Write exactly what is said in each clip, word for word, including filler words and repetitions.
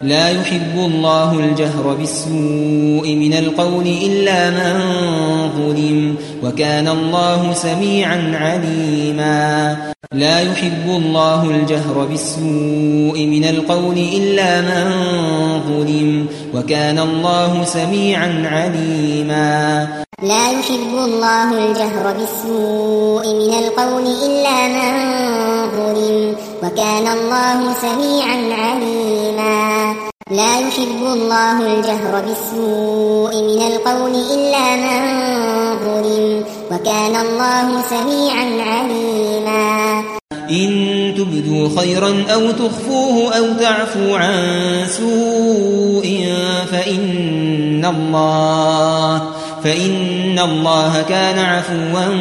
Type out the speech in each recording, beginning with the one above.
لا يحب الله الجهر بالسوء من القول إلا من ظلم وكان الله سميعا عليما لا يحب الله الجهر بالسوء من القول إلا من ظلم وكان الله سميعا عليما لا يحب الله الجهر بالسوء من القول إلا من ظلم وكان الله سميعا عليما لا يحب الله الجهر بالسوء من القول إلا من ظلم وكان الله سميعا عليما إن تبدوا خيرا أو تخفوه أو تعفو عن سوء فإن الله فإن الله كان عفوا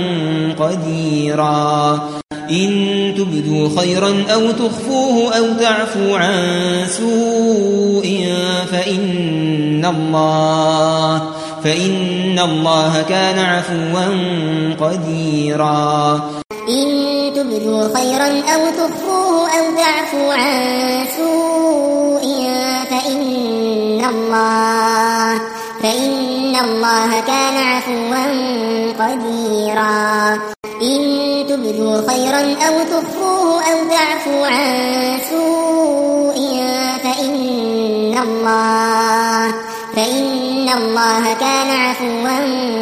قديرا إن تبدوا خيرا أو تخفوه أو تعفو عن سوء فإن الله فإن الله كان عفوا قديرا إن تبدوا خيرا أو تخفوه أو تعفو عن سوء فإن الله فإن الله كان عفوا قديرا إن تبدوا خيرا أو تخفوه أو تعفو عن سوء فإن الله فإن الله كان عفوا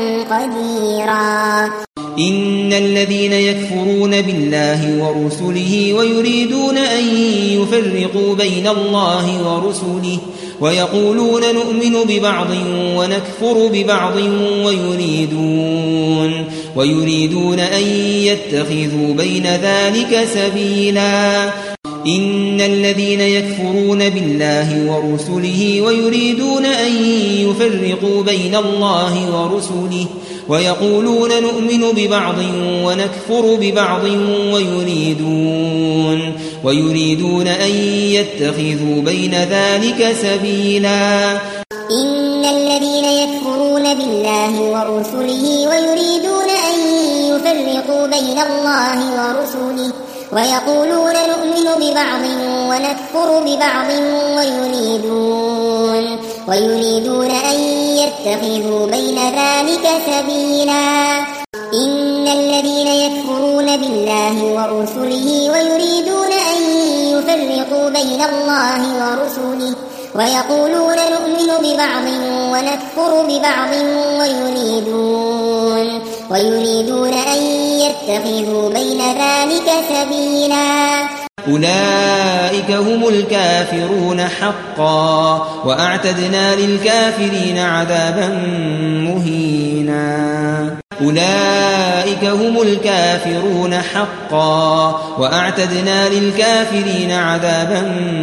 قديرا إن الذين يكفرون بالله ورسله ويريدون أن يفرقوا بين الله ورسله ويقولون نؤمن ببعض ونكفر ببعض ويريدون ويريدون أن يتخذوا بين ذلك سبيلا إن الذين يكفرون بالله ورسله ويريدون أن يفرقوا بين الله ورسله ويقولون نؤمن ببعض ونكفر ببعض ويريدون ويريدون أن يتخذوا بين ذلك سبيلا إن الذين يكفرون بالله ورسله ويريدون أن يفرقوا بين الله ورسله ويقولون نؤمن ببعض ونكفر ببعض ويريدون ويريدون أن يتخذوا بين ذلك سبيلا إن الذين يكفرون بالله ورسله ويريدون أن يفرقوا بين الله ورسله ويقولون نؤمن ببعض ونكفر ببعض ويريدون ويريدون أن يتخذوا بين ذلك سبيلا أولئك هم الكافرون حقا وأعتدنا للكافرين عذابا مهينا أولئك هم الكافرون حقا وأعتدنا للكافرين عذابا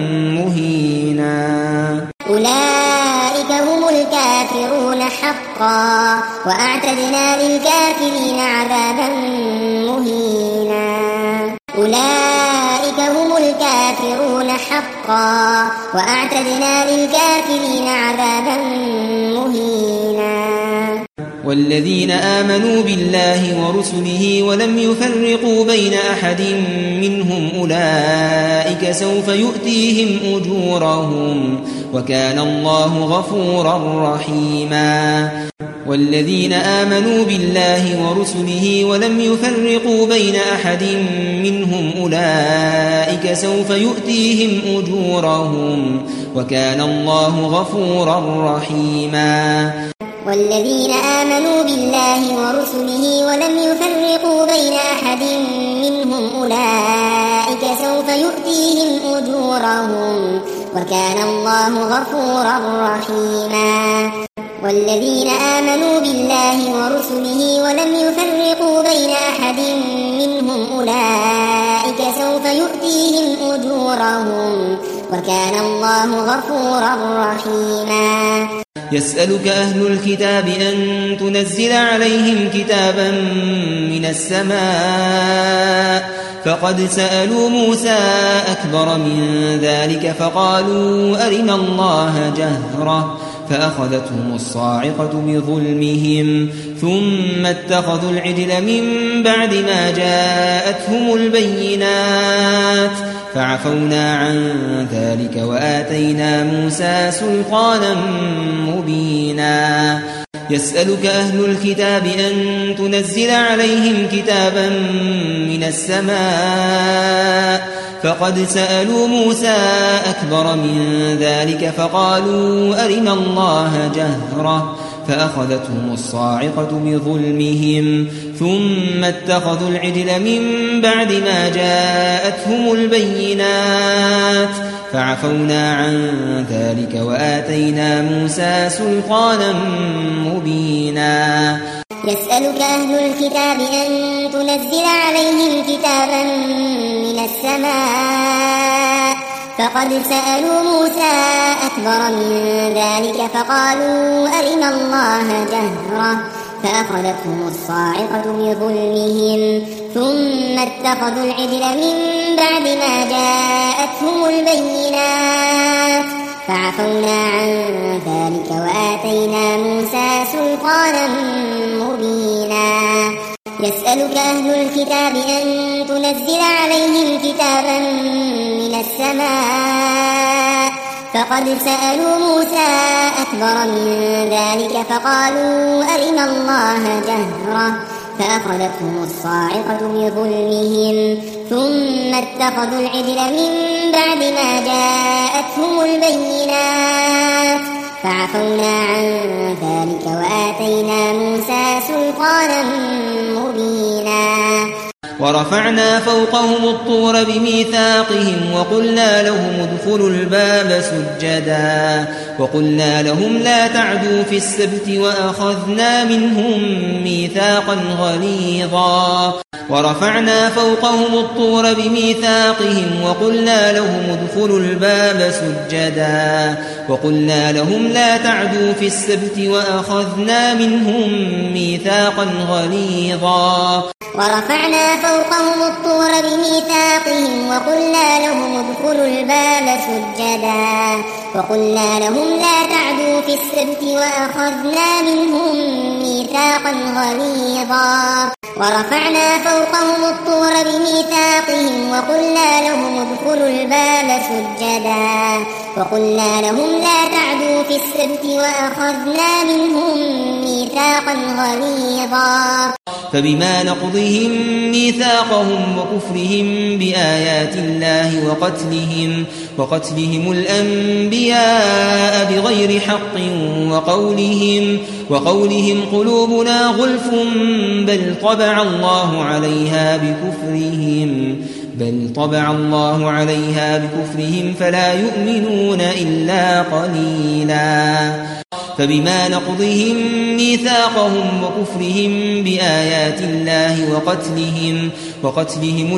مهينا أولئك هم الكافرون حقا وأعتدنا للكافرين عذابا مهينا أولئك هم الكافرون حقا وأعتدنا للكافرين عذابا مهينا والذين آمنوا بالله ورسله ولم يفرقوا بين أحد منهم أولئك سوف يؤتيهم أجورهم وكان الله غفورا رحيما والذين آمنوا بالله ورسله ولم يفرقوا بين أحد منهم أولئك سوف يؤتيهم أجورهم وكان الله غفورا رحيما والذين آمنوا بالله ورسله ولم يفرقوا بين أحد منهم أولئك سوف يؤتيهم أجورهم وكان الله غفورا رحيما والذين آمنوا بالله ورسله ولم يفرقوا بين أحد منهم أولئك سوف يؤتيهم أجورهم وكان الله غفورا رحيما يسألك أهل الكتاب أن تنزل عليهم كتابا من السماء فقد سألوا موسى أكبر من ذلك فقالوا أرنا الله جهرة فأخذتهم الصاعقة بظلمهم ثم اتخذوا العجل من بعد ما جاءتهم البينات فعفونا عن ذلك وآتينا موسى سلطانا مبينا يسألك أهل الكتاب أن تنزل عليهم كتابا من السماء فقد سألوا موسى أكبر من ذلك فقالوا أرنا الله جهرة فأخذتهم الصاعقة بظلمهم ثم اتخذوا العجل من بعد ما جاءتهم البينات فعفونا عن ذلك وآتينا موسى سلطانا مبينا يسألك أهل الكتاب أن تنزل عليهم كتابا من السماء فقد سألوا موسى أكبر من ذلك فقالوا أرنا الله جهرة فأخذتهم الصاعقة بظلمهم ثم اتخذوا العجل من بعد ما جاءتهم البينات فعفونا عن ذلك وآتينا موسى سلطانا مبينا يسألك أهل الكتاب أن تنزل عليهم كتابا من السماء فقد سألوا موسى أكبر من ذلك فقالوا أرنا الله جهرة فأخذتهم الصاعقة بظلمهم ثم اتخذوا العجل من بعد ما جاءتهم البينات فعفونا عن ذلك وآتينا موسى سلطانا مبينا ورفعنا فوقهم الطور بميثاقهم وقلنا لهم ادخلوا الباب سجدا وقلنا لهم لا تعدوا في السبت وأخذنا منهم ميثاقا غليظا ورفعنا فوقهم الطور بميثاقهم وقلنا لهم ادخلوا الباب سجدا وقلنا لهم لا تعدوا في السبت وأخذنا منهم ميثاقا غليظا ورفعنا فوقهم الطور بميثاقهم وقلنا لهم ادخلوا الباب سجدا وقلنا لهم لا تعدوا في السبت وأخذنا منهم ميثاقا غليظا ورفعنا فوقهم الطور بميثاقهم وقلنا لهم ادخلوا الباب سجدا وقلنا لهم لا تعدوا في السبت وأخذنا منهم ميثاقا غليظا فبما نقضهم ميثاقهم وكفرهم بآيات الله وقتلهم وقتلهم الأنبياء بغير حق وقولهم وقولهم قلوبنا غلف بل طبع الله عليها بكفرهم بل طبع الله عليها بكفرهم فلا يؤمنون إلا قليلا فبما نقضهم ميثاقهم وكفرهم بآيات الله وقتلهم وقتلهم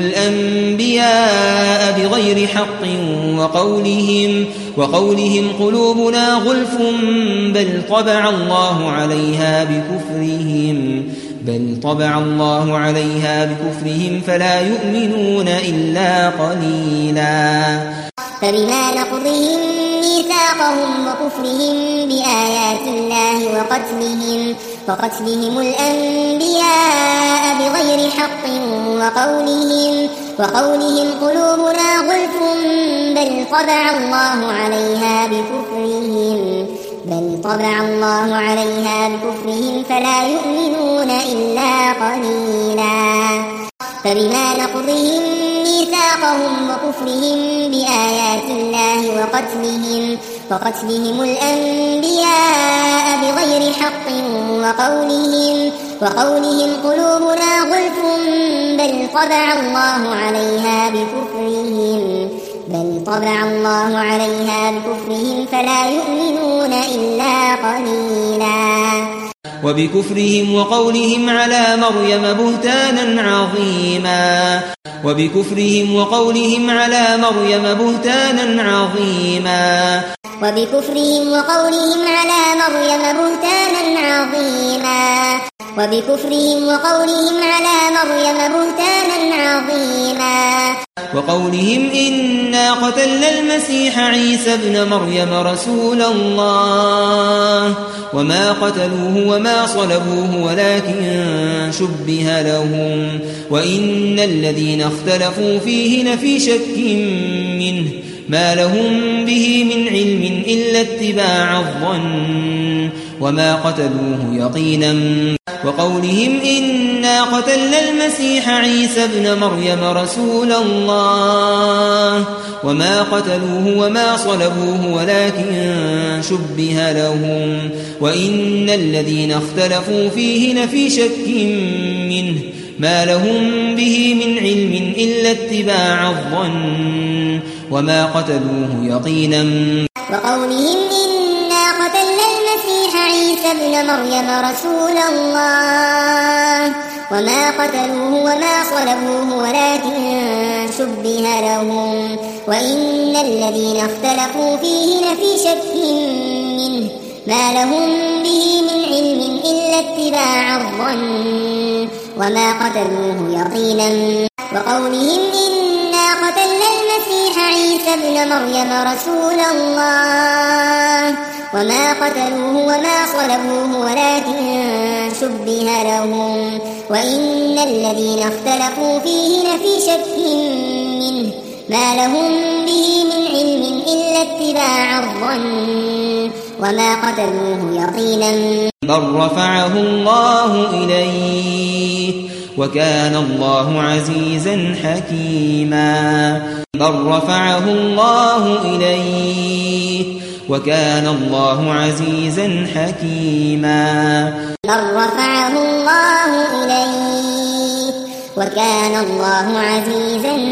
الأنبياء بغير حق وقولهم وقولهم قلوبنا غلف بل طبع الله عليها بكفرهم بل طبع الله عليها بكفرهم فلا يؤمنون إلا قليلا فبما نقضهم ميثاقهم وكفرهم بآيات الله وقتلهم وقتلهم الأنبياء بغير حق وقولهم وقولهم قلوبنا غلف بل طبع الله عليها بكفرهم بل طبع الله عليها بكفرهم فلا يؤمنون إلا قليلا فبما نقضهم ميثاقهم وكفرهم بآيات الله وقتلهم وقتلهم الأنبياء بغير حق وقولهم وقولهم قلوبنا غلف بل طبع الله عليها بكفرهم بل طبع الله عليها بكفرهم فلا يؤمنون إلا قليلا وبكفرهم وقولهم على مريم بهتانا عظيما وبكفرهم وقولهم على مريم بهتانا عظيما وبكفرهم وقولهم على مريم بهتانا عظيما وبكفرهم وقولهم على مريم بهتانا عظيما وقولهم إنا قتلنا المسيح عيسى ابن مريم رسول الله وما قتلوه وما صلبوه ولكن شبه لهم وإن الذين اختلفوا فيه لفي شك منه ما لهم به من علم إلا اتباع الظن وما قتلوه يقينا. وقولهم إنا قتلنا المسيح عيسى ابن مريم رسول الله وما قتلوه وما صلبوه ولكن شبه لهم وإن الذين اختلفوا فيه لفي شك منه ما لهم به من علم إلا اتباع الظن وما قتلوه يقينا. وقولهم إنا قتلنا المسيح عيسى ابن مريم رسول الله وما قتلوه وما صلبوه ولكن شبه لهم وإن الذين اختلفوا فيه لفي شك منه ما لهم به من علم إلا اتباع الظن وما قتلوه يقينا. وقولهم إنا قتلنا المسيح عيسى ابن مريم رسول الله وما قتلوه وما صلبوه ولكن شبه لهم وإن الذين اختلفوا فيه لفي شك منه ما لهم به من علم إلا اتباع الظن وما قتلوه يقينا. بل رفعه الله إليه وكان الله عزيزا حكيما. بل رفعه الله إليه وكان الله عزيزا حكيما. بل رفعه الله إليه وكان الله عزيزا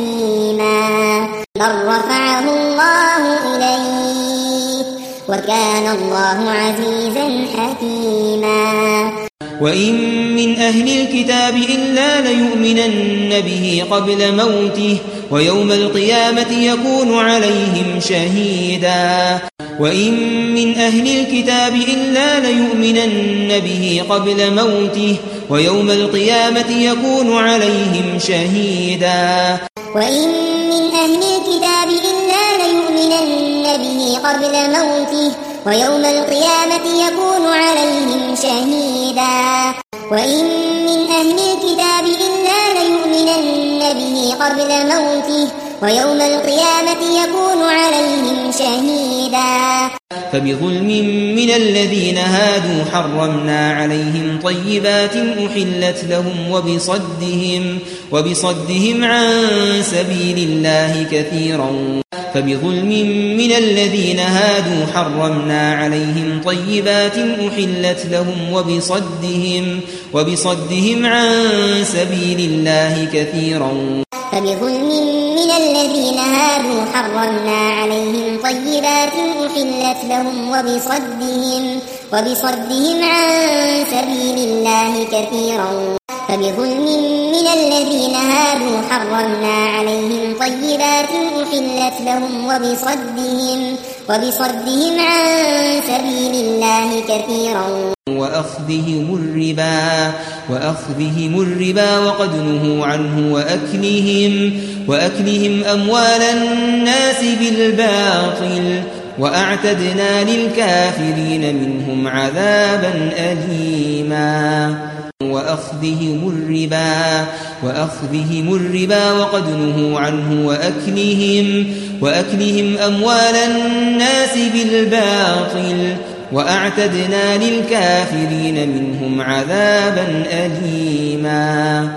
حكيما. بل رفعه الله إليه وكان الله عزيزا حكيما. وإن من أهل الكتاب إلا ليؤمنن به قبل موته ويوم القيامة يكون عليهم شهيدا. وإن من أهل الكتاب إلا ليؤمنن به قبل موته ويوم القيامة يكون عليهم شهيدا. وإن من أهل الكتاب إلا ليؤمنن به قبل موته ويوم القيامة يكون عليهم شهيدا. وإن من أهل الكتاب إلا ليؤمنن به قبل موته ويوم القيامة يكون عليهم شهيدا. فبظلم من الذين هادوا حرمنا عليهم طيبات أحلت لهم وبصدهم وبصدهم عن سبيل الله كثيرا. فبظلم من الذين هادوا حرمنا عليهم طيبات أحلت لهم وبصدهم وبصدهم عن سبيل الله كثيرا. فبظلم من الذين هادوا حرمنا عليهم طيبات أحلت لهم وبصدهم وبصدهم عن سبيل الله كثيرا. فبظلم من الذين هادوا حرمنا عليهم طيبات أحلت لهم وبصدهم وبصدهم عن سبيل الله كثيرا. وأخذهم الربا وأخذهم الربا وقد نهوا عنه وأكلهم وأكلهم أموال الناس بالباطل وأعتدنا للكافرين منهم عذابا أليما. وأخذهم الربا وأخذهم الربا وقد نهوا عنه وأكلهم وأكلهم أموال الناس بالباطل وأعتدنا للكافرين منهم عذابا أليما.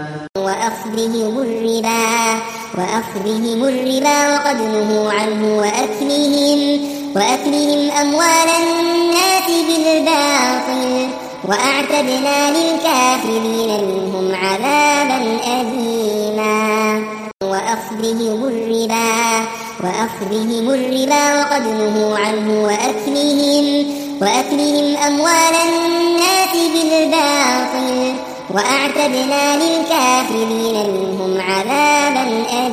وأخذهم الربا وأخذهم الربا وقد نهوا عنه وأكلهم وأكلهم أموال الناس بالباطل وأعتدنا للكافرين منهم عذابا أليما. وأخذهم الربا وأخذهم الربا وقد نهوا عنه وأكلهم وأكلهم أموال الناس بالباطل وأعتدنا للكافرين منهم عذابا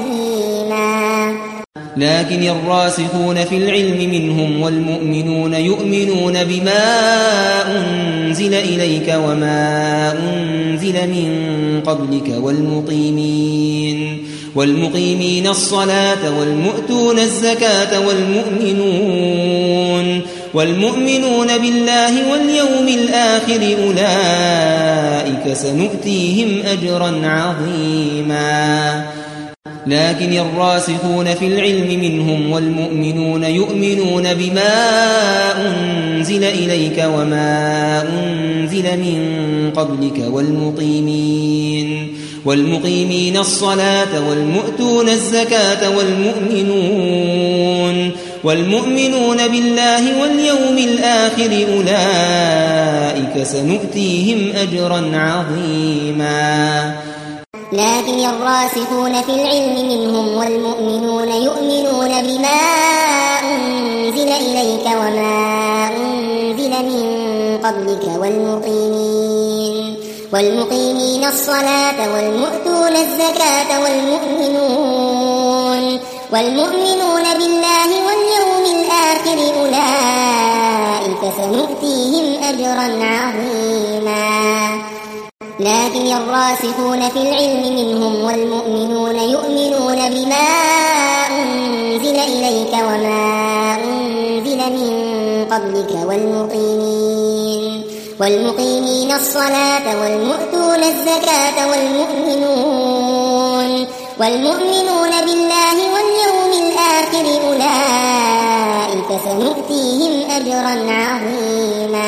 أليما. لكن الراسخون في العلم منهم والمؤمنون يؤمنون بما أنزل إليك وما أنزل من قبلك والمقيمين والمقيمين الصلاة والمؤتون الزكاة والمؤمنون والمؤمنون بالله واليوم الآخر أولئك سنؤتيهم أجرا عظيما لكن الراسخون في العلم منهم والمؤمنون يؤمنون بما أنزل إليك وما أنزل من قبلك والمقيمين والمقيمين الصلاة والمؤتون الزكاة والمؤمنون والمؤمنون بالله واليوم الآخر أولئك سنؤتيهم أجرا عظيما لكن الراسخون في العلم منهم والمؤمنون يؤمنون بما أنزل إليك وما أنزل من قبلك والمقيمين والمقيمين الصلاة والمؤتون الزكاة والمؤمنون والمؤمنون بالله واليوم الآخر أولئك سنؤتيهم أجرا عظيما لكن الراسخون في العلم منهم والمؤمنون يؤمنون بما أنزل إليك وما أنزل من قبلك والمقيمين والمقيمين الصلاة والمؤتون الزكاة والمؤمنون والمؤمنون بالله واليوم الآخر أولئك سنؤتيهم أجرا عظيما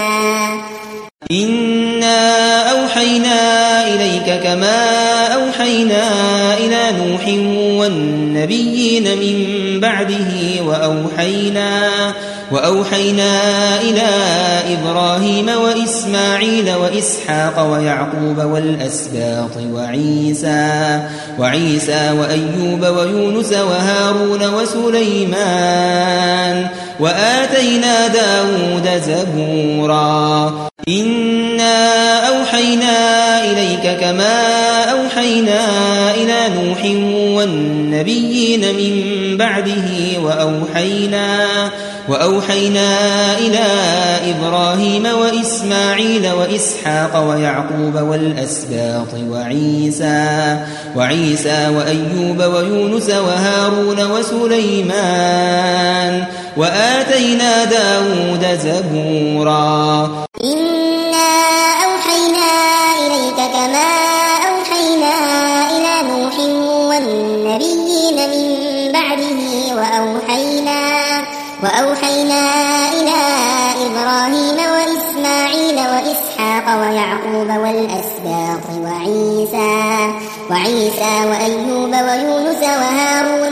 إنا أوحينا إليك كما أوحينا إلى نوح والنبيين من بعده وأوحينا وأوحينا إلى إبراهيم وإسماعيل وإسحاق ويعقوب والأسباط وعيسى وعيسى وأيوب ويونس وهارون وسليمان وآتينا داود زبورا إنا أوحينا إليك كما أوحينا إلى نوح والنبيين من بعده وأوحينا وأوحينا إلى إبراهيم وإسماعيل وإسحاق ويعقوب والأسباط وعيسى وعيسى وأيوب ويونس وهارون وسليمان وآتينا داود زبورا إنا أوحينا إليك كما أوحينا إلى نوح والنبيين من بعده وأوحينا وأوحينا إلى إبراهيم وإسماعيل وإسحاق ويعقوب والأسباط وعيسى وعيسى وأيوب ويونس وهارون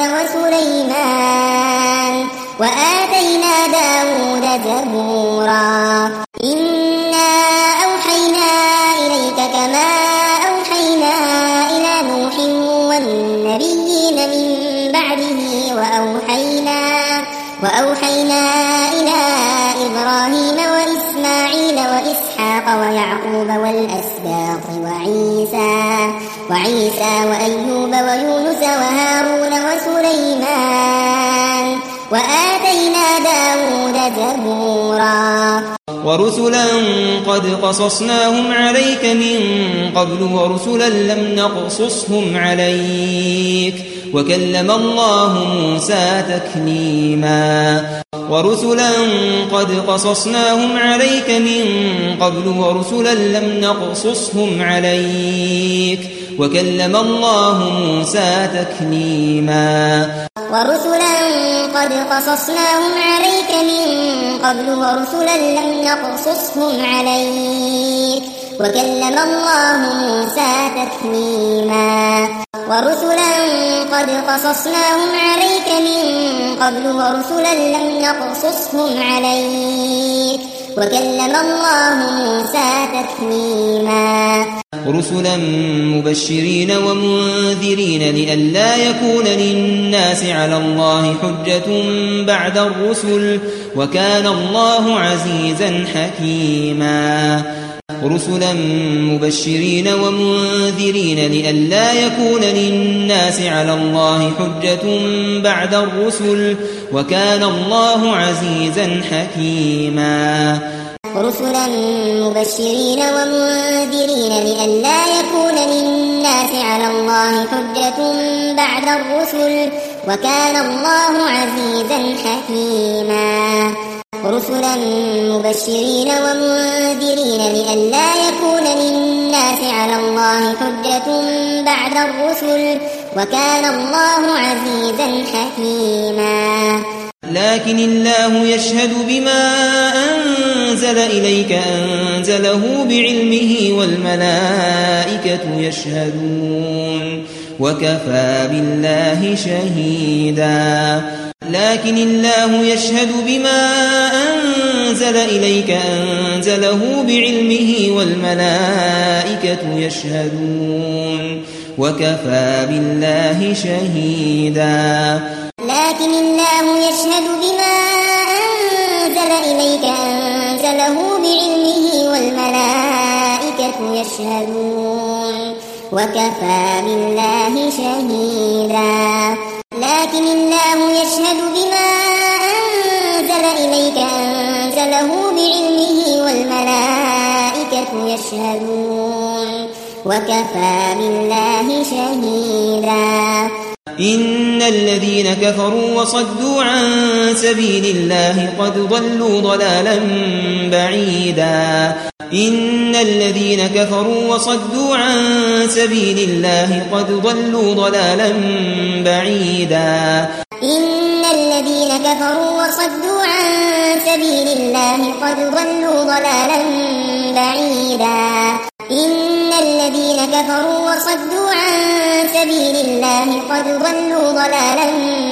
وسليمان وآتينا داود زبورا إنا أوحينا إليك كما أوحينا إلى نوح والنبيين من بعده وأوحينا وأوحينا إلى إبراهيم وإسماعيل وإسحاق ويعقوب والأسباط وعيسى وعيسى وأيوب ويونس وهارون وسليمان وآتينا داود زبورا ورسلا قد قصصناهم عليك من قبل ورسلا لم نقصصهم عليك وكلم الله موسى تكليما ورسلا قد قصصناهم عليك من قبل ورسلا لم نقصصهم عليك وكلم الله موسى تكليما ورسلا قد قصصناهم عليك من قبل ورسلا لم نقصصهم عليك وكلم الله موسى تكليما ورسلا قد قصصناهم عليك من قبل ورسلا لم نقصصهم عليك وكلم الله موسى تكليما رسلا مبشرين ومنذرين لئلا يكون للناس على الله حجة بعد الرسل وكان الله عزيزا حكيما رسلا مبشرين ومنذرين لئلا يكون للناس على الله حجة بعد الرسل وكان الله عزيزا حكيما ورسلا مبشرين ومنذرين لئلا يكون للناس على الله حجة بعد الرسل وكان الله عزيزا حكيما رسلا مبشرين ومنذرين لئلا يكون للناس على الله حجة بعد الرسل وكان الله عزيزا حكيما لكن الله يشهد بما أنزل إليك أنزله بعلمه والملائكة يشهدون وكفى بالله شهيدا لكن الله يشهد بما أنزل إليك أنزله بعلمه والملائكة يشهدون وكفى بالله شهيدا لكن الله يشهد بما أنزل إليك أنزله بعلمه والملائكة يشهدون وكفى بالله شهيدا لكن الله يشهد بما أنزل إليك أنزله بعلمه والملائكة يشهدون وكفى بالله شهيدا إن الذين كفروا وصدوا عن سبيل الله قد ضلوا ضلالا بعيدا إن الذين كفروا وصدوا عن سبيل الله قد ضلوا ضلالا بعيدا إن الذين كفروا وصدوا عن سبيل الله قد ضلوا ضلالا بعيدا إن الذين كفروا وصدوا عن سبيل الله قد ضلوا ضلالا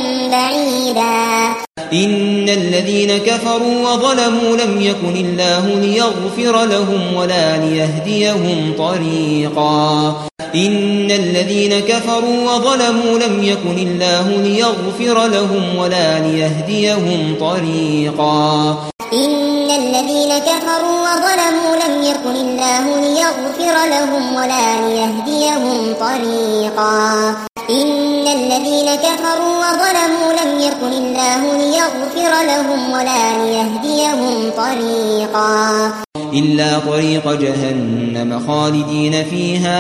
بعيدا إن الذين كفروا وظلموا لم يكن الله ليغفر لهم ولا ليهديهم طريقا إن الذين كفروا وظلموا لم يكن الله ليغفر لهم ولا ليهديهم طريقا إن الذين كفروا وظلموا لم يكن الله ليغفر لهم ولا ليهديهم طريقا إن الذين كفروا وظلموا لم يكن الله ليغفر لهم ولا ليهديهم طريقا إلا طريق جهنم خالدين فيها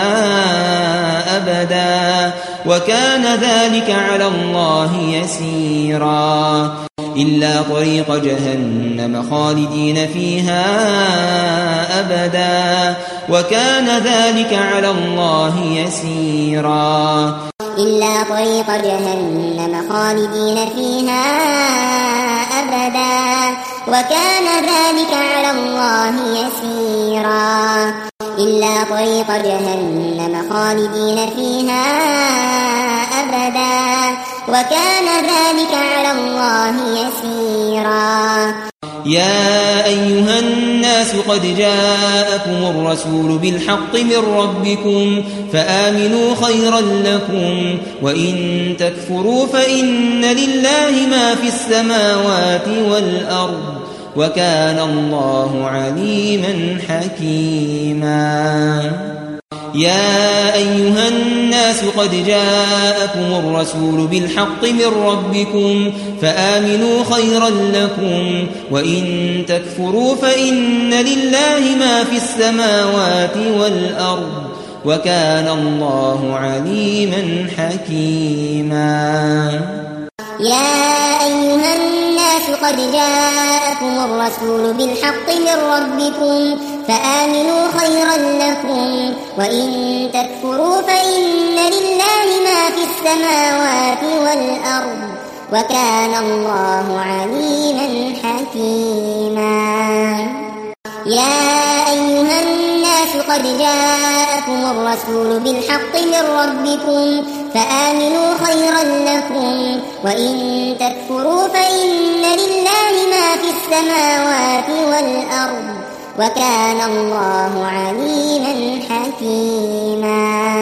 أبدا وكان ذلك على الله يسيرا إلا طريق جهنم خالدين فيها أبدا وكان ذلك على الله يسيرا إلا طريق جهنم خالدين فيها أبدا وكان ذلك على الله يسيرا إلا طريق جهنم خالدين فيها أبدا وكان ذلك على الله يسيرا يا أيها الناس قد جاءكم الرسول بالحق من ربكم فآمنوا خيرا لكم وإن تكفروا فإن لله ما في السماوات والأرض وكان الله عليما حكيما يا أيها الناس قد جاءكم الرسول بالحق من ربكم فآمنوا خيرا لكم وإن تكفروا فإن لله ما في السماوات والأرض وكان الله عليما حكيما يا أيها الناس قد جاءكم الرسول بالحق من ربكم فآمنوا خيرا لكم وإن تكفروا فإن لله ما في السماوات والأرض وكان الله عليما حكيما يا أيها الناس قد جاءكم الرسول بالحق من ربكم فآمنوا خيرا لكم وإن تكفروا فإن لله ما في السماوات والأرض وكان الله عليما حكيما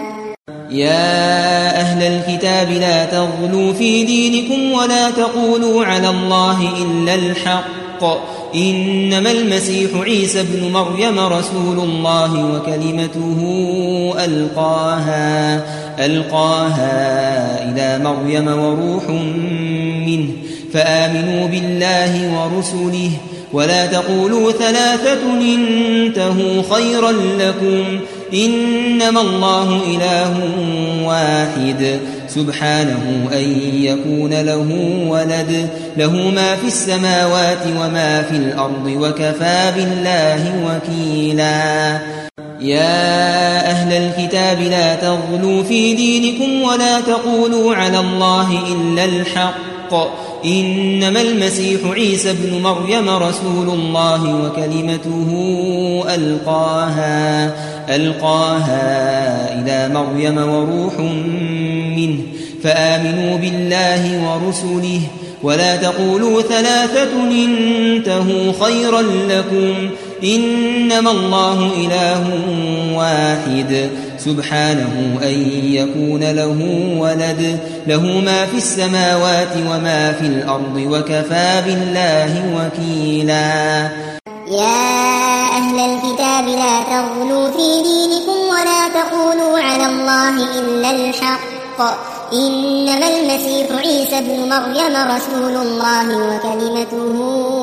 يا أهل الكتاب لا تغلوا في دينكم ولا تقولوا على الله إلا الحق إنما المسيح عيسى ابن مريم رسول الله وكلمته ألقاها ألقاها إلى مريم وروح منه فآمنوا بالله ورسله ولا تقولوا ثلاثة انتهوا خيرا لكم إنما الله إله واحد سبحانه أن يكون له ولد له ما في السماوات وما في الأرض وكفى بالله وكيلا يا أهل الكتاب لا تغلوا في دينكم ولا تقولوا على الله إلا الحق إنما المسيح عيسى ابن مريم رسول الله وكلمته ألقاها ألقاها إلى مريم وروح منه فآمنوا بالله ورسله ولا تقولوا ثلاثة انتهوا خيرا لكم إنما الله إله واحد سبحانه أن يكون له ولد له ما في السماوات وما في الأرض وكفى بالله وكيلا يا أهل الكتاب لا تغلوا في دينكم ولا تقولوا على الله إلا الحق إنما المسيح عيسى ابن مريم رسول الله وكلمته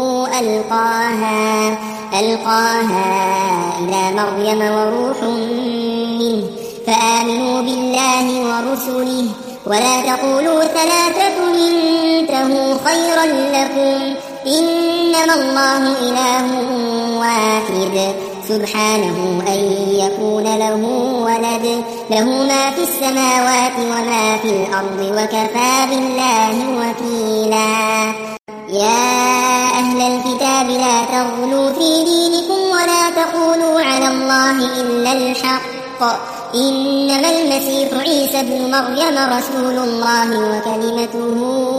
ألقاها ألقاها إلى مريم وروح منه فآمنوا بالله ورسله ولا تقولوا ثلاثة انتهوا خيرا لكم إنما الله إله واحد سبحانه أن يكون له ولد له ما في السماوات وما في الأرض وكفى بالله وكيلا يا أهل الكتاب لا تغلوا في دينكم ولا تقولوا على الله إلا الحق إنما المسيح عيسى ابن مريم رسول الله وكلمته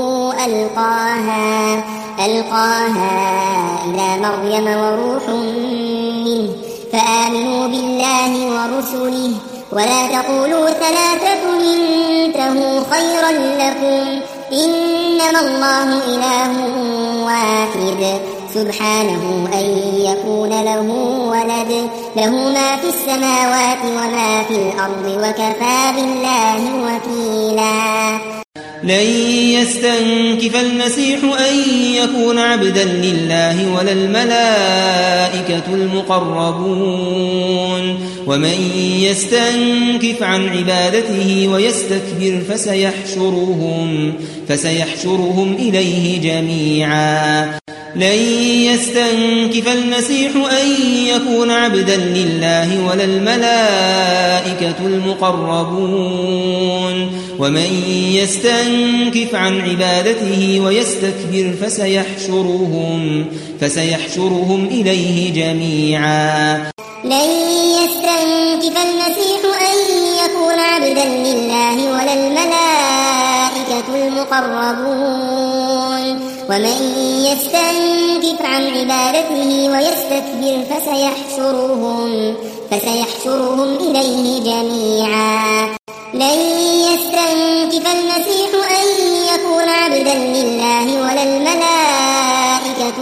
ألقاها ألقاها إلى مريم وروح منه فآمنوا بالله ورسله ولا تقولوا ثلاثة انتهوا خيرا لكم إنما الله إله واحد سبحانه أن يكون له ولد له ما في السماوات وما في الأرض وكفى بالله وكيلا لن يستنكف المسيح أن يكون عبدا لله ولا الملائكة المقربون ومن يستنكف عن عبادته ويستكبر فسيحشرهم, فسيحشرهم إليه جميعا لن يستنكف المسيح أن يكون عبدا لله ولا الملائكة المقربون ومن يستنكف عن عبادته ويستكبر فسيحشرهم, فسيحشرهم إليه جميعا لن يستنكف المسيح أن يكون عبدا لله ولا الملائكة المقربون ومن يستنكف عن عبادته ويستكبر فسيحشرهم, فسيحشرهم إليه جميعا لن يستنكف المسيح أن يكون عبدا لله ولا الملائكة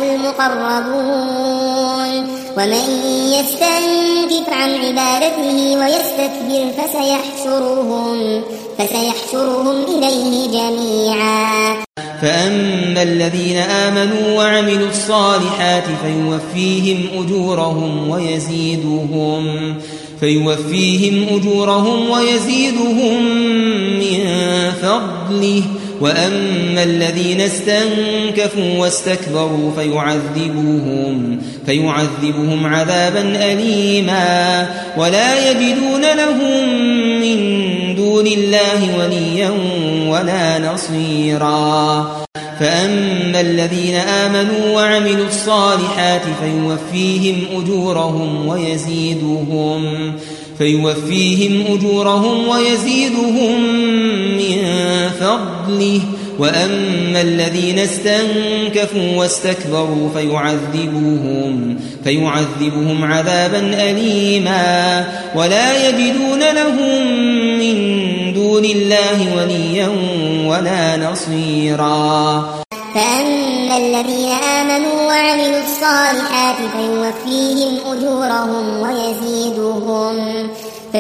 المقربون ومن يستنكف عن عبادته ويستكبر فسيحشرهم, فسيحشرهم إليه جميعا فأما الذين آمنوا وعملوا الصالحات فيوفيهم أجورهم ويزيدهم فيوفيهم أجورهم ويزيدهم من فضله وأما الذين استنكفوا واستكبروا فيعذبوهم فيعذبهم عذابا أليما ولا يجدون لهم من دون الله وليا ولا نصيرا فأما الذين آمنوا وعملوا الصالحات فيوفيهم أجورهم ويزيدهم فيوفيهم أجورهم ويزيدهم من فضله وأما الذين استنكفوا واستكبروا فيعذبوهم فيعذبهم عذابا أليما ولا يجدون لهم من دون الله وليا ولا نصيرا فأما الذين آمنوا وعملوا الصالحات فيوفيهم أجورهم ويزيدهم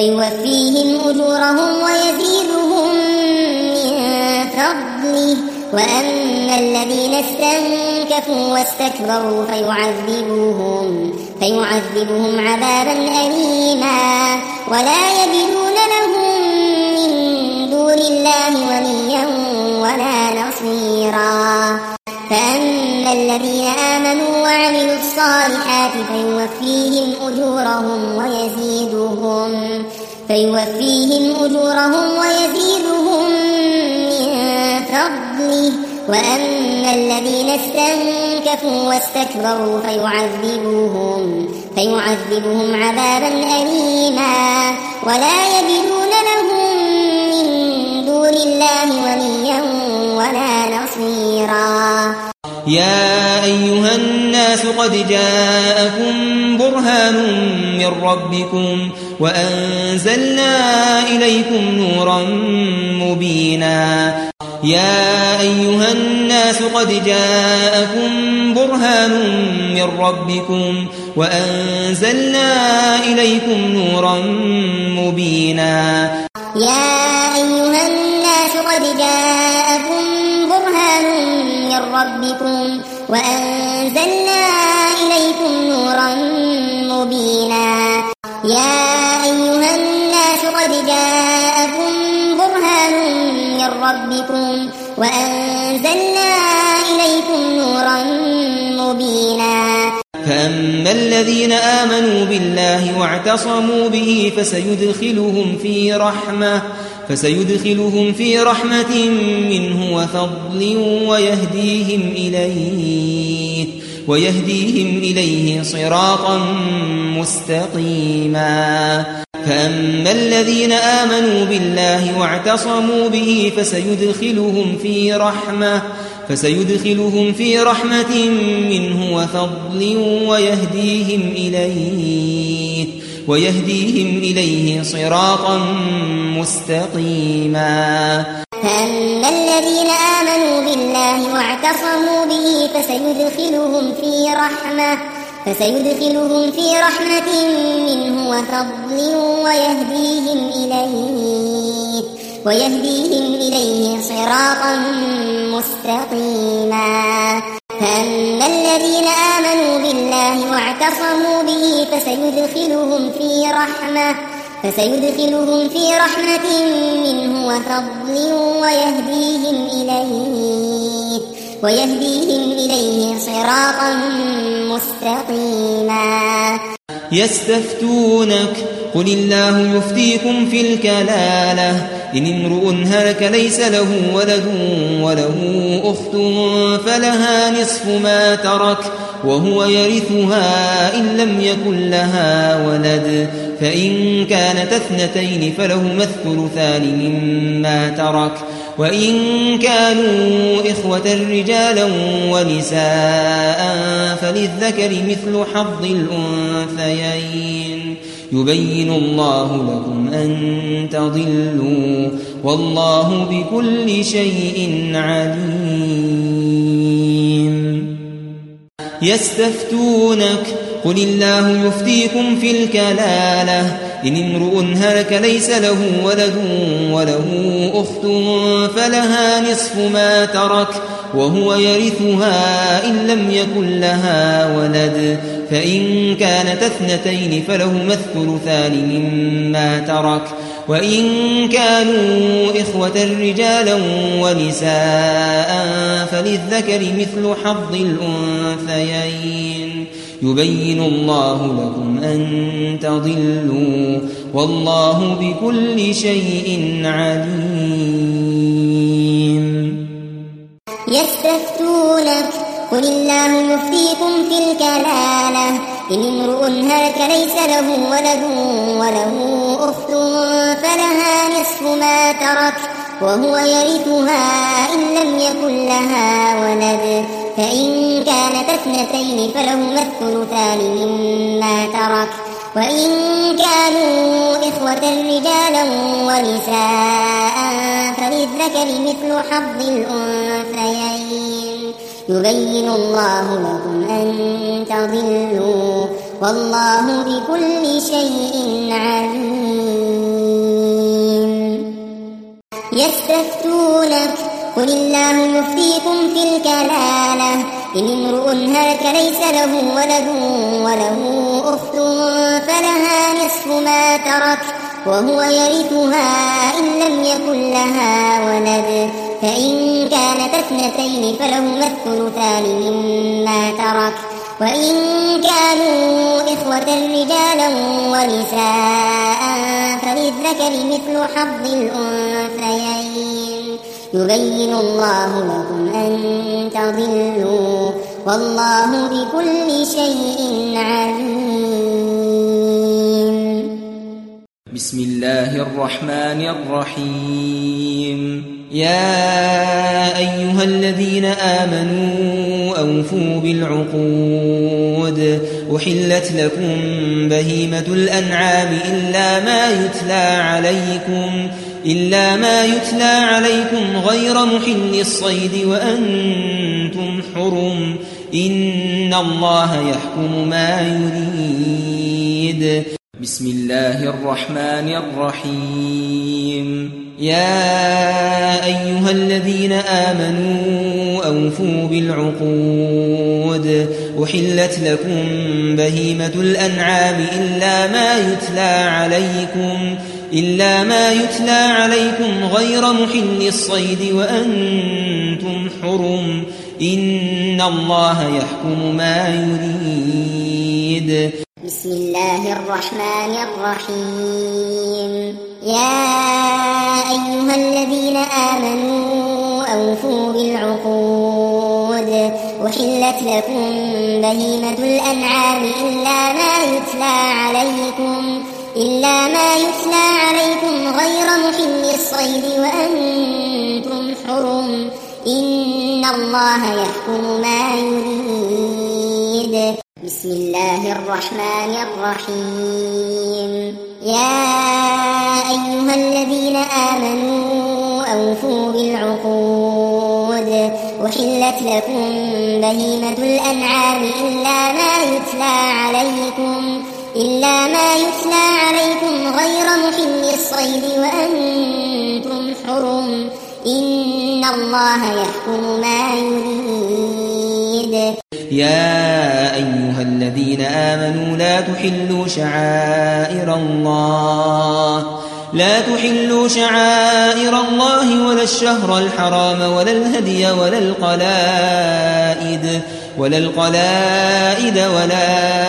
فيوفيهم أجورهم ويزيدهم من فضله وأما الذين استنكفوا واستكبروا فيعذبوهم, فيعذبوهم عذابا أليما ولا يجدون لهم من دون الله وليا ولا نصيرا. فأما الذين آمنوا وعملوا الصالحات فيوفيهم أجورهم ويزيدهم, فيوفيهم أجورهم ويزيدهم من فضله. وأما الذين استنكفوا واستكبروا فيعذبوهم, فيعذبوهم عذابا أليما ولا يجدون لهم من دون الله وليا ولا نصيرا. يا أيها الناس قد جاءكم برهان من ربكم وأنزلنا إليكم نورا مبينا. يا أيها الناس قد جاءكم برهان من ربكم وأنزلنا إليكم نورا مبينا. يا أيها الناس قد جاءكم برهان من ربكم وأنزلنا إليكم نورا مبينا. يا أيها الناس قد جاءكم برهان من ربكم وأنزلنا إليكم نورا مبينا. فأما الذين آمنوا بالله واعتصموا به فسيدخلهم في رحمة فسيدخلهم في رحمة منه وفضل ويهديهم إليه ويهديهم إليه صراطا مستقيما. فأما الذين آمنوا بالله واعتصموا به فسيدخلهم في رحمة فسيدخلهم في رحمة منه وفضل ويهديهم إليه ويهديهم إليه صراطا مستقيما. فأما الذين آمنوا بالله واعتصموا به فسيدخلهم في رحمة فسيدخلهم في رحمة منه وفضل ويهديهم إليه ويهديهم إليه صراطا مستقيما. فأما الذين آمنوا بالله واعتصموا به فسيدخلهم في رحمة فسيدخلهم في رحمة منه وفضل ويهديهم إليه ويهديهم إليه صراطا مستقيما. يستفتونك قل الله يفتيكم في الكلالة إن امرؤ هلك ليس له ولد وله أخت فلها نصف ما ترك وهو يرثها إن لم يكن لها ولد فإن كانت اثنتين فلهما الثلثان مما ترك وإن كانوا إخوة رجالا ونساء فللذكر مثل حظ الأنثيين يبين الله لكم أن تضلوا والله بكل شيء عليم. يستفتونك قل الله يفتيكم في الكلالة إن امرؤ هلك ليس له ولد وله أخت فلها نصف ما ترك وهو يرثها إن لم يكن لها ولد فإن كانت اثنتين فلهما الثلثان مما ترك وإن كانوا إخوة رجالا ونساء فللذكر مثل حظ الأنثيين يبين الله لكم أن تضلوا والله بكل شيء عليم. يستفتونك قل الله يفتيكم في الكلالة إن امرؤ هلك ليس له ولد وله أخت فلها نصف ما ترك وهو يرثها إن لم يكن لها ولد فإن كانت اثنتين فلهما الثلثان مما ترك وإن كانوا إخوة رجالا ونساء فللذكر مثل حظ الأنثيين يبين الله لكم أن تضلوا والله بكل شيء عليم. يستفتونك قل الله يفتيكم في الكلالة إن امرؤ هلك ليس له ولد وله أخت فلها نصف ما ترك وهو يرثها إن لم يكن لها ولد فإن كانت اثنتين فلهما الثلثان مما ترك وإن كانوا إخوة رجالا ونساء فللذكر مثل حظ الأنثيين يبين الله لكم أن تضلوا والله بكل شيء عليم. بسم الله الرحمن الرحيم. يا أيها الذين آمنوا أوفوا بالعقود أحلت لكم بهيمة الأنعام إلا ما يتلى عليكم إلا ما يتلى عليكم غير محل الصيد وأنتم حرم إن الله يحكم ما يريد. بسم الله الرحمن الرحيم. يا أيها الذين آمنوا أوفوا بالعقود أحلت لكم بهيمة الأنعام إلا ما يتلى عليكم إلا ما يتلى عليكم غير محل الصيد وأنتم حرم إن الله يحكم ما يريد. بسم الله الرحمن الرحيم. يا أيها الذين آمنوا أوفوا بالعقود أحلت لكم بهيمة الأنعام إلا ما يتلى عليكم إلا ما يتلى عليكم غير محل الصيد وأنتم حرم إن الله يحكم ما يريد. بسم الله الرحمن الرحيم. يا أيها الذين آمنوا أوفوا بالعقود أحلت لكم بهيمة الأنعام إلا ما يتلى عليكم إلا ما يتلى عليكم غير محل الصيد وأنتم حرم إن الله يحكم ما يريد. يا أيها الذين آمنوا لا تحلوا شعائر الله لا تحلوا شعائر الله ولا الشهر الحرام ولا الهدي ولا القلائد ولا القلائد ولا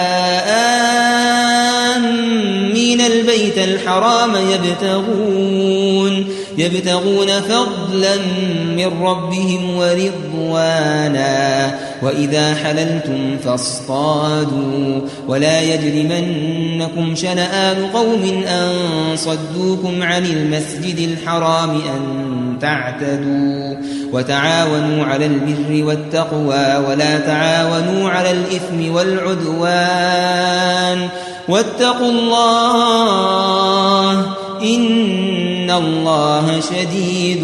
آمين البيت الحرام يبتغون يبتغون فضلا من ربهم ورضوانا وإذا حللتم فاصطادوا ولا يجرمنكم شنآن قوم أن صدوكم عن المسجد الحرام أن تعتدوا وتعاونوا على البر والتقوى ولا تعاونوا على الإثم والعدوان واتقوا الله إن الله شديد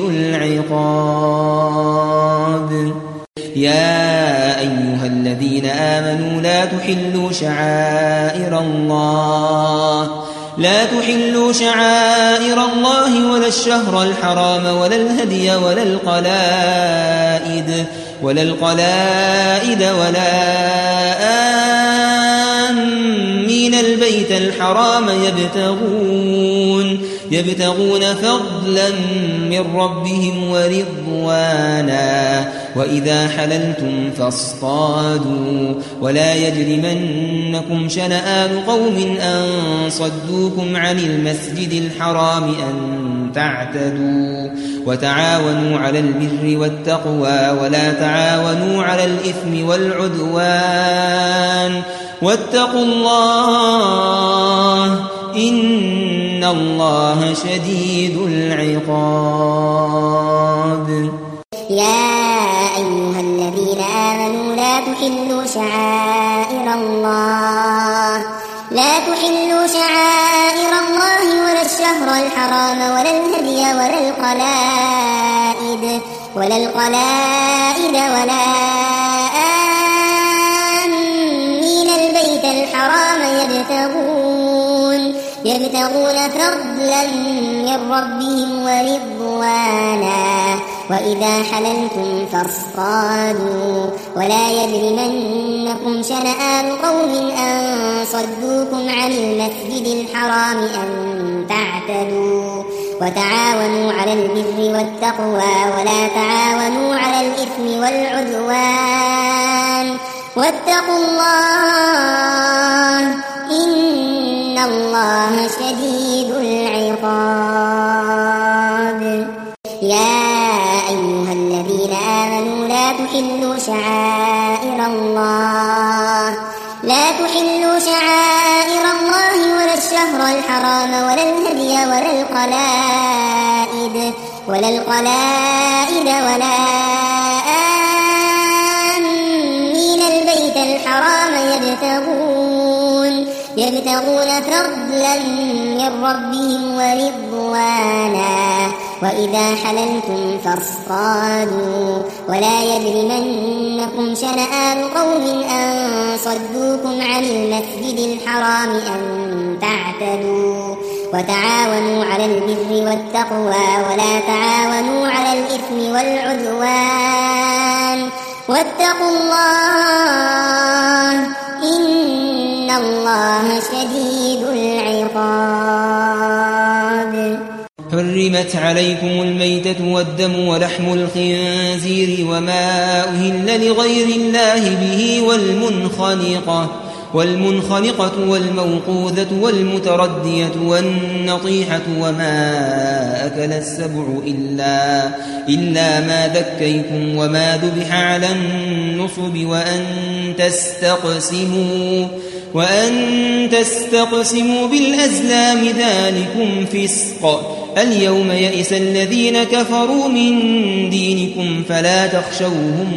العقاب. يا أيها الذين آمنوا لا تحلوا شعائر الله لا تحلوا شعائر الله ولا الشهر الحرام ولا الهدي ولا القلائد ولا القلائد ولا آمين البيت الحرام يبتغون يبتغون فضلا من ربهم ورضوانا وإذا حللتم فاصطادوا ولا يجرمنكم شنآن قوم أن صدوكم عن المسجد الحرام أن تعتدوا وتعاونوا على البر والتقوى ولا تعاونوا على الإثم والعدوان واتقوا الله إن الله شديد العقاب. يا أيها الذين آمنوا لا تحلوا شعائر الله لا تحلوا شعائر الله ولا الشهر الحرام ولا الهدي ولا القلائد ولا القلائد ولا آمين البيت الحرام يبتغون يبتغون فضلا من ربهم ورضوانا وإذا حللتم فاصطادوا ولا يجرمنكم شنآن قوم أن صدوكم عن المسجد الحرام أن تعتدوا وتعاونوا على البر والتقوى ولا تعاونوا على الإثم والعدوان واتقوا الله إن الله شديد العقاب. يا أيها الذين آمنوا لا تحلوا شعائر الله لا تحلوا شعائر الله ولا الشهر الحرام ولا الهدي ولا القلائد ولا القلائد ولا آمين البيت الحرام يبتغون يبتغون فضلا من ربهم ورضوانا وإذا حللتم فاصطادوا ولا يجرمنكم شنآن قوم أن صدوكم عن المسجد الحرام أن تعتدوا وتعاونوا على البر والتقوى ولا تعاونوا على الإثم والعدوان واتقوا الله إن الله شديد العقاب. حرمت عليكم الميتة والدم ولحم الخنزير وما أهل لغير الله به والمنخنقة والمنخنقة والموقوذة والمتردية والنطيحة وما أكل السبع إلا, إلا ما ذكيتم وما ذبح على النصب وأن تستقسموا وأن تستقسموا بالأزلام ذلكم فسق. اليوم يئس الذين كفروا من دينكم فلا تخشوهم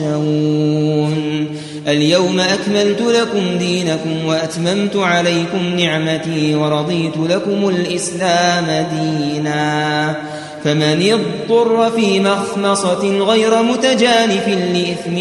واخشون. اليوم أكملت لكم دينكم وأتممت عليكم نعمتي ورضيت لكم الإسلام دينا. فمن اضطر في مخمصة غير متجانف لإثم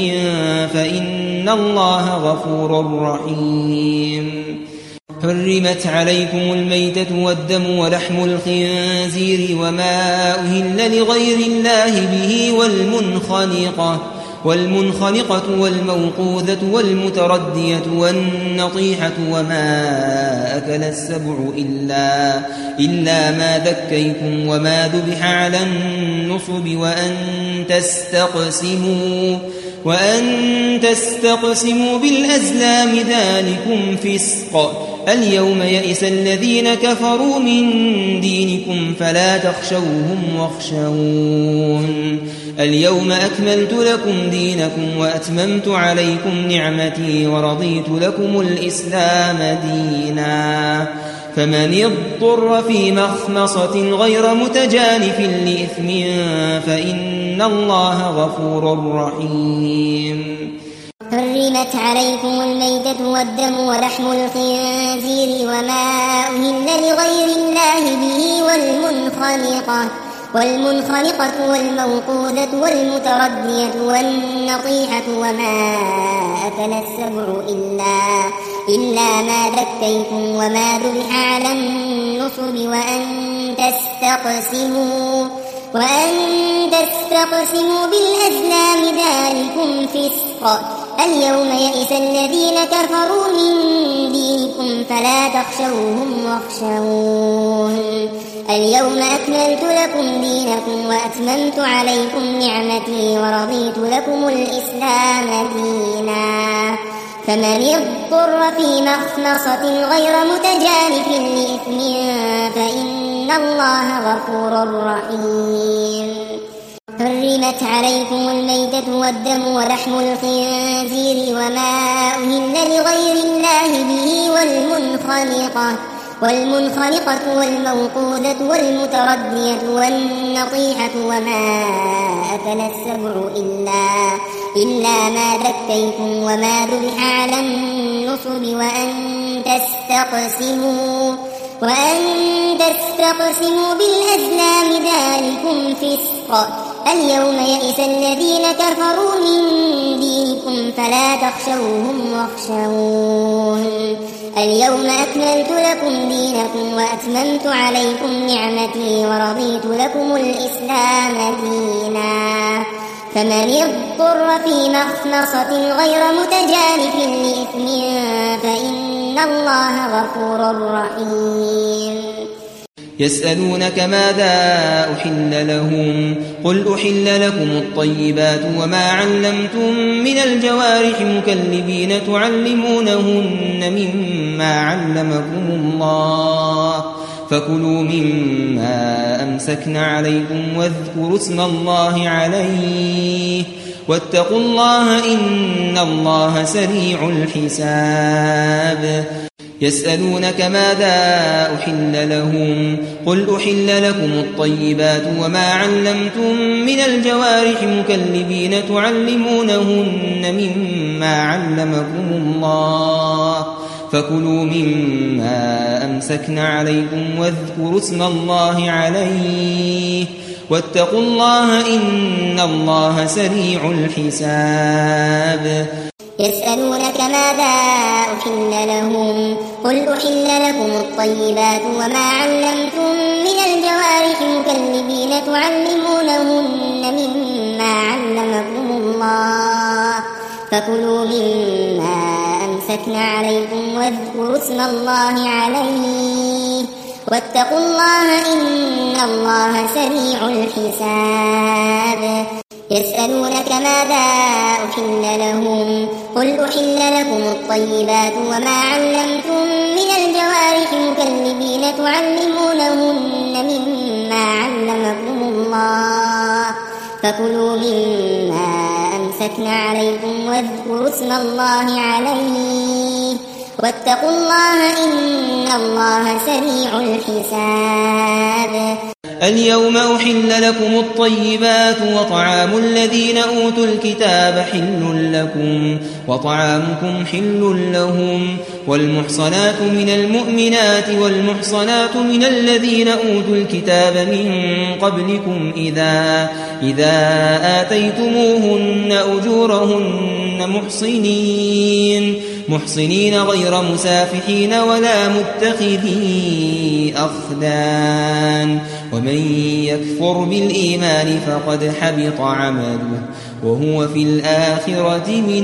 فإن الله غفور رحيم. حرمت عليكم الميتة والدم ولحم الخنزير وما أهل لغير الله به والمنخنقة والمنخنقة والموقوذة والمتردية والنطيحة وما أكل السبع إلا, إلا ما ذكيتم وما ذبح على النصب وأن تستقسموا وأن تستقسموا بالأزلام ذلكم فسق. اليوم يئس الذين كفروا من دينكم فلا تخشوهم واخشون. اليوم أكملت لكم دينكم وأتممت عليكم نعمتي ورضيت لكم الإسلام دينا. فمن اضطر في مخمصة غير متجانف لإثم فإن الله غفور رحيم. حرمت عليكم الميتة والدم ولحم الخنزير وما أهل لغير الله به والمنخنقة والمنخنقة والموقوذة والمتردية والنطيحة وما أكل السبع إلا, إلا ما ذكيتم وما ذبح على النصب وأن تستقسموا وأن تستقسموا بالأزلام ذلكم فسق. اليوم يئس الذين كفروا من دينكم فلا تخشوهم واخشون. اليوم أكملت لكم دينكم وأتممت عليكم نعمتي ورضيت لكم الإسلام دينا. فمن اضطر في مخمصة غير متجانف لإثم فإن الله غفور رحيم. حرمت عليكم الميتة والدم ولحم الخنزير وما أهل لغير الله به والمنخنقة والمنخنقة والموقوذة والمتردية والنطيحة وما أكل السبع إلا, إلا ما ذكيتم وما ذبح على النصب وأن تستقسموا وأن تستقسموا بالأزلام ذلكم فسق. اليوم يئس الذين كفروا من دينكم فلا تخشوهم واخشون. اليوم أكملت لكم دينكم وأتممت عليكم نعمتي ورضيت لكم الإسلام دينا فمن اضطر في مخمصة غير متجانف لإثم فإن الله غفور رحيم يسألونك ماذا أحل لهم قل أحل لكم الطيبات وما علمتم من الجوارح مكلبين تعلمونهن مما علمكم الله فكلوا مما أمسكن عليكم واذكروا اسم الله عليه واتقوا الله إن الله سريع الحساب يسألونك ماذا أحل لهم قل أحل لكم الطيبات وما علمتم من الجوارح مكلبين تعلمونهن مما علمكم الله فكلوا مما أمسكن عليكم واذكروا اسم الله عليه واتقوا الله إن الله سريع الحساب يسألونك ماذا أحل لهم قل أحل لكم الطيبات وما علمتم من الجوارح مكلبين تعلمونهن مما علمكم الله فكلوا مما أمسكن عليكم واذكروا اسم الله عليه واتقوا الله إن الله سريع الحساب يسألونك ماذا أحل لهم قل أحل لكم الطيبات وما علمتم من الجوارح مكلبين تعلمونهن مما علمكم الله فكلوا مما أمسكن عليكم واذكروا اسم الله عليه واتقوا الله إن الله سريع الحساب اليوم أحل لكم الطيبات وطعام الذين أوتوا الكتاب حل لكم وطعامكم حل لهم والمحصنات من المؤمنات والمحصنات من الذين أوتوا الكتاب من قبلكم إذا, إذا آتيتموهن أجورهن محصنين محصنين غير مسافحين ولا متخذي أخدان ومن يكفر بالإيمان فقد حبط عمله وهو في الآخرة من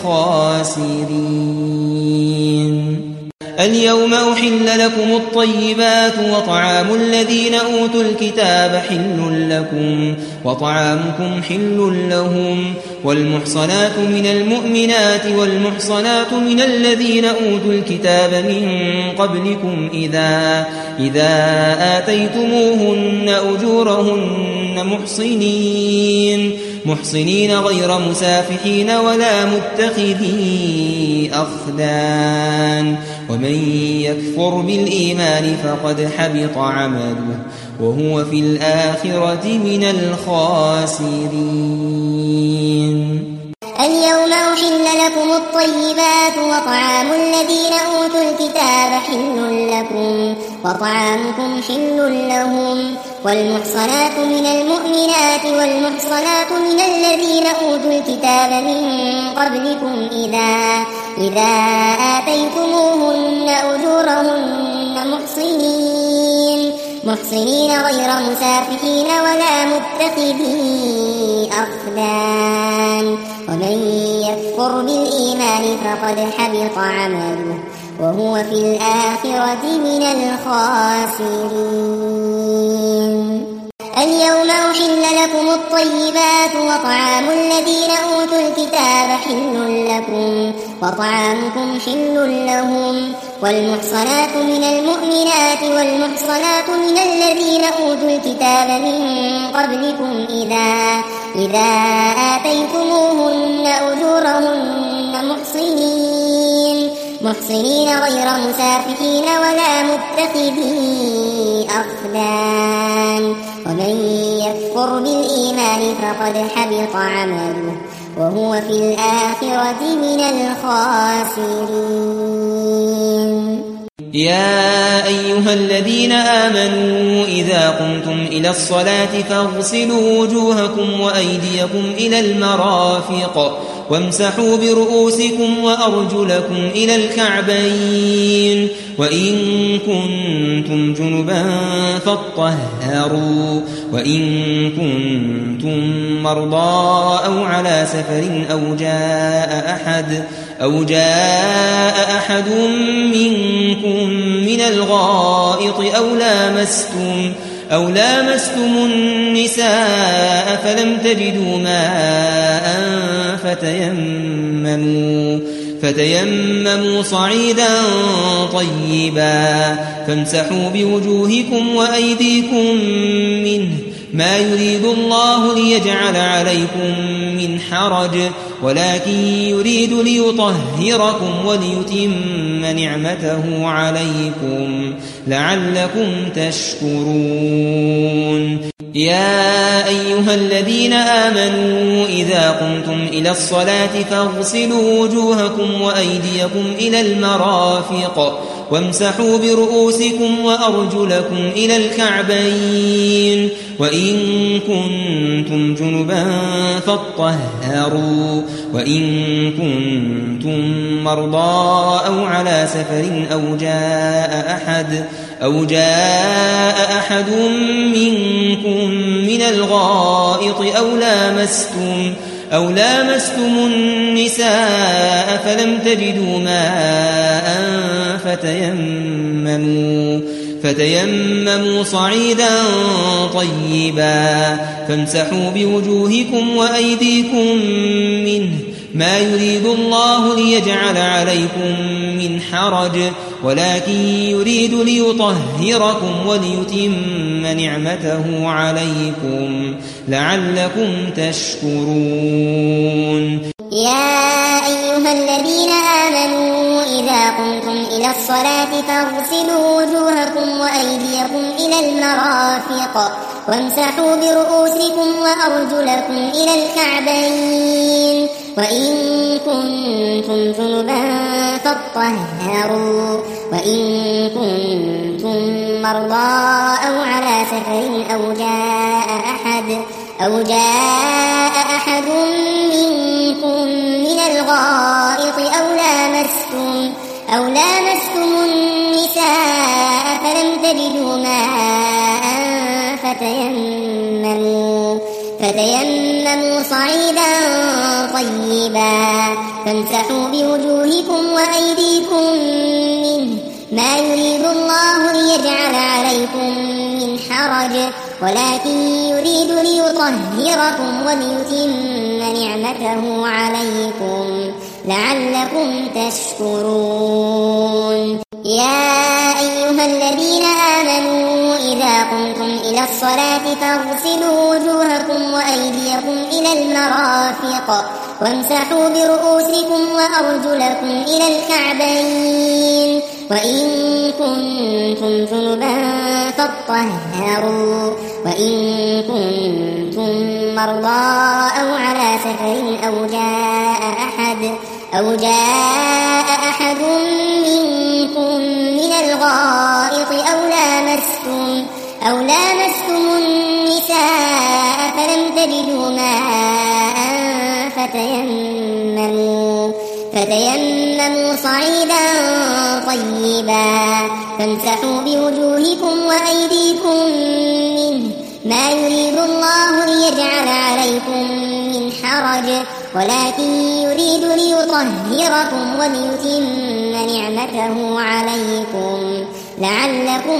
الخاسرين اليوم أحل لكم الطيبات وطعام الذين أوتوا الكتاب حل لكم وطعامكم حل لهم والمحصنات من المؤمنات والمحصنات من الذين أوتوا الكتاب من قبلكم إذا, إذا آتيتموهن أجورهن محصنين محصنين غير مسافحين ولا متخذي أخدان ومن يكفر بالإيمان فقد حبط عمله وهو في الآخرة من الخاسرين اليوم أحل لكم الطيبات وطعام الذين أوتوا الكتاب حل لكم وطعامكم حل لهم والمحصنات من المؤمنات والمحصنات من الذين أوتوا الكتاب من قبلكم إذا, إذا آتيتموهن أجورهن محصنين محصنين غير مسافحين ولا متخذي أخدان ومن يكفر بالإيمان فقد حبط عمله وهو في الآخرة من الخاسرين اليوم أحل لكم الطيبات وطعام الذين أوتوا الكتاب حل لكم وطعامكم حل لهم والمحصنات من المؤمنات والمحصنات من الذين أوتوا الكتاب من قبلكم إذا, إذا آتيتموهن أجورهن محصنين محصنين غير مسافحين ولا متخذي أخدان ومن يكفر بالإيمان فقد حبط عمله وهو في الآخرة من الخاسرين يا أيها الذين آمنوا إذا قمتم إلى الصلاة فاغسلوا وجوهكم وأيديكم إلى المرافق وامسحوا برؤوسكم وأرجلكم إلى الكعبين وإن كنتم جنبا فاطهروا وإن كنتم مرضى أو على سفر أو جاء أحد أو جاء أحد منكم من الغائط أو لامستم أو لامستم النساء فلم تجدوا ماء فتيمموا فتيمموا صعيدا طيبا فامسحوا بوجوهكم وأيديكم منه ما يريد الله ليجعل عليكم من حرج ولكن يريد ليطهركم وليتم نعمته عليكم لعلكم تشكرون. يا أيها الذين آمنوا إذا قمتم إلى الصلاة فاغسلوا وجوهكم وأيديكم إلى المرافق وامسحوا برؤوسكم وأرجلكم إلى الكعبين وإن كنتم جنبا فاطهروا وإن كنتم مرضى أو على سفر أو جاء أحد أو جاء أحد منكم من الغائط أو لامستم أو لامستم النساء فلم تجدوا ماء فتيمموا فتيمموا صعيدا طيبا فامسحوا بوجوهكم وأيديكم منه ما يريد الله ليجعل عليكم من حرج ولكن يريد ليطهركم وليتم نعمته عليكم لعلكم تشكرون. يا أيها الذين آمنوا إذا قمتم إلى الصلاة فاغسلوا وجوهكم وأيديكم إلى المرافق وامسحوا برؤوسكم وأرجلكم إلى الكعبين وإن كنتم جنبا فاطهروا وإن كنتم مرضى أو على سفر أو جاء أحد أو جاء أحد منكم من الغائط أو لامستم أو لامستم النساء فلم تجدوا ماء فتيمموا فتيمموا صعيدا طيبا فامسحوا بوجوهكم وأيديكم منه ما يريد الله ليجعل عليكم من حرج ولكن يريد ليطهركم وليتم نعمته عليكم لعلكم تشكرون. يا أيها الذين آمنوا إذا قمتم إلى الصلاة فاغسلوا وجوهكم وأيديكم إلى المرافق وامسحوا برؤوسكم وأرجلكم إلى الكعبين وإن كنتم جنبا فاطهروا وإن كنتم مرضى أو على سفر أو جاء أحد أو جاء أحد منكم من الغائط أو لامستم أو لامستم النساء فلم تجدوا ماء فتيمموا فتيمموا صعيدا طيبا فامسحوا بوجوهكم وأيديكم منه ما يريد الله ليجعل عليكم من حرج ولكن يريد ليطهركم وليتم نعمته عليكم لعلكم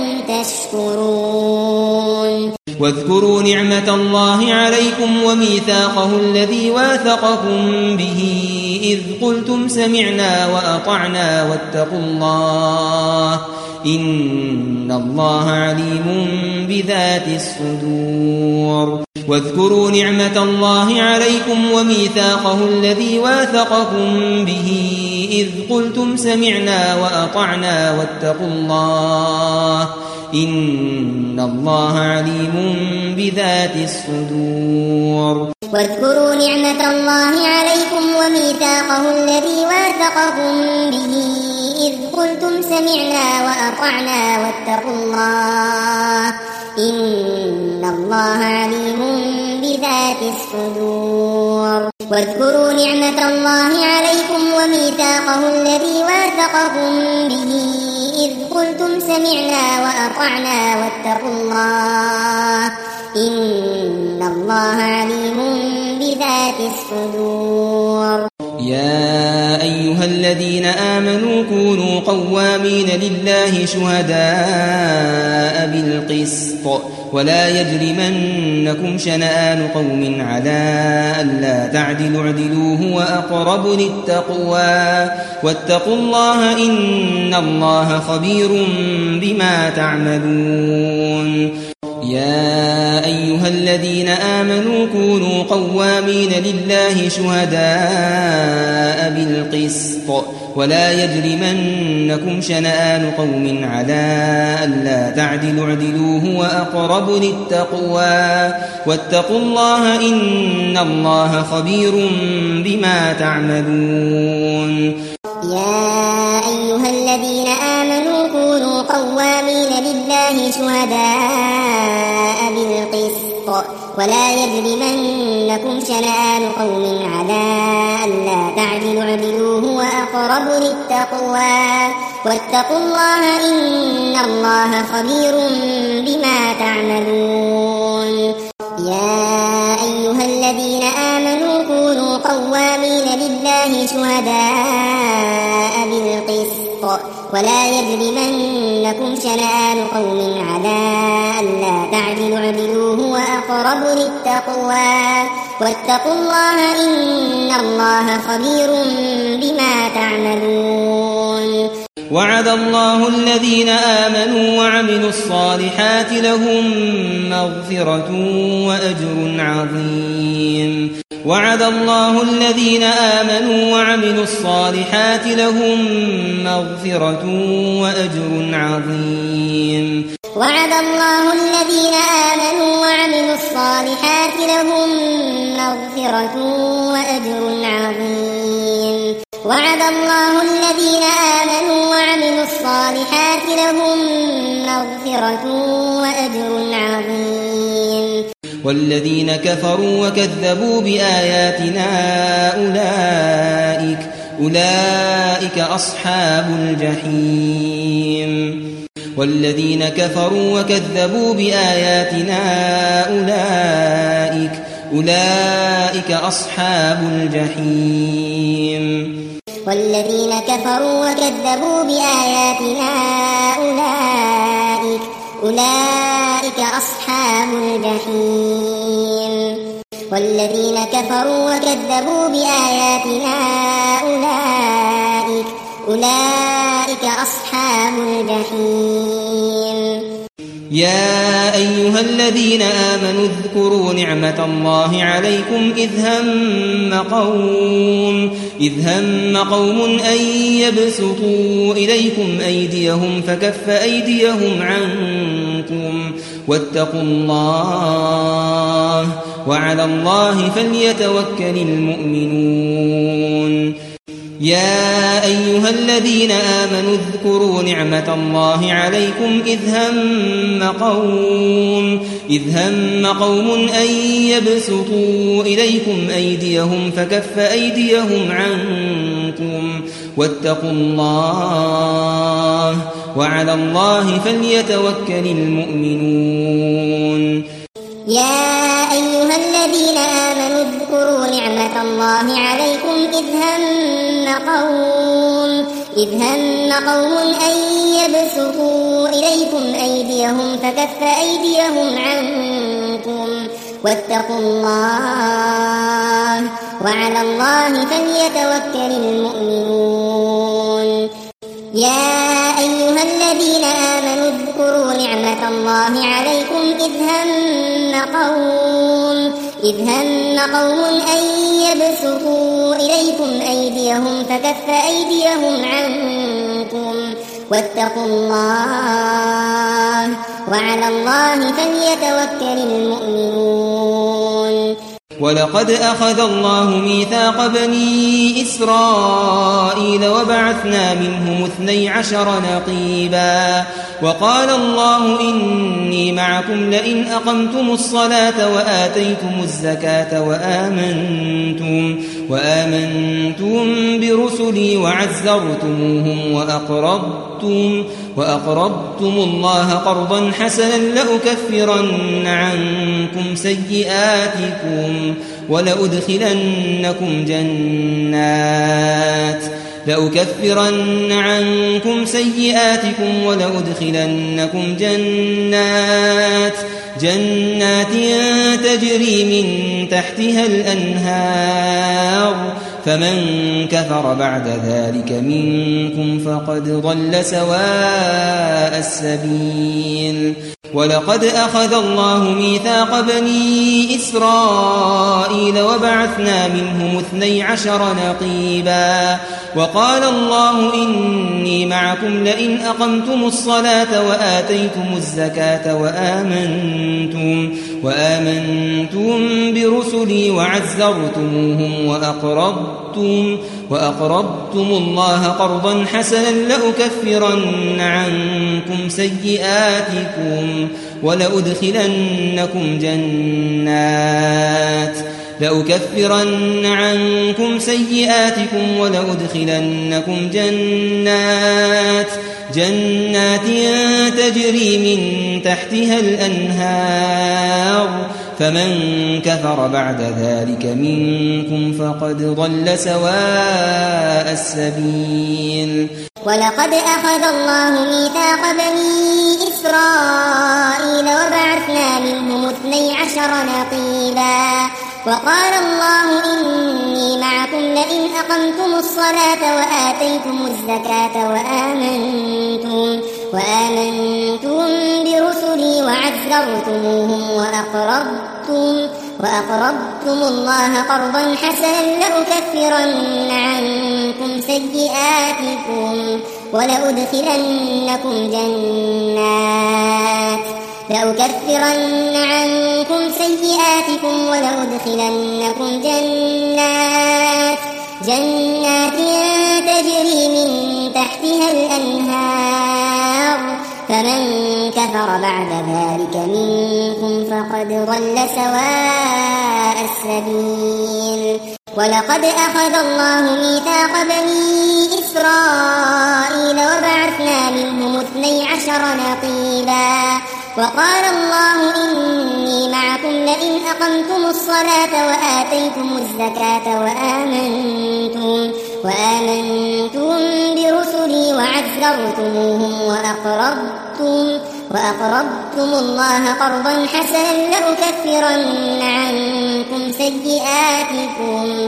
تشكرون. واذكروا نعمة الله عليكم وميثاقه الذي واثقكم به إذ قلتم سمعنا وأطعنا واتقوا الله إن الله عليم بذات الصدور. واذكروا نعمة الله عليكم وميثاقه الذي واثقكم به إذ قلتم سمعنا وأطعنا واتقوا الله إن الله عليم بذات الصدور. واذكروا نعمة الله عليكم وميثاقه الذي واثقكم به إذ قلتم سمعنا وأطعنا واتقوا الله إن الله عليم بذات الصدور. واذكروا نعمة الله عليكم وميثاقه الذي واثقكم به إذ قلتم سمعنا وأطعنا واتقوا الله إن الله عليم بذات الصدور. يا أيها الذين آمنوا كونوا قوامين لله شهداء بالقسط ولا يجرمنكم شنآن قوم على ألا تعدلوا اعدلوا هو أقرب للتقوى واتقوا الله إن الله خبير بما تعملون. يا أيها الذين آمنوا كونوا قوامين لله شهداء بالقسط ولا يجرمنكم شنآن قوم على ألا تعدلوا اعدلوا هو أقرب للتقوى واتقوا الله إن الله خبير بما تعملون. يا أيها الذين آمنوا كونوا قوامين لله شهداء بالقسط ولا يجرمنكم شنآن قوم على ألا تعدلوا اعدلوا هو أقرب للتقوى واتقوا الله إن الله خبير بما تعملون. يا أيها الذين آمنوا كونوا قوامين لله شهداء بالقسط ولا يجرمنكم شنآن قوم على ألا تعدلوا اعدلوا هو أقرب للتقوى واتقوا الله إن الله خبير بما تعملون. وعد الله الذين آمنوا وعملوا الصالحات لهم مغفرة وأجر عظيم. وعد الله الذين آمنوا وعملوا الصالحات لهم مغفرة وأجر عظيم. وعد الله الذين آمنوا وعملوا الصالحات لهم مغفرة وأجر عظيم. وعد الله الذين آمنوا وعملوا الصالحات لهم مغفرة وأجر عظيم. والذين كفروا وكذبوا بآياتنا أولئك أولئك أصحاب الجحيم. والذين كفروا وكذبوا بآياتنا أولئك أولئك أصحاب الجحيم. والذين كفروا وكذبوا بآياتنا أولئك أولئك أصحاب الجحيم. والذين كفروا وكذبوا بآياتنا أولئك أولئك أصحاب الجحيم. يا أيها الذين آمنوا اذكروا نعمة الله عليكم إذ هم قوم إذ هم قوم أن يبسطوا إليكم أيديهم فكف أيديهم عنكم واتقوا الله وعلى الله فليتوكل المؤمنون. يا أيها الذين آمنوا اذكروا نعمة الله عليكم إذ هم قوم إذ هم قوم أن يبسطوا إليكم أيديهم فكف أيديهم عنكم واتقوا الله وعلى الله فليتوكل المؤمنون. يا أيها الذين آمنوا اذكروا نعمة الله عليكم إذ هم قوم إذ هم قوم أن يبسطوا إليكم أيديهم فكف أيديهم عنكم واتقوا الله وعلى الله فليتوكل المؤمنون. يا أيها الذين آمنوا اذكروا نعمة الله عليكم إذ هم قوم إذ هم قوم أن يبسطوا إليكم أيديهم فكف أيديهم عنكم واتقوا الله وعلى الله فليتوكل المؤمنون. ولقد أخذ الله ميثاق بني إسرائيل وبعثنا منهم اثني عشر نقيبا وقال الله إني معكم لئن أقمتم الصلاة وآتيتم الزكاة وآمنتم, وآمنتم برسلي وعزرتموهم وأقرضتم, وأقرضتم الله قرضا حسنا لأكفرن عنكم سيئاتكم ولأدخلنكم جنات لأكفرن عنكم سيئاتكم ولأدخلنكم جنات جنات تجري من تحتها الأنهار فمن كفر بعد ذلك منكم فقد ضل سواء السبيل ولقد أخذ الله ميثاق بني إسرائيل وبعثنا منهم اثني عشر نقيبا وقال الله إني معكم لئن أقمتم الصلاة وآتيتم الزكاة وآمنتم, وآمنتم برسلي وعزرتموهم وأقرضتم, وأقرضتم الله قرضا حسنا لأكفرن عنكم سيئاتكم ولأدخلنكم جنات لأكفرن عنكم سيئاتكم ولأدخلنكم جنات جنات تجري من تحتها الأنهار فمن كفر بعد ذلك منكم فقد ضل سواء السبيل ولقد أخذ الله ميثاق بني إسرائيل وبعثنا منهم اثني عشر نقيبا وقال الله إني معكم لئن أقمتم الصلاة وآتيتم الزكاة وآمنتم, وآمنتم برسلي وعزرتموهم وأقرضتم, وأقرضتم الله قرضا حسنا لأكفرن عنكم سيئاتكم ولأدخلنكم جنات لأكفرن عنكم سيئاتكم ولأدخلنكم جنات جنات تجري من تحتها الأنهار فمن كفر بعد ذلك منكم فقد ضل سواء السبيل ولقد أخذ الله ميثاق بني إسرائيل وبعثنا منهم اثني عشر نقيبا وقال الله إني معكم لئن أقمتم الصلاة وآتيتم الزكاة وآمنتم, وآمنتم برسلي وعزرتموهم وأقرضتم, وأقرضتم الله قرضا حسنا لأكفرن عنكم سيئاتكم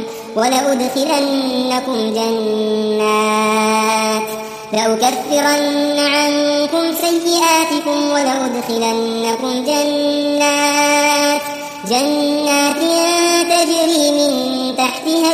ولأدخلنكم جنات لأكفرن عنكم سيئاتكم ولأدخلنكم جنات جنات تجري من تحتها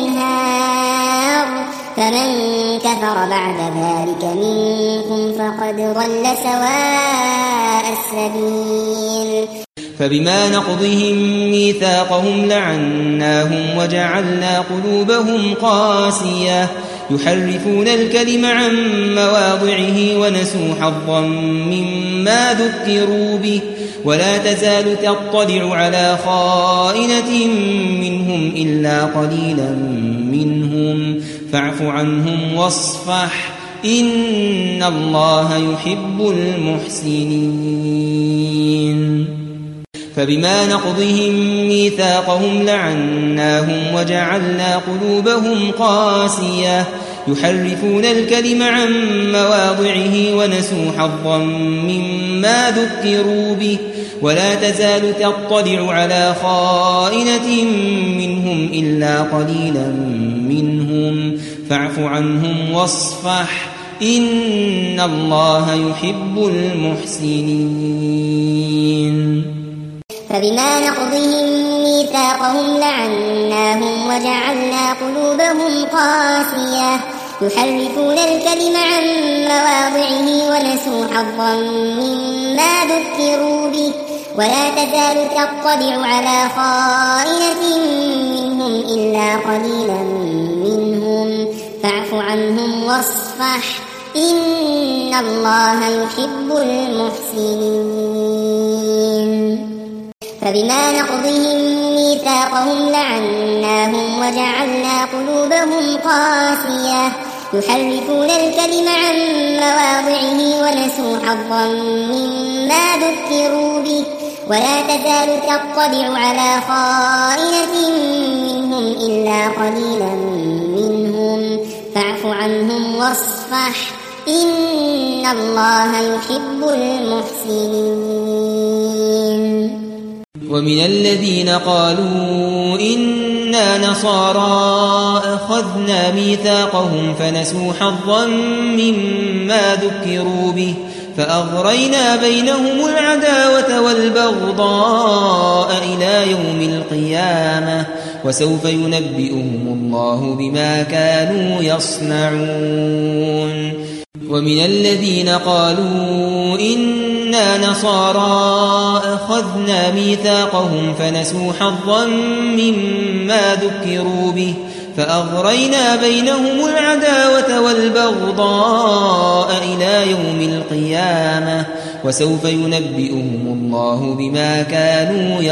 الأنهار فمن كفر بعد ذلك منكم فقد ضل سواء السبيل فبما نقضهم ميثاقهم لعناهم وجعلنا قلوبهم قاسية يحرفون الكلم عن مواضعه ونسوا حظا مما ذكروا به ولا تزال تطلع على خائنة منهم إلا قليلا منهم فاعف عنهم واصفح إن الله يحب المحسنين فبما نقضهم ميثاقهم لعناهم وجعلنا قلوبهم قاسية يحرفون الكلم عن مواضعه ونسوا حظا مما ذكروا به ولا تزال تطلع على خائنة منهم إلا قليلا منهم فاعف عنهم واصفح إن الله يحب المحسنين فبما نقضهم ميثاقهم لعناهم وجعلنا قلوبهم قاسية يحرفون الكلم عن مواضعه ونسوا حظا مما ذكروا به ولا تزال تطلع على خائنة منهم إلا قليلا منهم فاعف عنهم واصفح إن الله يحب المحسنين. فبما نقضهم ميثاقهم لعناهم وجعلنا قلوبهم قاسية يحرفون الكلم عن مواضعه ونسوا حظا مما ذكروا به ولا تزال تطلع على خائنة منهم إلا قليلا منهم فاعف عنهم واصفح إن الله يحب المحسنين. ومن الذين قالوا إنا نصارى أخذنا ميثاقهم فنسوا حظا مما ذكروا به فأغرينا بينهم العداوة والبغضاء إلى يوم القيامة وسوف ينبئهم الله بما كانوا يصنعون. ومن الذين قالوا إنا نصارى أخذنا ميثاقهم فنسوا حظا مما ذكروا به فأغرينا بينهم العداوة والبغضاء إلى يوم القيامة وسوف ينبئهم الله بما كانوا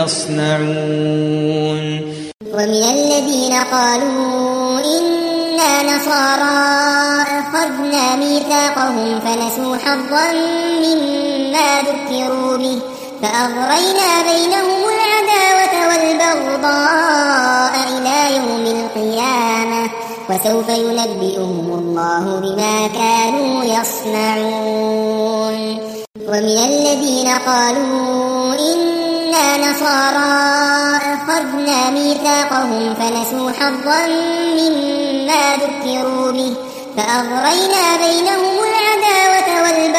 يصنعون. ومن الذين قالوا إنا نصارى أخذنا ميثاقهم فنسوا حظا مما ذكروا به فأغرينا بينهم العداوة والبغضاء إلى يوم القيامة وسوف ينبئهم الله بما كانوا يصنعون. ومن الذين قالوا إنا نصارى أخذنا ميثاقهم فنسوا حظا مما ذكروا به فأغرينا بينهم العداوة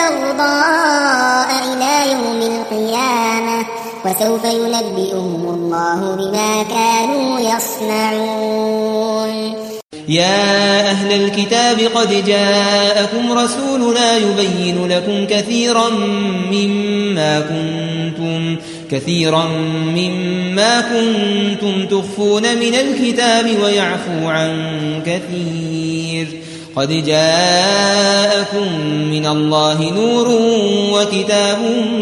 والبغضاء إلى يوم القيامة وسوف ينبئهم الله بما كانوا يصنعون. يا أهل الكتاب قد جاءكم رسولنا يبين لكم كثيرا مما كنتم كثيرا مما كنتم تخفون من الكتاب ويعفو عن كثير قد جاءكم من الله نور وكتاب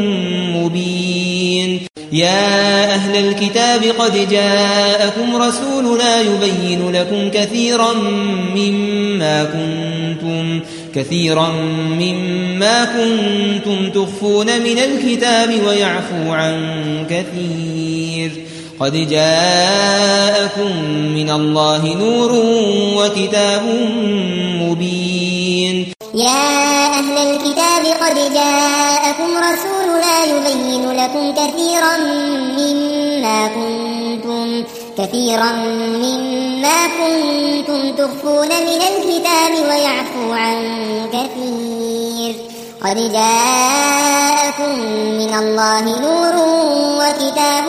مبين. يا أهل الكتاب قد جاءكم رسولنا يبين لكم كثيرا مما كنتم كثيرا مما كنتم تخفون من الكتاب ويعفو عن كثير قد جاءكم من الله نور وكتاب مبين. يا أهل الكتاب قد جاءكم رسولنا يبين لكم كثيرا مما كنتم كثيرا مما كنتم تخفون من الكتاب ويعفو عن كثير قد جاءكم من الله نور وكتاب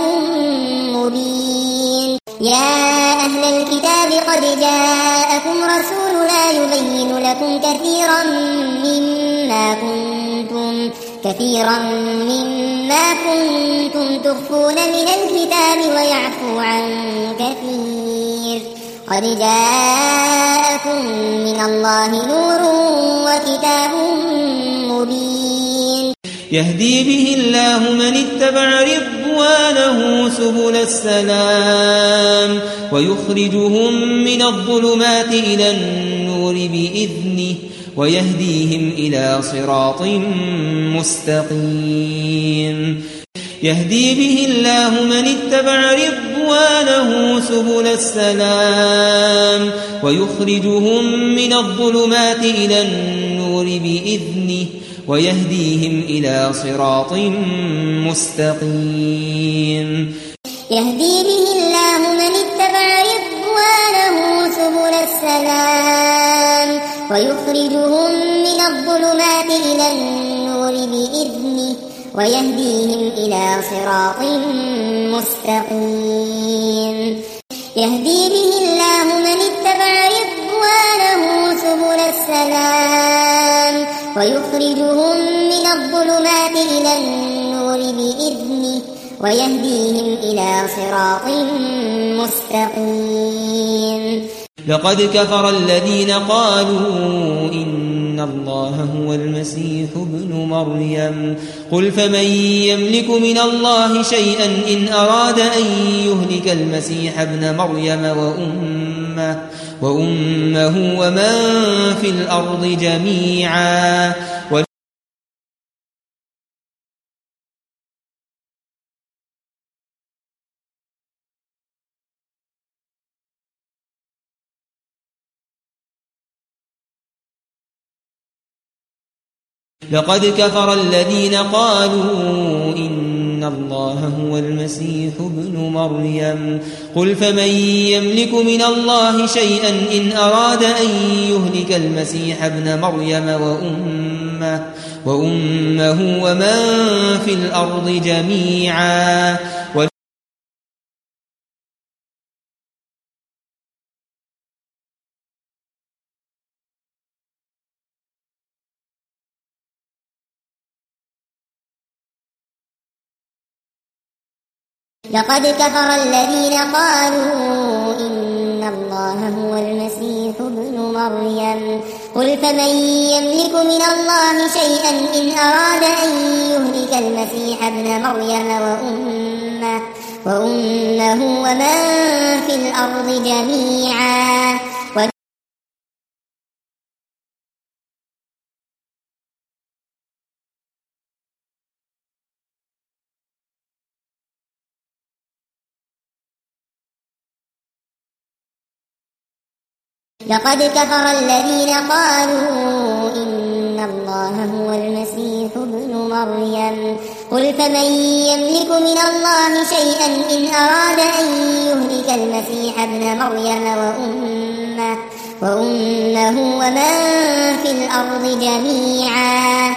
مبين. يا أهل الكتاب قد جاءكم رسولنا يبين لكم كثيرا مما كنتم كثيرا مما كنتم تخفون من الكتاب ويعفو عن كثير قد جاءكم من الله نور وكتاب مبين. يهدي به الله من اتبع رضوانه سبل السلام ويخرجهم من الظلمات إلى النور بإذنه ويهديهم إلى صراط مستقيم. يهدي به الله من اتبع رضوانه سبل السلام ويخرجهم من الظلمات إلى النور بإذنه ويهديهم إلى صراط مستقيم. يهدي به الله من اتبع رضوانه سبل السلام ويخرجهم من الظلمات إلى النور بإذنه ويهديهم إلى صراط مستقيم. يهدي به الله من اتبع رضوانه سبل السلام ويخرجهم من الظلمات إلى النور بإذنه ويهديهم إلى صراط مستقيم. لقد كفر الذين قالوا إن الله هو المسيح ابن مريم قل فمن يملك من الله شيئا إن أراد أن يهلك المسيح ابن مريم وأمه, وأمه ومن في الأرض جميعا. لقد كفر الذين قالوا إن الله هو المسيح ابن مريم قل فمن يملك من الله شيئا إن أراد أن يهلك المسيح ابن مريم وأمه, وأمه ومن في الأرض جميعا. لقد كفر الذين قالوا إن الله هو المسيح ابن مريم قل فمن يملك من الله شيئا إن أراد أن يهلك المسيح ابن مريم وأمه, وأمه ومن في الأرض جميعا. لقد كفر الذين قالوا إن الله هو المسيح ابن مريم قل فمن يملك من الله شيئا إن أراد أن يهلك المسيح ابن مريم وأمه, وأمه ومن في الأرض جميعا.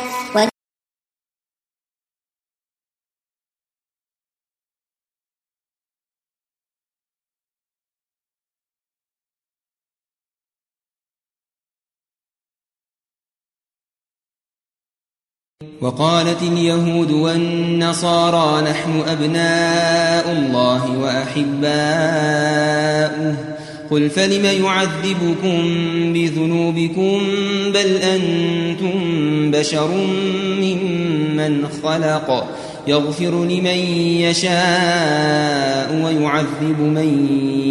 وقالت اليهود والنصارى نحن أبناء الله وأحباؤه قل فلم يعذبكم بذنوبكم بل أنتم بشر ممن خلق يغفر لمن يشاء ويعذب من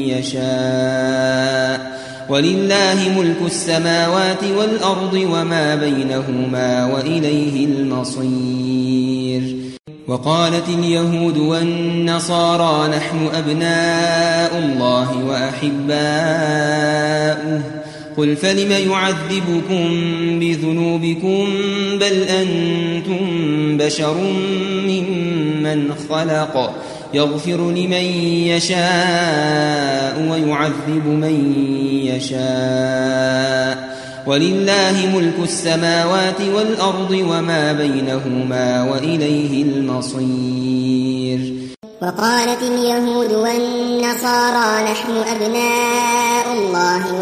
يشاء ولله ملك السماوات والأرض وما بينهما وإليه المصير. وقالت اليهود والنصارى نحن أبناء الله وأحباؤه قل فلم يعذبكم بذنوبكم بل أنتم بشر ممن خلق يغفر لمن يشاء ويعذب من يشاء ولله ملك السماوات والأرض وما بينهما وإليه المصير. وقالت اليهود والنصارى نحن أبناء الله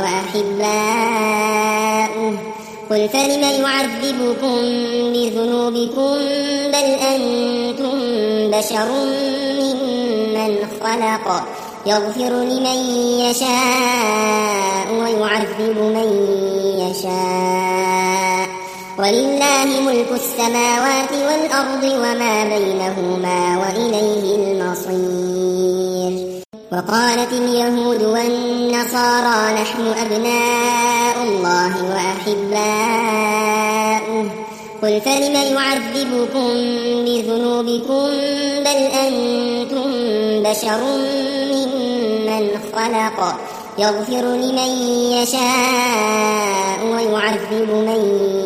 وأحباؤه قل فلم يعذبكم بذنوبكم بل أنتم بشر ممن خلق يغفر لمن يشاء ويعذب من يشاء ولله ملك السماوات والأرض وما بينهما وإليه المصير. وقالت اليهود والنصارى نحن أبناء الله وأحباؤه قل فلم يعذبكم بذنوبكم بل أنتم بشر ممن خلق يغفر لمن يشاء ويعذب من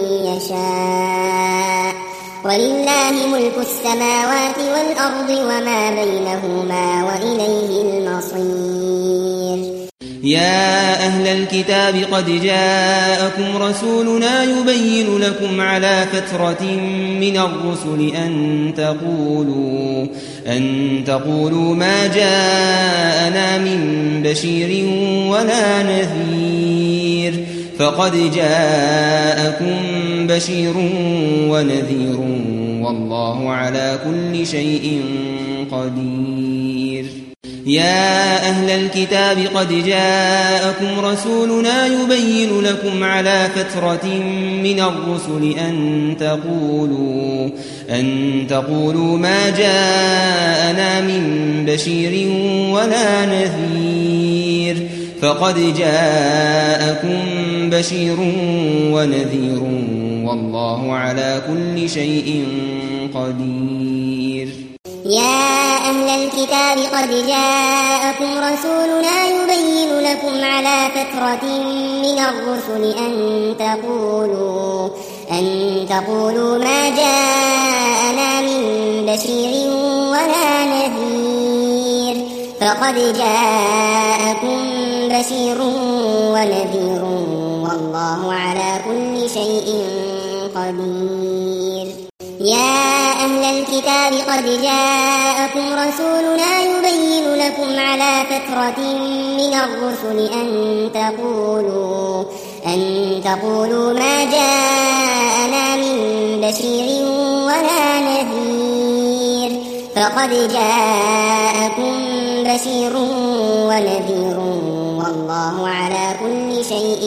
يشاء ولله ملك السماوات والأرض وما بينهما وإليه المصير. يا أهل الكتاب قد جاءكم رسولنا يبين لكم على فترة من الرسل أن تقولوا أن تقولوا ما جاءنا من بشير ولا نذير فقد جاءكم بشير ونذير والله على كل شيء قدير. يا أهل الكتاب قد جاءكم رسولنا يبين لكم على فترة من الرسل أن تقولوا أن تقولوا ما جاءنا من بشير ولا نذير فقد جاءكم بشير ونذير والله على كل شيء قدير. يا أهل الكتاب قد جاءكم رسولنا يبين لكم على فترة من الرسل أن تقولوا أن تقولوا ما جاءنا من بشير ولا نذير فقد جاءكم بشير ونذير والله على كل شيء قدير. يا أهل الكتاب قد جاءكم رسولنا يبين لكم على فترة من الرسل أن تقولوا أن تقولوا ما جاءنا من بشير ولا نذير فقد جاءكم بشير ونذير والله على كل شيء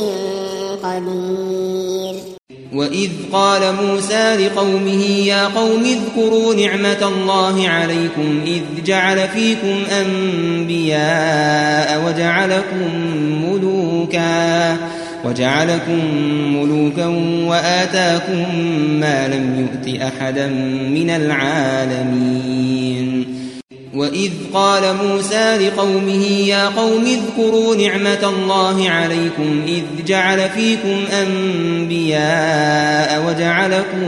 قدير. وإذ قال موسى لقومه يا قوم اذكروا نعمة الله عليكم إذ جعل فيكم أنبياء وجعلكم ملوكا وجعلكم ملوكا وآتاكم ما لم يؤت أحدا من العالمين. وإذ قال موسى لقومه يا قوم اذكروا نعمة الله عليكم إذ جعل فيكم أنبياء وجعلكم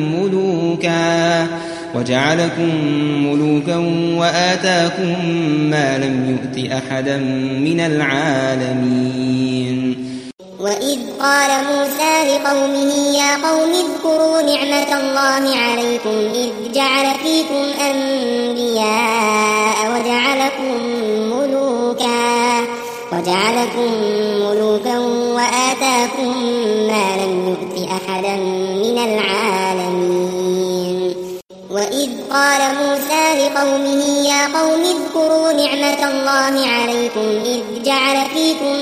ملوكا وجعلكم ملوكا وآتاكم ما لم يؤت أحدا من العالمين. وإذ قال موسى لقومه يا قوم اذكروا نعمة الله عليكم إذ جعل فيكم أنبياء وجعلكم ملوكا وجعلكم ملوكا وآتاكم ما لم يؤت أحدا من العالمين. وإذ قال موسى لقومه يا قوم اذكروا نعمة الله عليكم إذ جعل فيكم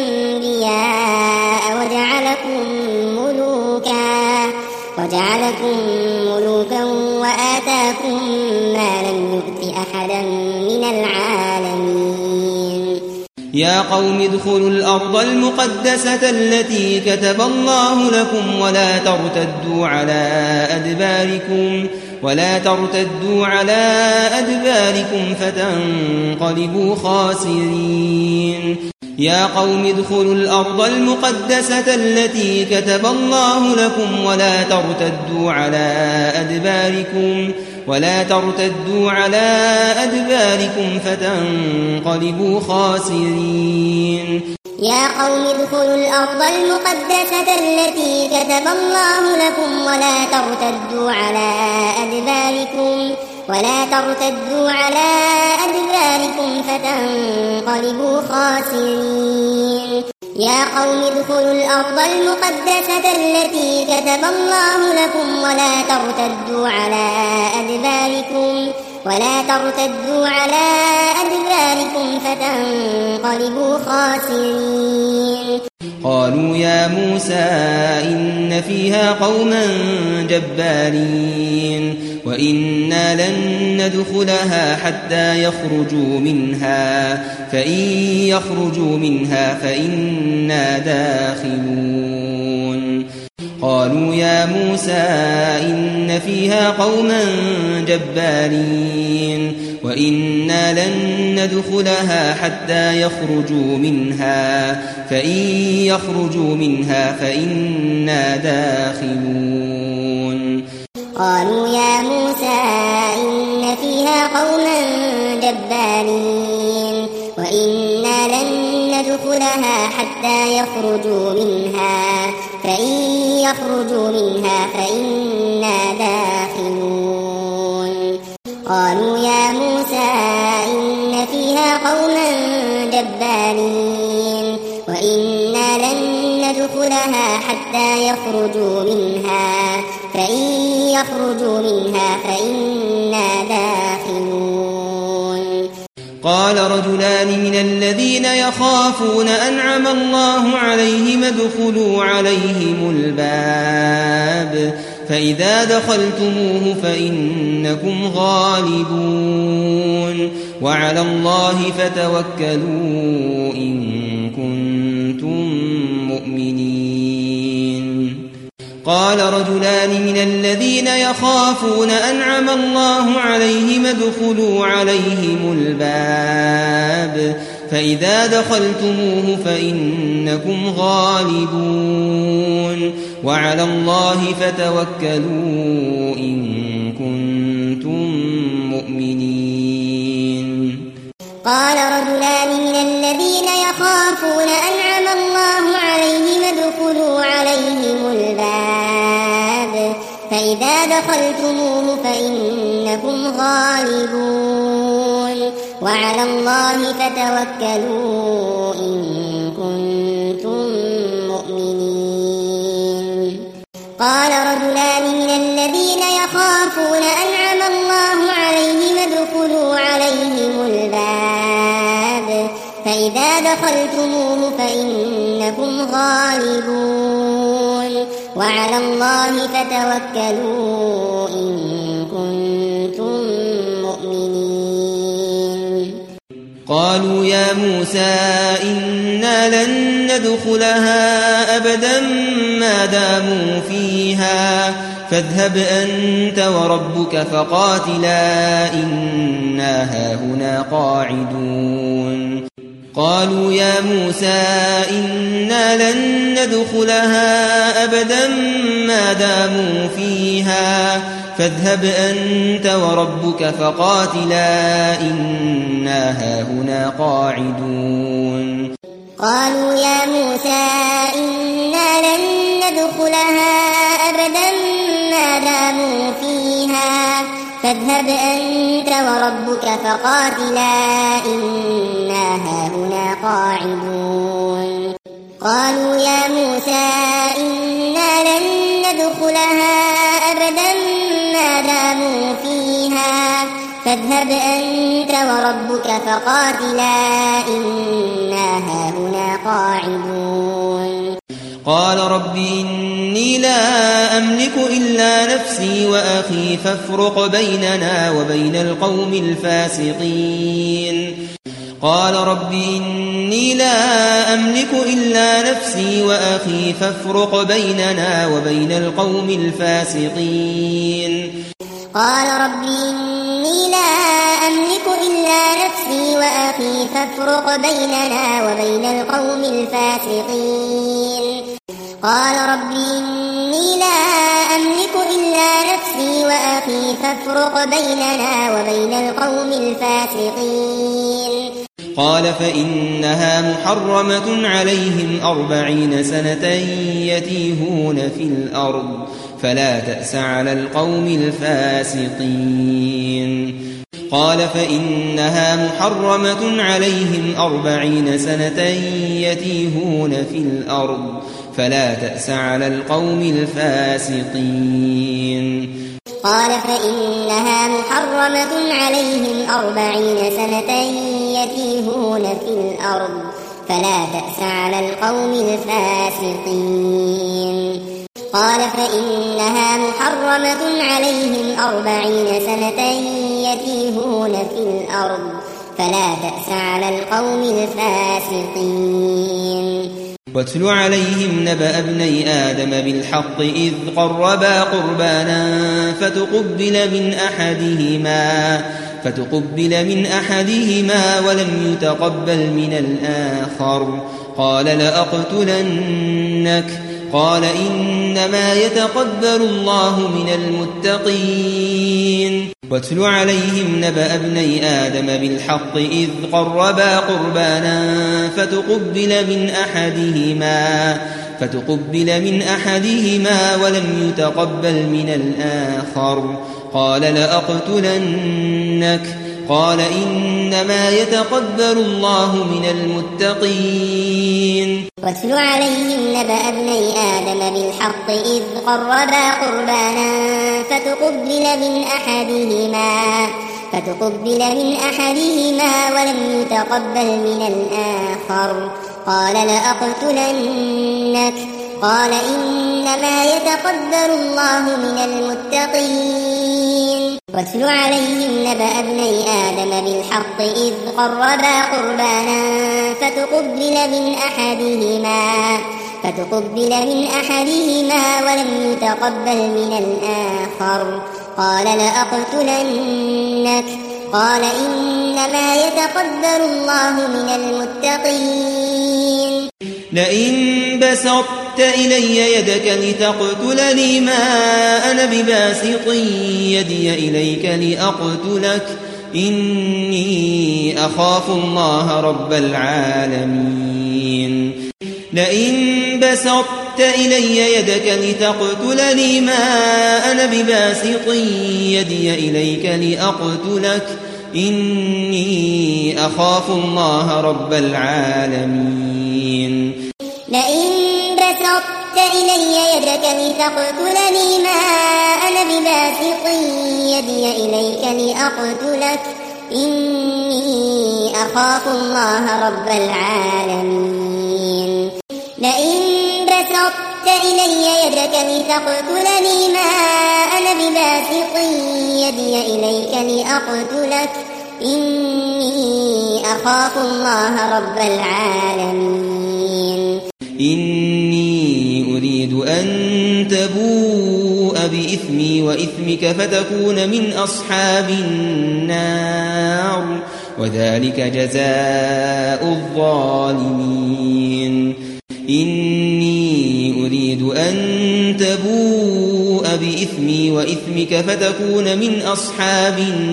أنبياء وجعلكم ملوكا وجعلكم ملوكا وآتاكم ما لم يؤت أحدا من العالمين. يا قوم ادخلوا الأرض المقدسة التي كتب الله لكم ولا ترتدوا على أدباركم ولا ترتدوا على أدباركم فتنقلبوا خاسرين. يا قوم ادخلوا الأرض المقدسة التي كتب الله لكم ولا ترتدوا على أدباركم ولا ترتدوا على أدباركم فتنقلبوا خاسرين. يا قوم ادخلوا الأرض المقدسة التي كتب الله لكم ولا ترتدوا على أدباركم ولا ترتدوا على أدباركم فتنقلبوا خاسرين. يا قوم ادخلوا الأرض المقدسة التي كتب الله لكم ولا ترتدوا على أدباركم ولا ترتدوا على أدباركم فتنقلبوا خاسرين. قالوا يا موسى إن فيها قوما جبارين وإنا لن ندخلها حتى يخرجوا منها فإن يخرجوا منها فإنا داخلون. قالوا يا موسى إن فيها قوما جبارين وإنا لن ندخلها حتى يخرجوا منها فإن يخرجوا منها فإنا داخلون. قالوا يا موسى إن فيها قوما جبارين وإنا لن ندخلها حتى يخرجوا منها فإن يخرجوا منها فإنا داخلون. قالوا يا موسى إن فيها قوما جبارين وإنا لن ندخلها يخرجوا منها فإن يخرجوا منها فإنا داخلون. قال رجلان من الذين يخافون أنعم الله عليهم ادخلوا عليهم الباب فإذا دخلتموه فإنكم غالبون وعلى الله فتوكلوا إن كنتم مؤمنين. قال رجلان من الذين يخافون أنعم الله عليهم ادخلوا عليهم الباب فإذا دخلتموه فإنكم غالبون وعلى الله فتوكلوا إن كنتم مؤمنين. قال رجلان من الذين يخافون أنعم الله عليهم ادخلوا عليهم الباب فإذا دخلتموه فإنكم غالبون وعلى الله فتوكلوا إن كنتم مؤمنين. قال رجلان من الذين يخافون أنعم الله عليهم ادخلوا عليهم الباب فإذا دخلتموه فإنكم غالبون وعلى الله فتوكلوا إن كنتم مؤمنين. قالوا يا موسى إنا لن ندخلها أبدا ما داموا فيها فاذهب أنت وربك فقاتلا إنا هاهنا قاعدون. قالوا يا موسى إنا لن ندخلها أبدا ما داموا فيها فاذهب أنت وربك فقاتلا إنا هاهنا قاعدون. قالوا يا موسى إنا لن ندخلها أبدا ما داموا فيها فاذهب أنت وربك فقاتلا إنا هاهنا قاعدون. قالوا يا موسى إنا لن ندخلها أبدا ما داموا فيها فاذهب أنت وربك فقاتلا إنا هاهنا قاعدون. قال رب إني لا أملك إلا نفسي وأخي فافرق بيننا وبين القوم الفاسقين. قال رب إني لا أملك إلا نفسي وأخي فافرق بيننا وبين القوم الفاسقين. قال رب إني لا أملك إلا نفسي وأخي فافرق بيننا وبين القوم الفاسقين. قال رب إني لا أملك إلا نفسي وأخي فافرق بيننا وبين القوم الفاسقين. قال فإنها محرمة عليهم أربعين سنة يتيهون في الأرض فلا تأس على القوم الفاسقين. قال فإنها محرمة عليهم أربعين سنة يتيهون في الأرض فلا تأس على القوم الفاسقين. قال فإنها محرمة عليهم أربعين سنة يتيهون في الأرض فلا تأس على القوم الفاسقين. قال فإنها محرمة عليهم أربعين سنة يتيهون في الأرض فلا تأس على القوم الفاسقين. واتل عليهم نبأ ابني آدم بالحق إذ قربا قربانا فتقبل من أحدهما فتقبل من أحدهما ولم يتقبل من الآخر قال لأقتلنك قال إنما يتقبل الله من المتقين. واتل عليهم نبأ ابني آدم بالحق إذ قربا قربانا فتقبل من أحدهما فتقبل من أحدهما ولم يتقبل من الآخر قال لأقتلنك قال إنما يتقبل الله من المتقين. واتل عليهم نبأ ابني آدم بالحق إذ قربا قربانا فتقبل من أحدهما فتقبل من أحدهما ولم يتقبل من الآخر قال لأقتلنك قال إنما يتقبل الله من المتقين واتل عليهم نبأ ابني آدم بالحق إذ قربا قربانا فتقبل من أحدهما فتقبل من أحدهما ولم يتقبل من الآخر قال لأقتلنك قال إنما يتقبل الله من المتقين لئن بسطت إلي يدك لتقتلني ما أنا بباسط يدي إليك لأقتلك إني أخاف الله رب العالمين لئن بسطت إلي يدك لتقتلني ما أنا بباسط يدي إليك لأقتلك إني أخاف الله رب العالمين لئن بسطت إلي يدك لتقتلني ما أنا بباسط يدي إليك لأقتلك إني أخاف الله رب العالمين لئن بسطت إلي يدك لتقتلني ما أنا بباسط يدي إليك لأقتلك إني أخاف الله رب العالمين إني أريد أن تبوء بإثمي وإثمك فتكون من أصحاب النار وذلك جزاء الظالمين إني أريد أن تبوء بإثمي وإثمك فتكون من أصحاب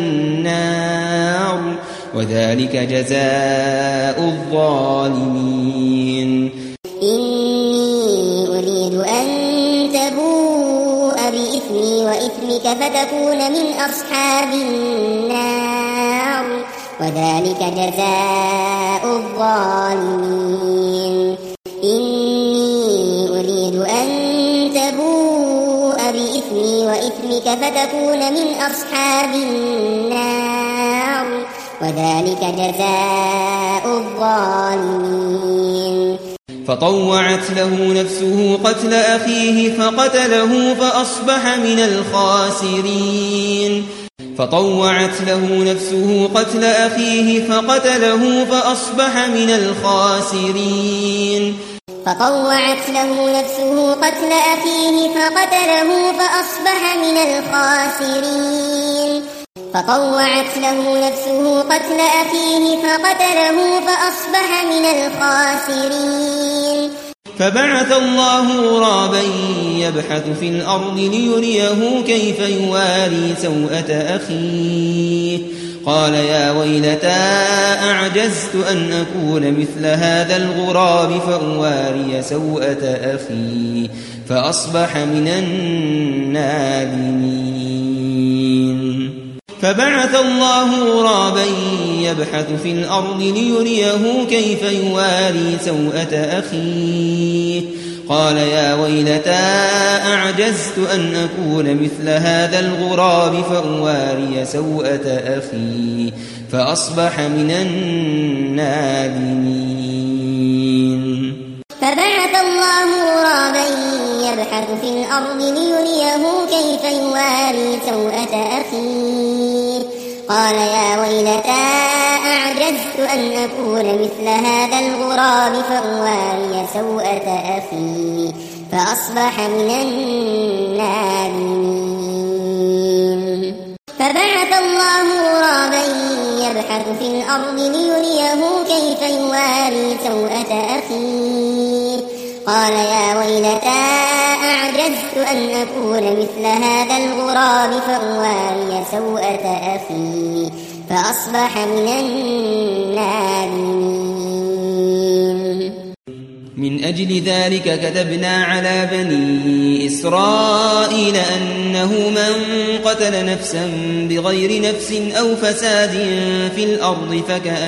النار وذلك جزاء الظالمين إني أريد أن تبوء بإثمي وإثمك فتكون من أصحاب النار وذلك جزاء الظالمين إني أريد أن تبوء بإثمي وإثمك فتكون من أصحاب النار وذلك جزاء الظالمين فطوعت له نفسه قتل أخيه فقتله فأصبح من الخاسرين فطوعت له نفسه قتل أخيه فقتله فأصبح من الخاسرين فطوعت له نفسه قتل أخيه فقتله فأصبح من الخاسرين فطوعت له نفسه قتل أخيه فقتله فأصبح من الخاسرين فبعث الله غرابا يبحث في الأرض ليريه كيف يواري سوءة أخيه قال يا ويلتى أعجزت أن أكون مثل هذا الغراب فأواري سوءة أخي فأصبح من النادمين فبعث الله غرابا يبحث في الأرض ليريه كيف يواري سوءة أخيه قال يا ويلتى أعجزت أن أكون مثل هذا الغراب فأواري سوءة أخي فأصبح من النادمين فبعث الله غرابا يبحث في الأرض ليريه كيف يواري سوءة أخيه قال يا ويلتى أعجزت أن أكون مثل هذا الغراب فأواري سوءة أخي فأصبح من النادمين فبعث الله غرابا يبحث في الأرض ليريه كيف يواري سوءة أخيه قال يا ويلتى أعجزت أن أكون مثل هذا الغراب فأواري سوءة أخي فأصبح من النادمين من أجل ذلك كتبنا على بني إسرائيل أنه من قتل نفسا بغير نفس أو فساد في الأرض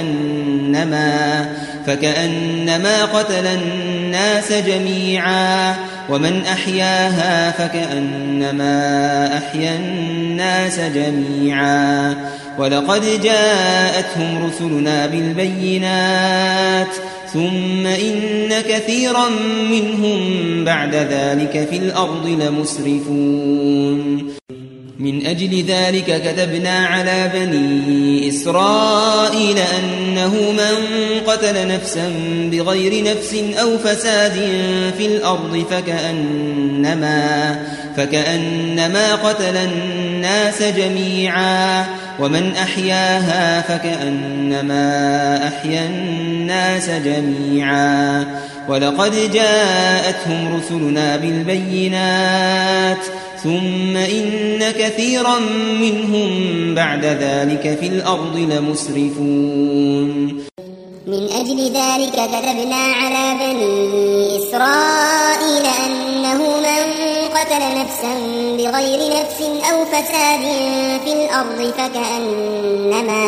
فكأنما, فكأنما قتل الناس جميعا ومن أحياها فكأنما أحيا الناس جميعا ولقد جاءتهم رسلنا بالبينات ثم إن كثيرا منهم بعد ذلك في الأرض لمسرفون من أجل ذلك كتبنا على بني إسرائيل أنه من قتل نفسا بغير نفس أو فساد في الأرض فكأنما, فكأنما قتل الناس جميعا ومن أحياها فكأنما أحيا الناس جميعا ولقد جاءتهم رسلنا بالبينات ثم إن كثيرا منهم بعد ذلك في الأرض لمسرفون من أجل ذلك كتبنا على بني إسرائيل أنه من قتل نفسا بغير نفس أو فساد في الأرض فكأنما,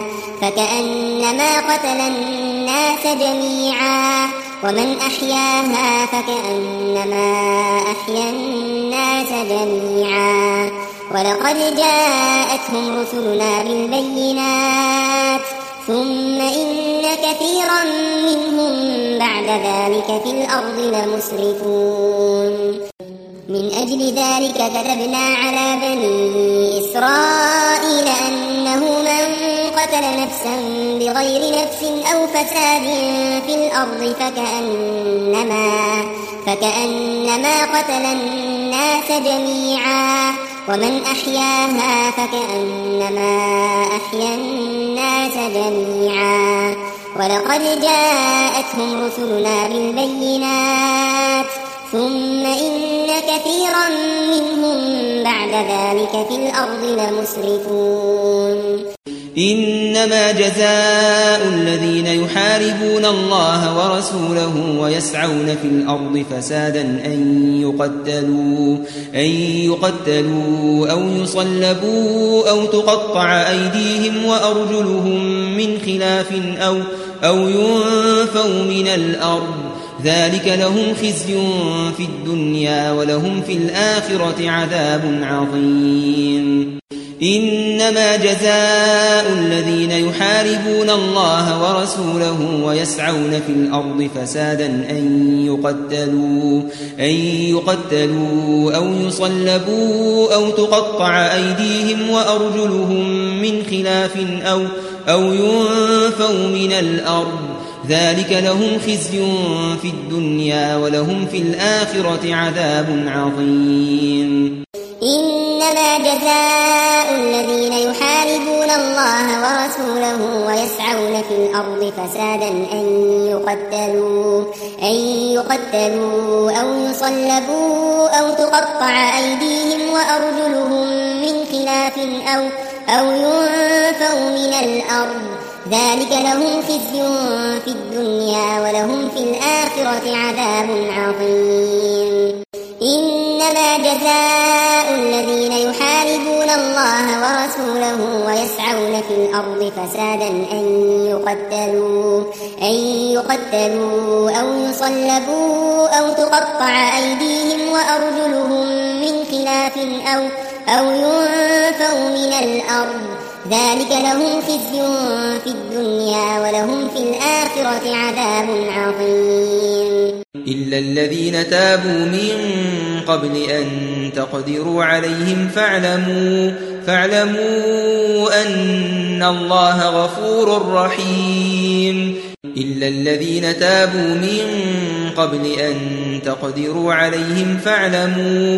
فكأنما قتل الناس جميعا ومن أحياها فكأنما أحيا الناس جميعا ولقد جاءتهم رسلنا بالبينات ثم إن كثيرا منهم بعد ذلك في الأرض لمسرفون من أجل ذلك كتبنا على بني إسرائيل أنه من قتل نفسا بغير نفس أو فساد في الأرض فكأنما, فكأنما قتل الناس جميعا ومن أحياها فكأنما أحيا الناس جميعا ولقد جاءتهم رسلنا بالبينات ثم إن كثيرا منهم بعد ذلك في الأرض لمسرفون إنما جزاء الذين يحاربون الله ورسوله ويسعون في الأرض فسادا أن يقتلوا, أن يقتلوا أو يصلبوا أو تقطع أيديهم وأرجلهم من خلاف أو, أو ينفوا من الأرض ذلك لهم خزي في الدنيا ولهم في الآخرة عذاب عظيم إنما جزاء الذين يحاربون الله ورسوله ويسعون في الأرض فسادا أن يقتلوا, أن يقتلوا أو يصلبوا أو تقطع أيديهم وأرجلهم من خلاف أو, أو ينفوا من الأرض ذلك لهم خزي في الدنيا ولهم في الآخرة عذاب عظيم إنما جزاء الذين يحاربون الله ورسوله ويسعون في الأرض فسادا أن يقتلوا, أن يقتلوا أو يصلبوا أو تقطع أيديهم وأرجلهم من خلاف أو, أو ينفوا من الأرض ذلك لهم خزي في الدنيا ولهم في الآخرة عذاب عظيم إنما جزاء الذين يحاربون الله ورسوله ويسعون في الأرض فسادا أن يقتلوا, أن يقتلوا أو يصلبوا أو تقطع أيديهم وأرجلهم من خلاف أو, أو ينفوا من الأرض ذلك لهم خزي في الدنيا ولهم في الآخرة عذاب عظيم إلا الذين تابوا من قبل أن تقدروا عليهم فاعلموا, فاعلموا أن الله غفور رحيم إلا الذين تابوا من قبل أن تقدروا عليهم فاعلموا,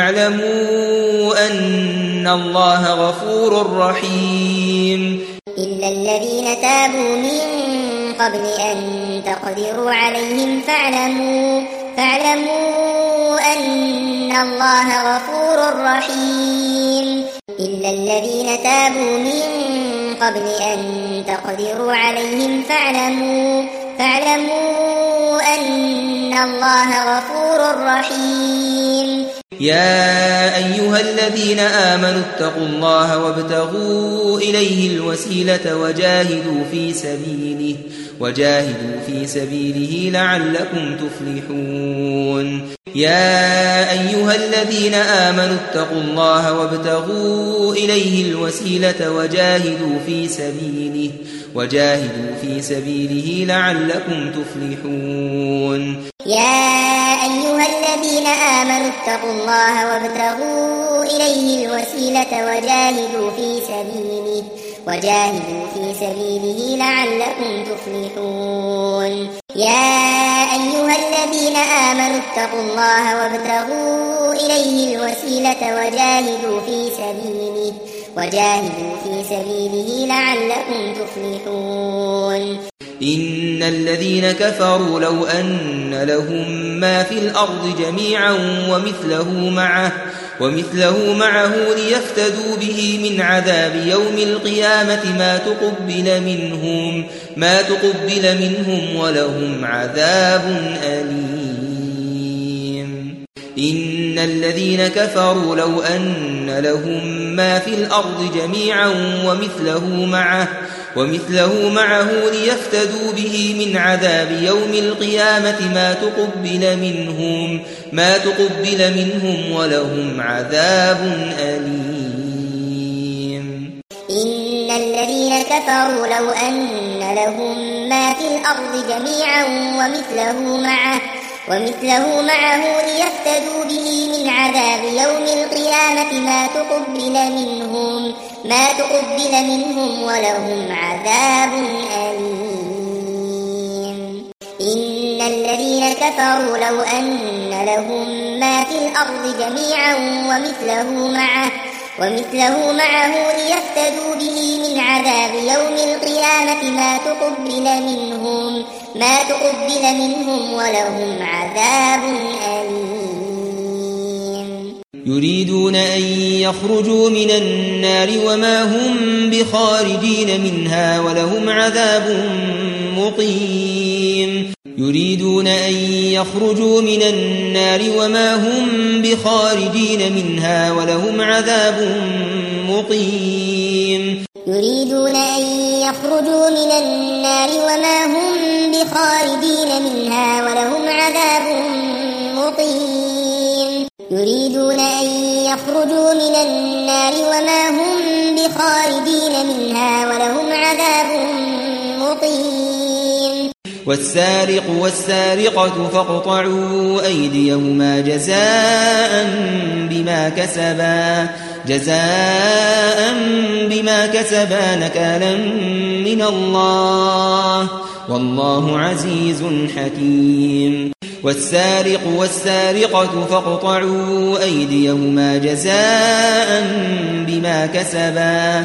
فاعلموا أن الله غفور رحيم إلا الذين تابوا من قبل أن تقدروا عليهم فاعلموا, فاعلموا أن الله غفور رحيم إلا الذين تابوا من قبل أن تقدروا عليهم فاعلموا, فاعلموا أن الله غفور رحيم. يا أيها الذين آمنوا اتقوا الله وابتغوا إليه الوسيلة وجاهدوا في سبيله وجاهدوا في سبيله لعلكم تفلحون. يا أيها الذين آمنوا اتقوا الله وابتغوا إليه الوسيلة وجاهدوا في سبيله وجاهدوا في سبيله لعلكم تفلحون. يا أيها الذين آمنوا اتقوا الله وابتغوا إليه الوسيلة وجاهدوا في سبيله وجاهدوا في سبيله لعلكم تفلحون. يا أيها الذين آمنوا اتقوا الله وابتغوا إليه الوسيلة وجاهدوا في سبيله وجاهدوا في سبيله لعلكم تفلحون. إن الذين كفروا لو أن لهم ما في الأرض جميعا ومثله معه ومثله معه ليفتدوا به من عذاب يوم القيامة ما تقبل منهم ما تقبل منهم ولهم عذاب أليم. إن الذين كفروا لو أن لهم ما في الأرض جميعا ومثله معه ومثله معه ليفتدوا به من عذاب يوم القيامة ما تقبل منهم ما تقبل منهم ولهم عذاب أليم. إن الذين كفروا لو أن لهم ما في الأرض جميعا ومثله معه ومثله معه ليفتدوا به من عذاب يوم القيامة ما تقبل منهم ما تقبل منهم ولهم عذاب أليم. إن الذين كفروا لو أن لهم ما في الأرض جميعا ومثله معه ومثله معه ليفتدوا به من عذاب يوم القيامة ما تقبل منهم ما تقبل منهم ولهم عذاب أليم. يريدون أن يخرجوا من النار وما هم بخارجين منها ولهم عذاب مقيم. يريدون أن يخرجوا من النار وما هم بخارجين منها ولهم عذاب مقيم. يريدون أن يخرجوا من النار وما هم بخارجين منها ولهم عذاب مقيم. يريدون أن يخرجوا من النار وما هم بخارجين منها ولهم عذاب مقيم. والسارق والسارقة فاقطعوا أيديهما جزاء بما كسبا جزاء بما كسبا نكالا من الله والله عزيز حكيم. والسارق والسارقة فاقطعوا أيديهما جزاء بما كسبا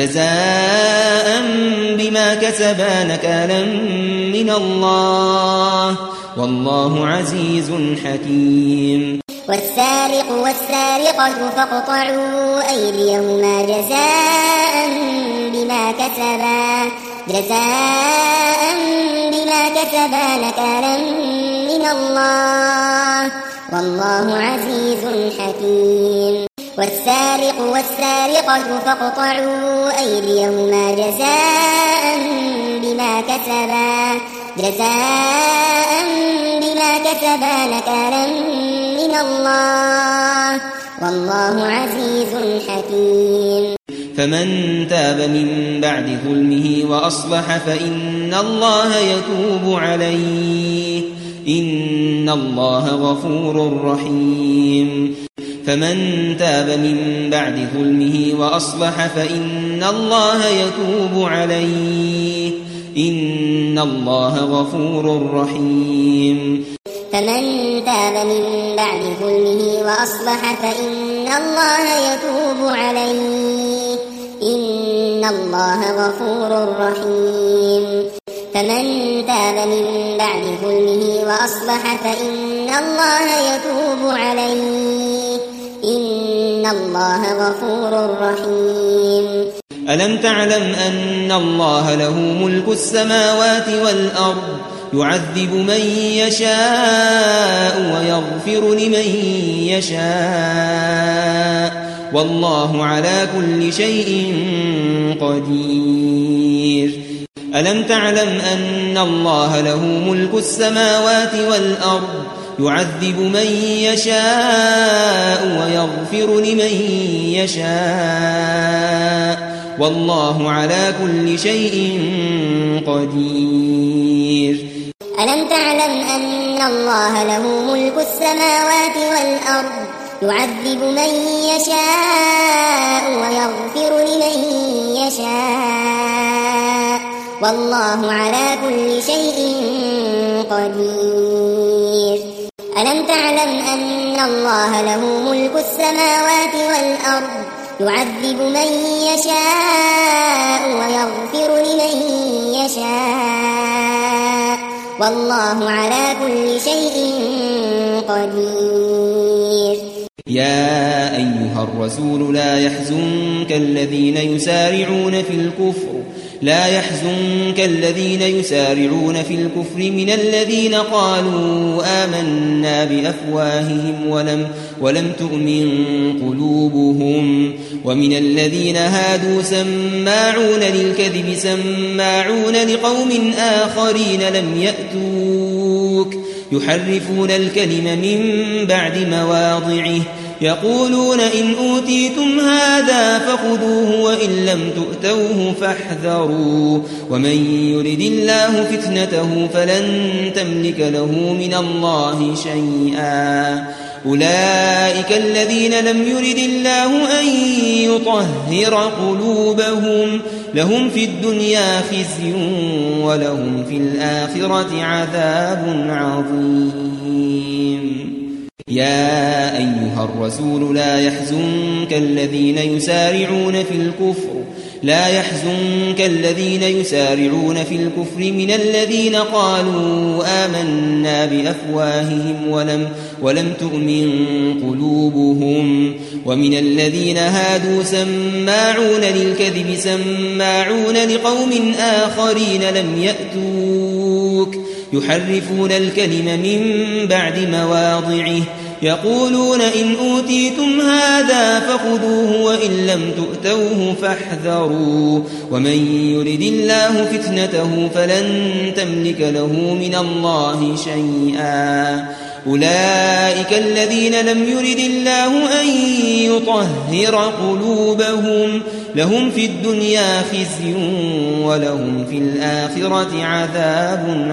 جزاء بما كسبا نكالا من الله والله عزيز حكيم. والسارق والسارقة فاقطعوا أيديهما جزاء بما كسبا جزاء بما كسبا نكالا من الله والله عزيز حكيم. والسارق والسارقة فاقطعوا أيديهما جزاء بما كسبا جزاء بما كسبا نكالا من الله والله عزيز حكيم. فمن تاب من بعد ظلمه وأصلح فإن الله يتوب عليه إن الله غفور رحيم. فمن تاب من بعد ظلمه وأصلح فإن الله يتوب عليه إن الله غفور رحيم. فمن تاب من بعد ظلمه وأصلح فإن الله يتوب عليه إن الله غفور رحيم. فمن تاب من بعد ظلمه وأصلح فإن الله يتوب عليه إن الله غفور رحيم. ألم تعلم أن الله له ملك السماوات والأرض يعذب من يشاء ويغفر لمن يشاء والله على كل شيء قدير. ألم تعلم أن الله له ملك السماوات والأرض يعذب من يشاء ويغفر لمن يشاء والله على كل شيء قدير. ألم تعلم أن الله له ملك السماوات والأرض يعذب من يشاء ويغفر لمن يشاء والله على كل شيء قدير. ألم تعلم أن الله له ملك السماوات والأرض يعذب من يشاء ويغفر لمن يشاء والله على كل شيء قدير. يا أيها الرسول لا يحزنك الذين يسارعون في الكفر لا يحزنك الذين يسارعون في الكفر من الذين قالوا آمنا بأفواههم ولم ولم تؤمن قلوبهم ومن الذين هادوا سماعون للكذب سماعون لقوم آخرين لم يأتوك يحرفون الكلم من بعد مواضعه يقولون إن أوتيتم هذا فخذوه وإن لم تؤتوه فاحذروا ومن يرد الله فتنته فلن تملك له من الله شيئا أولئك الذين لم يرد الله أن يطهر قلوبهم لهم في الدنيا خزي ولهم في الآخرة عذاب عظيم. يا أيها الرسول لا يحزنك الذين يسارعون في الكفر لا يحزنك الذين يسارعون في الكفر من الذين قالوا آمنا بأفواههم ولم ولم تؤمن قلوبهم ومن الذين هادوا سماعون للكذب سماعون لقوم آخرين لم يأتوك يحرفون الكلم من بعد مواضعه يقولون إن أوتيتم هذا فخذوه وإن لم تؤتوه فاحذروا ومن يرد الله فتنته فلن تملك له من الله شيئا أولئك الذين لم يرد الله أن يطهر قلوبهم لهم في الدنيا خزي ولهم في الآخرة عذاب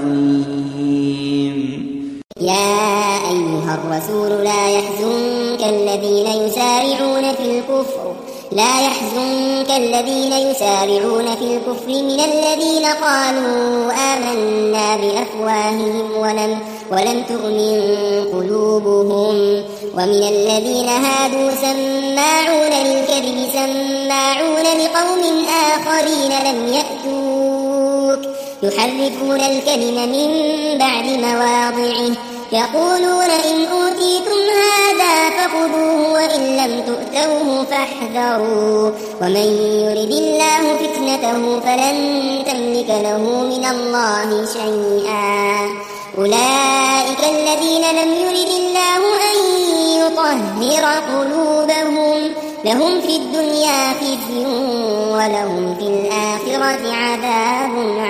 عظيم. يا أيها الرسول لا يحزنك الذين يسارعون في الكفر لا يحزنك الذين يسارعون في الكفر من الذين قالوا آمنا بأفواههم ولم ولم تؤمن قلوبهم ومن الذين هادوا سماعون للكذب سماعون لقوم آخرين لم يأتوك يحرفون الكلم من بعد مواضعه يقولون إن أوتيتم هذا فخذوه وإن لم تؤتوه فاحذروا ومن يرد الله فتنته فلن تملك له من الله شيئا أولئك الذين لم يرد الله أن يطهر قلوبهم لهم في الدنيا خزي ولهم في الآخرة عذاب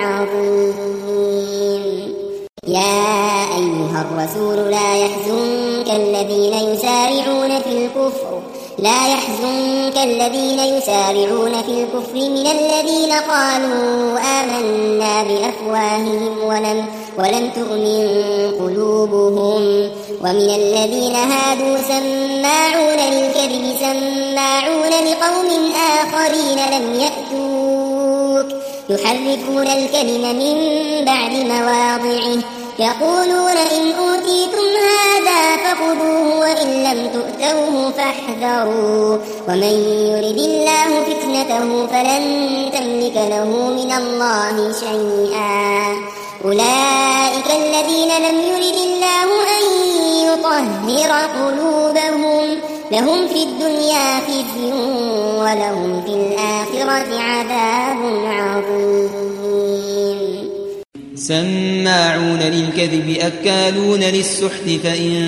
عظيم. يا أيها الرسول لا يحزنك الذين يسارعون في الكفر لا يحزنك الذين يسارعون في الكفر من الذين قالوا آمنا بأفواههم ولم ولم تؤمن قلوبهم ومن الذين هادوا سماعون للكذب سماعون لقوم آخرين لم يأتوك يحرفون الكلم من بعد مواضعه يقولون إن أوتيتم هذا فخذوه وإن لم تؤتوه فاحذروا ومن يرد الله فتنته فلن تملك له من الله شيئا أولئك الذين لم يرد الله أن يطهر قلوبهم لهم في الدنيا خزي ولهم في الآخرة عذاب عظيم. سماعون للكذب أكالون للسحت فإن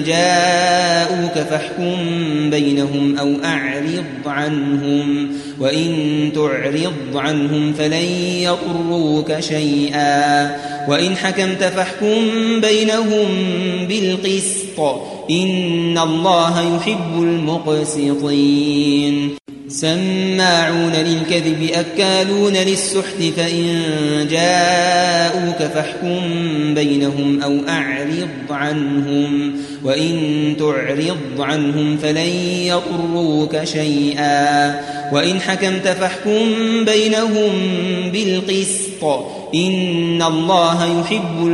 جاءوك فاحكم بينهم أو أعرض عنهم وإن تعرض عنهم فلن يضروك شيئا وإن حكمت فاحكم بينهم بالقسط إن الله يحب المقسطين سماعون للكذب أكالون للسحت فإن جاءوك فاحكم بينهم أو أعرض عنهم وإن تعرض عنهم فلن يضروك شيئا وإن حكمت فاحكم بينهم بالقسط إن الله يحب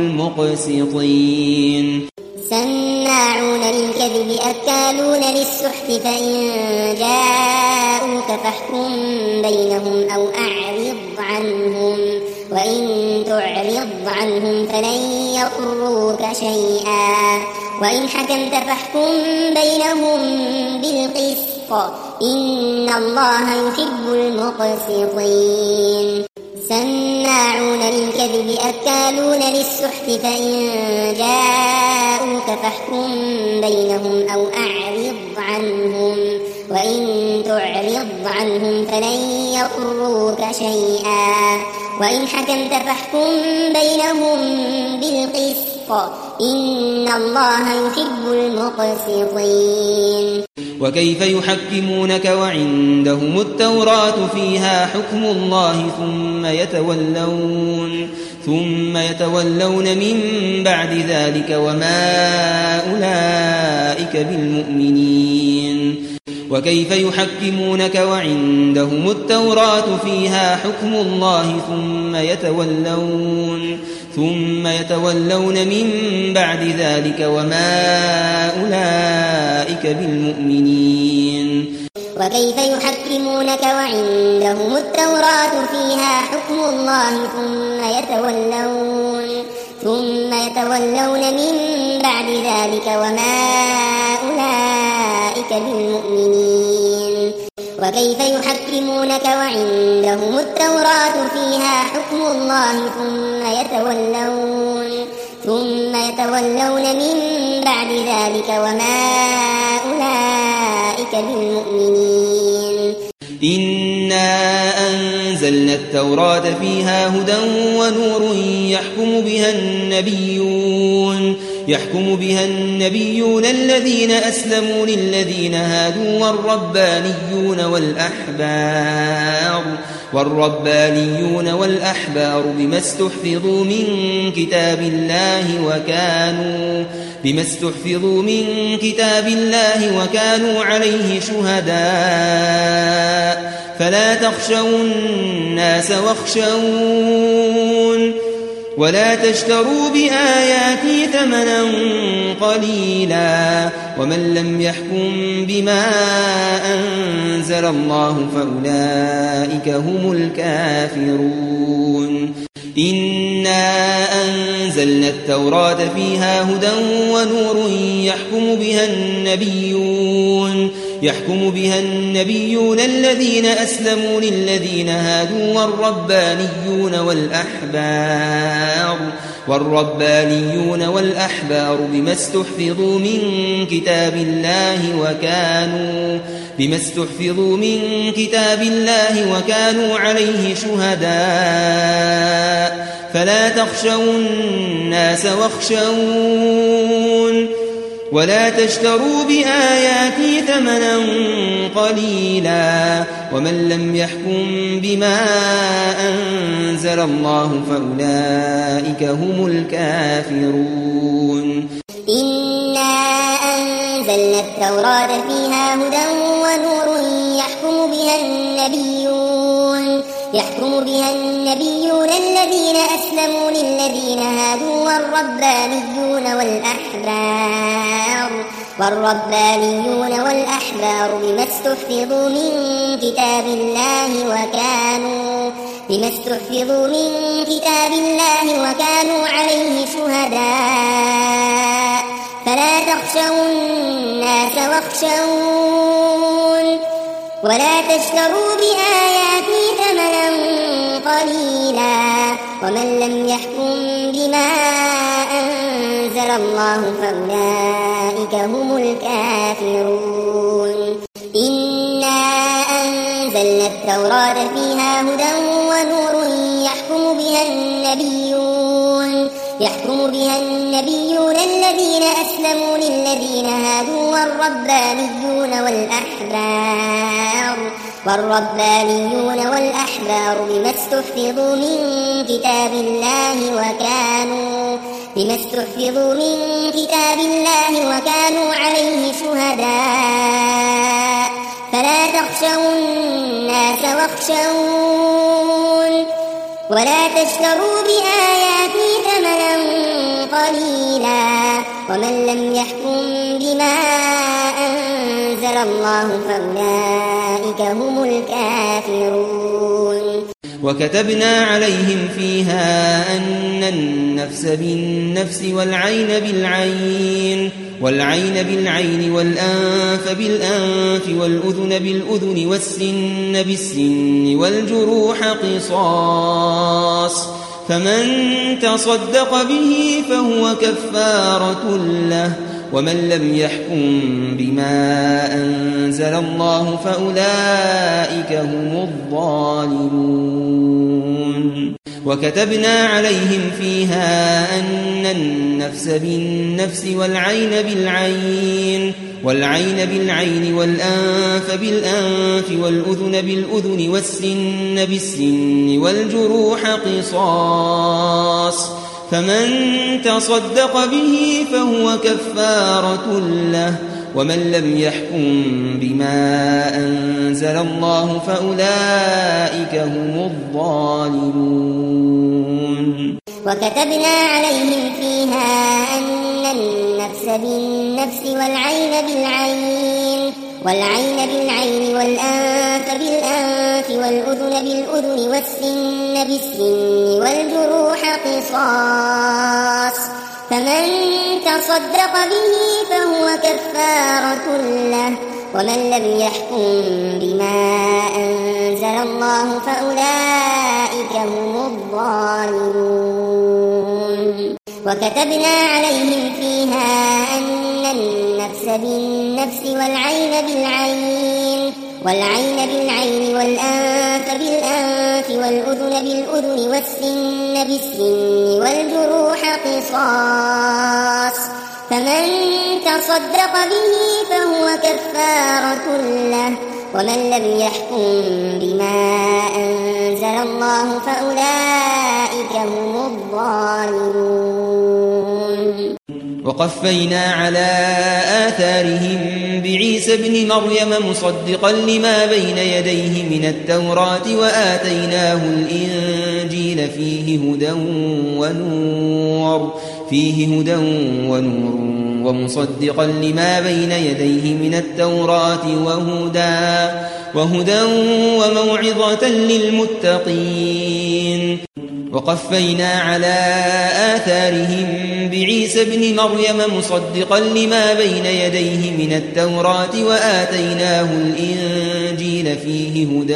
المقسطين سماعون للكذب أكالون للسحت فإن جاءوك فاحكم بينهم أو أعرض عنهم وإن تعرض عنهم فلن يضروك شيئا وإن حكمت فاحكم بينهم بالقسط إن الله يحب المقسطين سماعون للكذب أكالون للسحت فإن جاءوك فاحكم بينهم أو أعرض عنهم وإن تعرض عنهم فلن يضروك شيئا وإن حكمت فاحكم بينهم بالقسط إن الله يحب المقسطين وكيف يحكمونك وعندهم التوراة فيها حكم الله ثم يتولون ثم يتولون من بعد ذلك وما أولئك بالمؤمنين وكيف يحكمونك وعندهم التوراة فيها حكم الله ثم يتولون ثم يتولون من بعد ذلك وما أولئك بالمؤمنين وكيف يحكمونك وعندهم التوراة فيها حكم الله ثم يتولون ثم يتولون من بعد ذلك وما أولئك بالمؤمنين وكيف يحكمونك وعندهم التوراة فيها حكم الله ثم يتولون ثم يتولون من بعد ذلك وما أولئك بالمؤمنين إنا أنزلنا التوراة فيها هدى ونور يحكم بها النبيون يحكم بها النبيون الذين أسلموا للذين هادوا والربانيون والأحبار والربانيون والأحبار بما استحفظوا من كتاب الله وكانوا بما استحفظوا من كتاب الله وكانوا عليه شهداء فلا تخشوا الناس واخشون ولا تشتروا بآياتي ثمنا قليلا ومن لم يحكم بما أنزل الله فأولئك هم الكافرون إنا أنزلنا التوراة فيها هدى ونور يحكم بها النبيون يحكم بها النبيون الذين أسلموا للذين هادوا والربانيون والأحبار والربانيون والأحبار بما استحفظوا من كتاب الله وكانوا بما استحفظوا من كتاب الله وكانوا عليه شهداء فلا تخشوا الناس واخشون ولا تشتروا بآياتي ثمنا قليلا ومن لم يحكم بما أنزل الله فأولئك هم الكافرون إنا أنزلنا التوراة فيها هدى ونور يحكم بها النبيون يحكم بها النبيون الذين أسلموا للذين هادوا والربانيون والأحبار والربانيون والأحبار بما استحفظوا من كتاب الله وكانوا بما استحفظوا من كتاب الله وكانوا عليه شهداء فلا تخشوا الناس واخشون ولا تشتروا بآياتي ثمنا قليلا ومن لم يحكم بما أنزل الله فأولئك هم الكافرون إنا أنزلنا التوراة فيها هدى ونور يحكم بها النبيون يحكم بها النبيون الذين أسلموا للذين هادوا والربانيون والأحبار والربانيون والأحبار بما استحفظوا من كتاب الله وكانوا بما استحفظوا من كتاب الله وكانوا عليه شهداء فلا تخشوا الناس واخشون ولا تشتروا بآياتي ثمنا قليلا ومن لم يحكم بما أنزل الله فأولئك هم الكافرون وكتبنا عليهم فيها أن النفس بالنفس والعين بالعين والعين بالعين والأنف بالأنف والأذن بالأذن والسن بالسن والجروح قصاص فمن تصدق به فهو كفارة له ومن لم يحكم بما أنزل الله فأولئك هم الظالمون وكتبنا عليهم فيها أن النفس بالنفس والعين بالعين والعين بالعين والأنف بالأنف والأذن بالأذن والسن بالسن والجروح قصاص فمن تصدق به فهو كفارة له ومن لم يحكم بما أنزل الله فأولئك هم الظالمون وكتبنا عليهم فيها أن النفس بالنفس والعين بالعين والعين بالعين والأنف بالأنف والأذن بالأذن والسن بالسن والجروح قصاص فمن تصدق به فهو كفارة له ومن لم يحكم بما أنزل الله فأولئك هم الظالمون وكتبنا عليهم فيها أن النفس بالنفس والعين بالعين والعين بالعين والأنف بالأنف والأذن بالأذن والسن بالسن والجروح قصاص فمن تصدق به فهو كفارة له ومن لم يحكم بما أنزل الله فأولئك هم الظالمون وقفينا على آثارهم بعيسى ابن مريم مصدقا لما بين يديه من التوراة وآتيناه الإنجيل فيه هدى ونور فيه هدى ونور ومصدقا لما بين يديه من التوراة وهدى وهدى وموعظة للمتقين وقفينا على آثارهم بعيسى ابن مريم مصدقا لما بين يديه من التوراة وآتيناه الإنجيل فيه هدى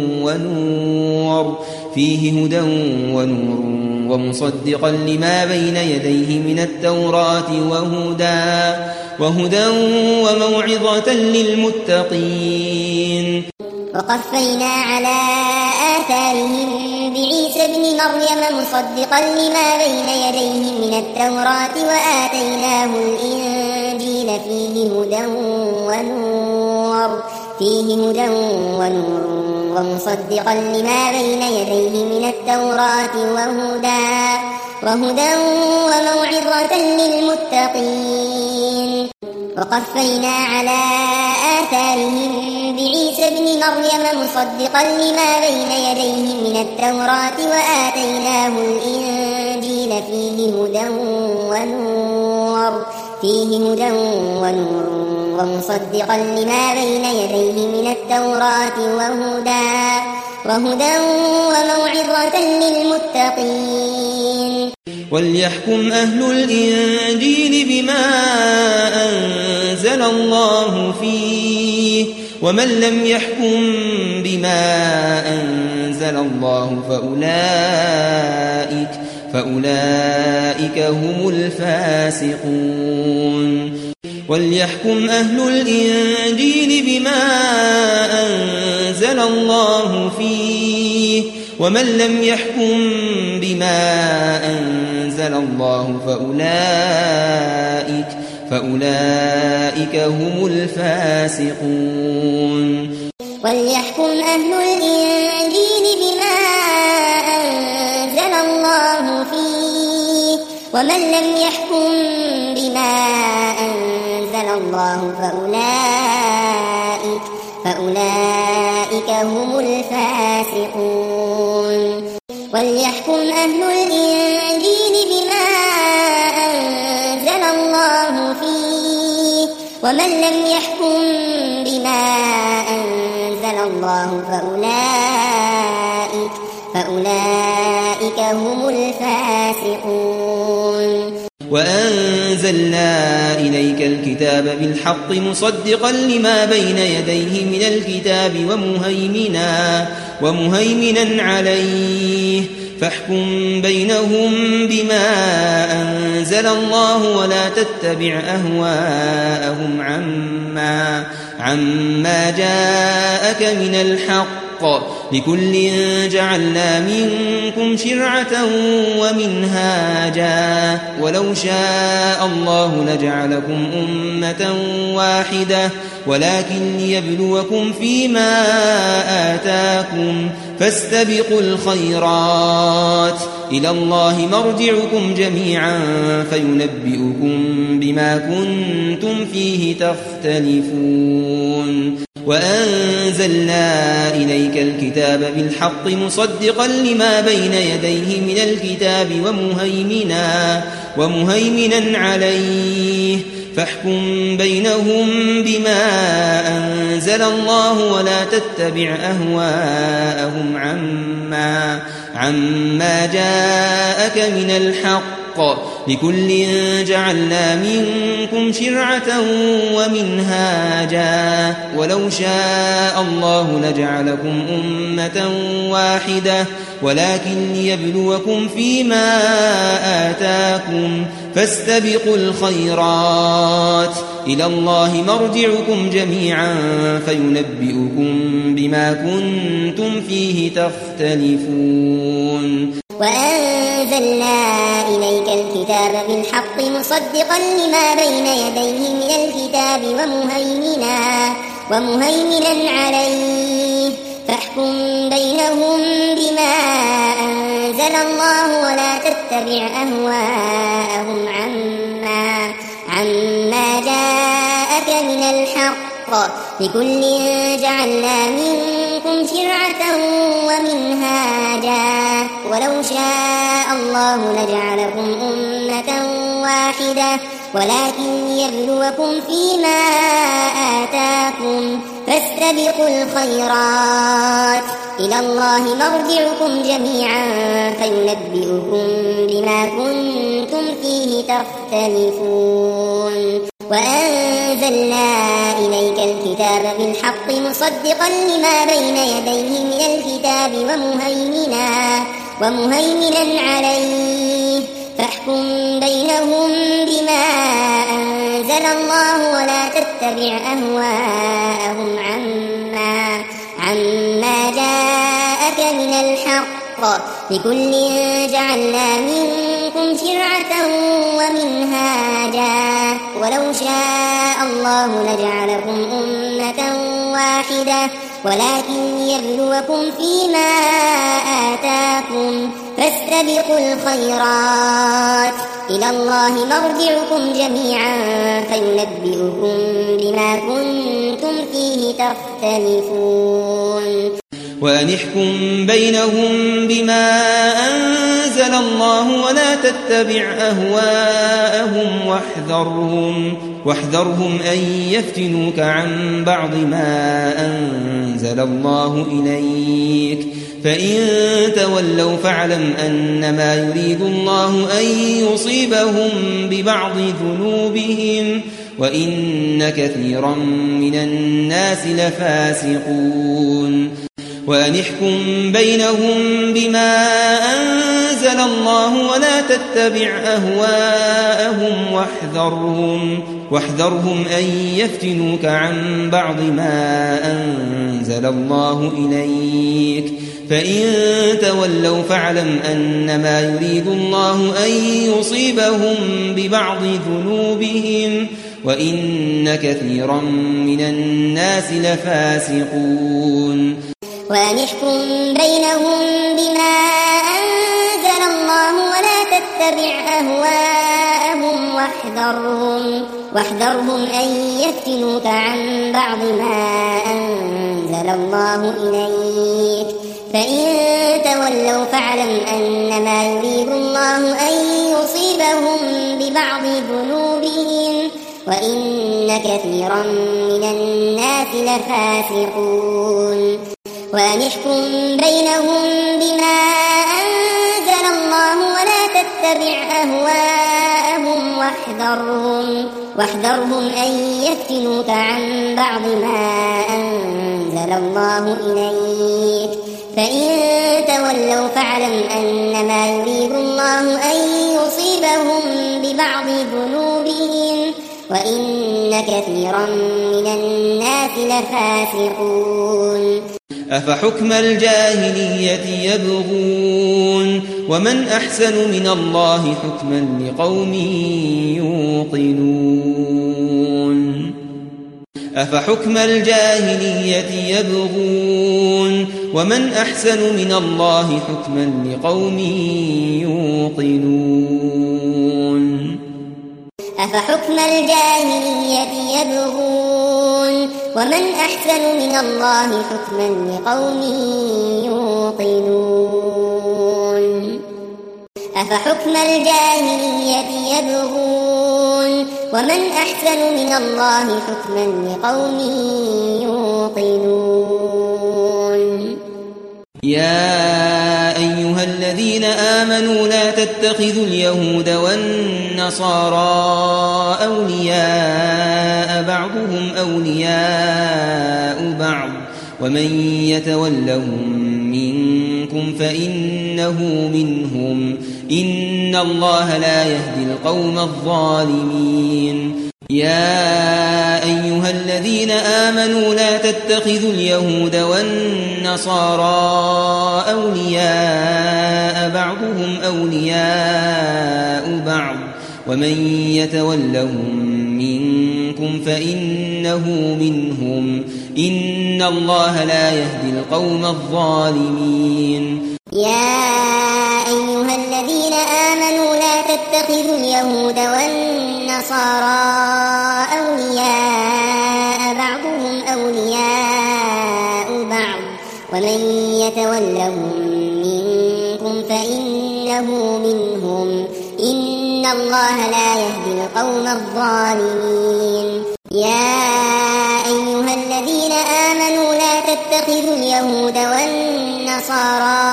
ونور فيه هدى ونور ومصدقا لما بين يديه من التوراة وهدى وهدى وموعظة للمتقين وقفينا على آثارهم بعيسى ابن مريم مصدقا لما بين يديه من التوراة وآتيناه الإنجيل فيه هدى ونور فيه هدى ونور ومصدقا لما بين يديه من التوراة وهدى وهدى وموعظة للمتقين وقفينا على آثارهم بعيسى ابن مريم مصدقا لما بين يديه من التوراة وآتيناه الإنجيل فيه هدى ونور فيه هدى ونور ومصدقا لما بين يديه من التوراة وهدى وهدى وموعظة للمتقين وليحكم أهل الإنجيل بما أنزل الله فيه ومن لم يحكم بما أنزل الله فأولئك, فأولئك هم الفاسقون وليحكم أهل الإنجيل بما أنزل الله فيه ومن لم يحكم بما أنزل الله فأولئك, فأولئك هم الفاسقون وليحكم أهل الإنجيل بما أنزل الله فيه ومن لم يحكم بما أنزل الله فأولئك, فأولئك هم الفاسقون وليحكم أهل الإنجيل بما أنزل الله فيه ومن لم يحكم بما أنزل الله فأولئك, فأولئك هم الفاسقون وأنزلنا إليك الكتاب بالحق مصدقا لما بين يديه من الكتاب ومهيمنا, ومهيمنا عليه فاحكم بينهم بما أنزل الله ولا تتبع أهواءهم عما, عما جاءك من الحق لكل جعلنا منكم شرعة ومنهاجا ولو شاء الله لجعلكم أمة واحدة ولكن ليبلوكم فيما آتاكم فاستبقوا الخيرات إلى الله مرجعكم جميعا فينبئكم بما كنتم فيه تختلفون وأنزلنا إليك الكتاب بالحق مصدقا لما بين يديه من الكتاب ومهيمنا, ومهيمنا عليه فاحكم بينهم بما أنزل الله ولا تتبع أهواءهم عما, عما جاءك من الحق لكل جعلنا منكم شرعة ومنهاجا ولو شاء الله لجعلكم أمة واحدة ولكن ليبلوكم فيما آتاكم فاستبقوا الخيرات إلى الله مرجعكم جميعا فينبئكم بما كنتم فيه تختلفون وأنزلنا إليك الكتاب بالحق مصدقا لما بين يديه من الكتاب ومهيمنا, ومهيمنا عليه فاحكم بينهم بما أنزل الله ولا تتبع أهواءهم عما, عما جاءك من الحق لكل جعلنا منكم شرعة ومنهاجا ولو شاء الله لجعلكم أمة واحدة ولكن ليبلوكم فيما آتاكم فاستبقوا الخيرات إلى الله مرجعكم جميعا فينبئكم بما كنتم فيه تختلفون وأنزلنا إليك الكتاب بالحق مصدقا لما بين يديه من الكتاب ومهيمنا, ومهيمنا عليه فاحكم بينهم بما أنزل الله ولا تتبع أهواءهم عما, عما جاءك من الحق لكل جعلنا منكم شرعة ومنهاجا ولو شاء الله لجعلكم أمة واحدة ولكن ليبلوكم فيما آتاكم فاستبقوا الخيرات إلى الله مرجعكم جميعا فينبئكم بما كنتم فيه تختلفون وأن احكم بينهم بما أنزل الله ولا تتبع أهواءهم واحذرهم, واحذرهم أن يفتنوك عن بعض ما أنزل الله إليك فإن تولوا فاعلم أنما يريد الله أن يصيبهم ببعض ذنوبهم وإن كثيرا من الناس لفاسقون وأن احكم بينهم بما أنزل الله ولا تتبع أهواءهم واحذرهم, واحذرهم أن يفتنوك عن بعض ما أنزل الله إليك فإن تولوا فاعلم أنما يريد الله أن يصيبهم ببعض ذنوبهم وإن كثيرا من الناس لفاسقون وأن احكم بينهم بما أنزل الله ولا تتبع أهواءهم واحذرهم, واحذرهم أن يفتنوك عن بعض ما أنزل الله إليك فإن تولوا فاعلم أنما يريد الله أن يصيبهم ببعض ذنوبهم وإن كثيرا من الناس لفاسقون وأن احكم بينهم بما أنزل الله ولا تتبع أهواءهم واحذرهم, واحذرهم أن يفتنوك عن بعض ما أنزل الله إليك فإن تولوا فاعلم أنما يريد الله أن يصيبهم ببعض ذنوبهم وإن كثيرا من الناس لفاسقون أفحكم الجاهلية يبغون ومن أحسن من الله حكما لقوم يوقنون أفحكم الجاهلية يبغون ومن أحسن من الله حكما لقوم يوقنون أفحكم الجاهلية يبغون ومن أحسن من الله حكما لقوم يوقنون أفحكم الجاهلية يبغون ومن أحسن من الله حكما لقوم يوقنون يا أيها الذين آمنوا لا تتخذوا اليهود والنصارى أولياء بعضهم أولياء بعض ومن يتولهم منكم فإنه منهم إن الله لا يهدي القوم الظالمين يا أيها الذين آمنوا لا تتخذوا اليهود والنصارى أولياء بعضهم أولياء بعض ومن يتولهم منكم فإنه منهم إن الله لا يهدي القوم الظالمين يا أيها الذين آمنوا لا تتخذوا اليهود والنصارى أولياء بعضهم أولياء بعض ومن يتولهم منكم فإنه منهم إن الله لا يهدي القوم الظالمين يا أيها الذين آمنوا لا تتخذوا اليهود والنصارى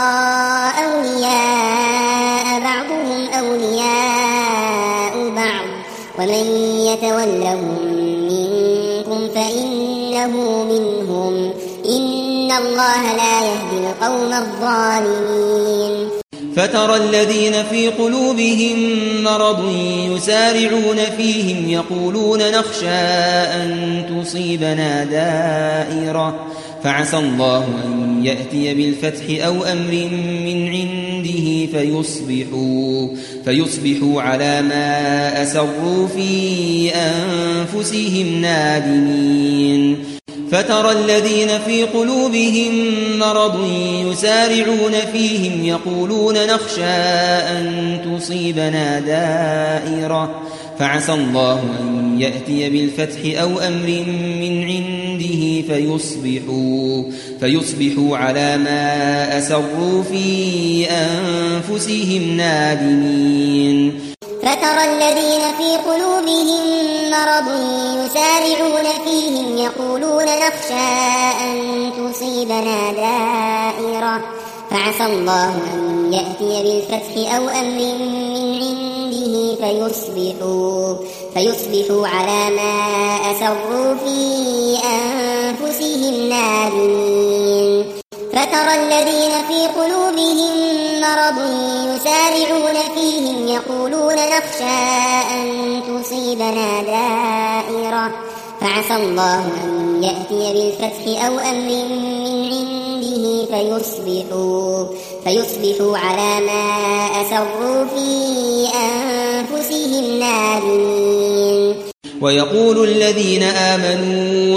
أولياء بعضهم أولياء بعض ومن يتولهم منكم فإنه منهم إن الله لا يهدي القوم الظالمين فترى الذين في قلوبهم مرض يسارعون فيهم يقولون نخشى أن تصيبنا دائرة فعسى الله أن يأتي بالفتح أو أمر من عنده فيصبحوا, فيصبحوا على ما أسروا في أنفسهم نادمين فترى الذين في قلوبهم مرض يسارعون فيهم يقولون نخشى أن تصيبنا دائرة فعسى الله أن يأتي بالفتح أو أمر من عنده فيصبحوا, فيصبحوا على ما أسروا في أنفسهم نادمين فترى الذين في قلوبهم مرض يسارعون فيهم يقولون نخشى أن تصيبنا دائرة فعسى الله أن يأتي بالفتح أو أمر من عنده فيصبحوا, فيصبحوا على ما أسروا في أنفسهم نادمين. فترى الذين في قلوبهم مرض يسارعون فيهم يقولون نخشى أن تصيبنا دائرة فعسى الله أن يأتي بالفتح أو أمر من عنده فيصبحوا, فيصبحوا على ما أسروا في أنفسهم نادمين. ويقول الذين آمنوا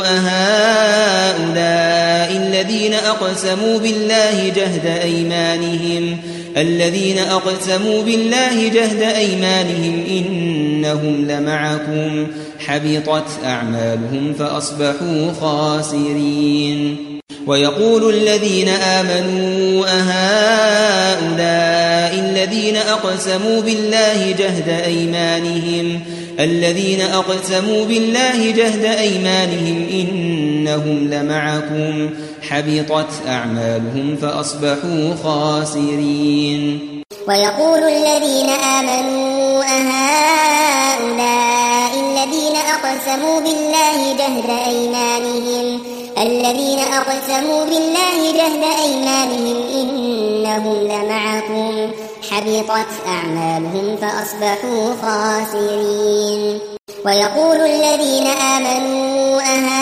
أهؤلاء الذين أقسموا بالله جهد أيمانهم الذين أقسموا بالله جهد أيمانهم إنهم لمعكم حبطت أعمالهم فأصبحوا خاسرين. ويقول الذين آمنوا أهؤلاء الذين أقسموا بالله جهد أيمانهم الذين أقسموا بالله جهد أيمانهم إنهم لمعكم حبطت أعمالهم فأصبحوا خاسرين. ويقول الذين آمنوا أهؤلاء الذين أقسموا بالله جهد أيمانهم الذين أقسموا بالله جهد أيمانهم إنهم لمعكم حبطت أعمالهم فأصبحوا خاسرين. ويقول الذين آمنوا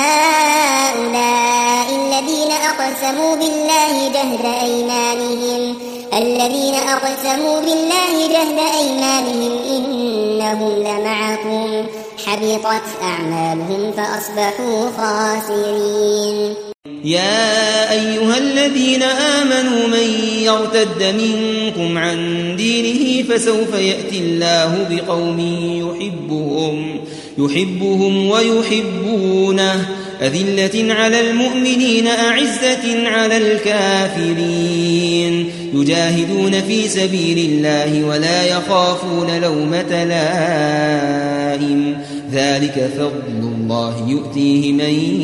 أهؤلاء الذين أقسموا بالله جهد أيمانهم الذين أقسموا بالله جهد أيمانهم إنهم لمعكم حبطت أعمالهم فأصبحوا خاسرين. يا أيها الذين آمنوا من يرتد منكم عن دينه فسوف يأتي الله بقوم يحبهم يحبهم ويحبونه أذلة على المؤمنين أعزة على الكافرين يجاهدون في سبيل الله ولا يخافون لومة لائم ذلك فضل الله يؤتيه من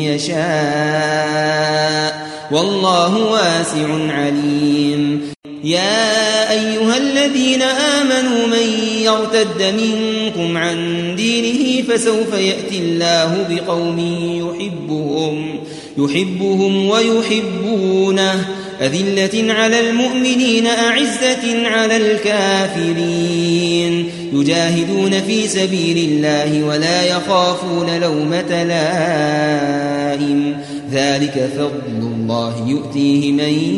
يشاء والله واسع عليم. يا أيها الذين آمنوا من يرتد منكم عن دينه فسوف يأتي الله بقوم يحبهم يحبهم ويحبونه أذلة على المؤمنين أعزة على الكافرين يجاهدون في سبيل الله ولا يخافون لومة لائم ذلك فضل الله يؤتيه من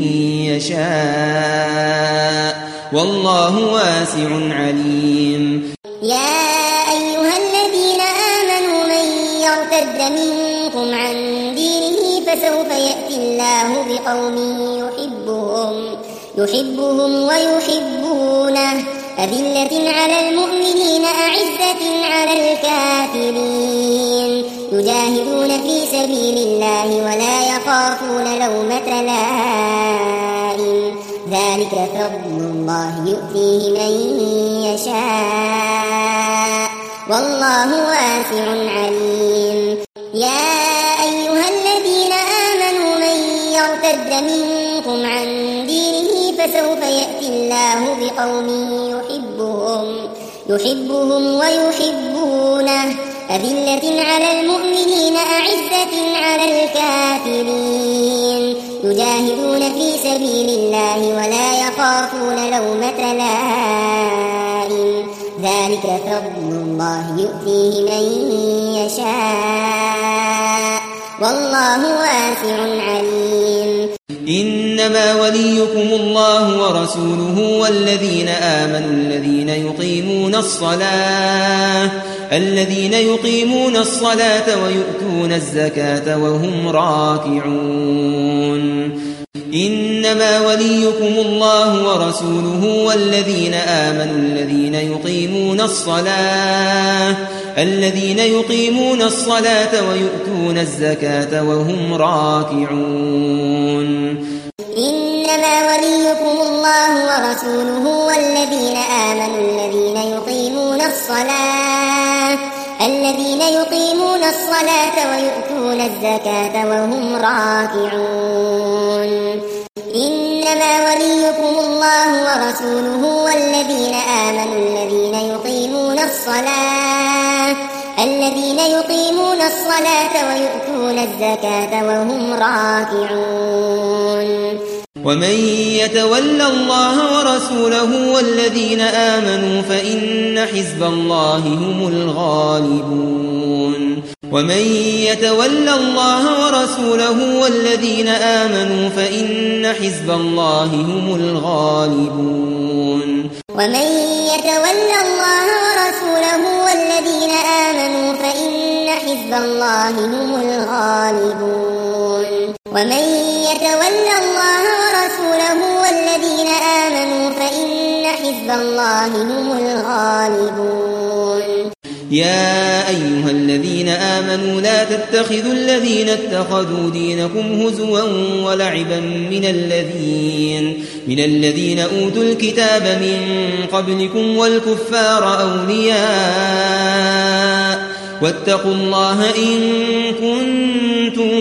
يشاء والله واسع عليم. يا أيها الذين آمنوا من يرتد منكم عن دينه فسوف يأتي الله بقوم يحبهم يحبهم ويحبونه أذلة على المؤمنين أعزة على الكافرين يجاهدون في سبيل الله ولا يخافون لومة لائم ذلك فضل الله يؤتيه من يشاء والله واسع عليم. يا أيها الذين آمنوا من يرتد منكم عن دينه فسوف يأتي الله بقوم يحبهم يحبهم ويحبونه أذلة على المؤمنين أعزة على الكافرين يجاهدون في سبيل الله ولا يخافون لومة لائم ذلك فضل الله يؤتيه من يشاء والله واسع عليم. إنما وليكم الله ورسوله والذين آمنوا الذين يقيمون الصلاة الذين يقيمون الصلاة ويؤتون الزكاة وهم راكعون. إنما وليكم الله ورسوله والذين آمنوا الذين يقيمون الصلاة الذين يقيمون الصلاة ويؤتون الزكاة وهم راكعون. إنما وليكم الله ورسوله والذين آمنوا الذين يقيمون الصلاة الذين يقيمون الصلاة ويؤتون الزكاة وهم راكعون. إنما وليكم الله ورسوله والذين آمنوا الذين يقيمون الصلاة يقيمون الصلاة ويؤتون الزكاة وهم راكعون ومن يتول الله ورسوله والذين آمنوا فإن حزب الله هم الغالبون ومن يتول الله ورسوله والذين آمنوا فإن حزب الله هم الغالبون ومن يتول الله ورسوله والذين آمنوا فإن حزب الله هم الغالبون ومن يتول الله ورسوله والذين آمنوا فإن حزب الله هم الغالبون يا أيها الذين آمنوا لا تتخذوا الذين اتخذوا دينكم هزوا ولعبا من الذين من الذين أوتوا الكتاب من قبلكم والكفار أولياء واتقوا الله إن كنتم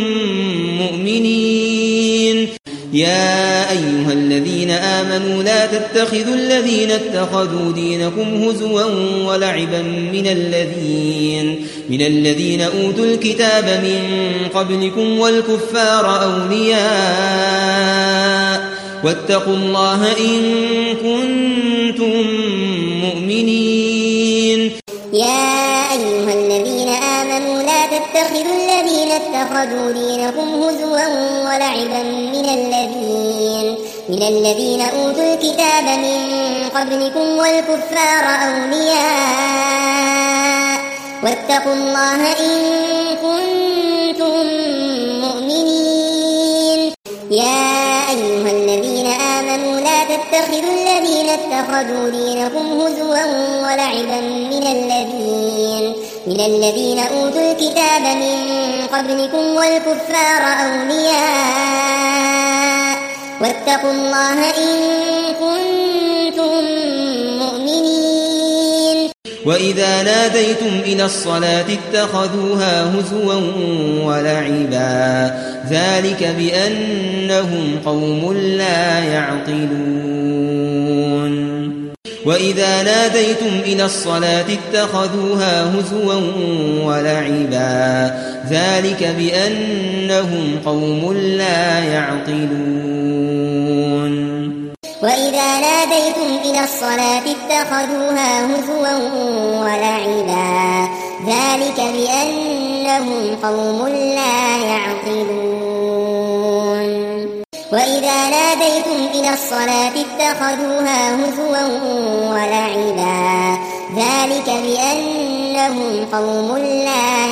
مؤمنين يا أيها الذين آمنوا لا تتخذوا الذين اتخذوا دينكم هزوا ولعبا من الذين من الذين أوتوا الكتاب من قبلكم والكفار أولياء واتقوا الله إن كنتم مؤمنين يا أيها الذين آمنوا لا تتخذوا الذين اتخذوا دينكم هزوا ولعبا من الذين من الذين أوتوا الكتاب من قبلكم والكفار أولياء واتقوا الله إن كنتم مؤمنين يا أيها الذين آمنوا لا تتخذوا الذين اتخذوا دينكم هزوا ولعبا من الذين من الذين أوتوا الكتاب من قبلكم والكفار أولياء واتقوا الله إن كنتم مؤمنين وإذا ناديتم إلى الصلاة اتخذوها هزوا ولعبا ذلك بأنهم قوم لا يعقلون وإذا ناديتم إلى الصلاة اتخذوها هزوا ولعبا ذلك بأنهم قوم لا يعقلون وإذا ناديتم إلى الصلاة اتخذوها هزوا ولعبا ذلك بأنهم قوم لا يعقلون وإذا ناديتم إلى الصلاة اتخذوها هزوا ولعبا ذلك بأنهم قوم لا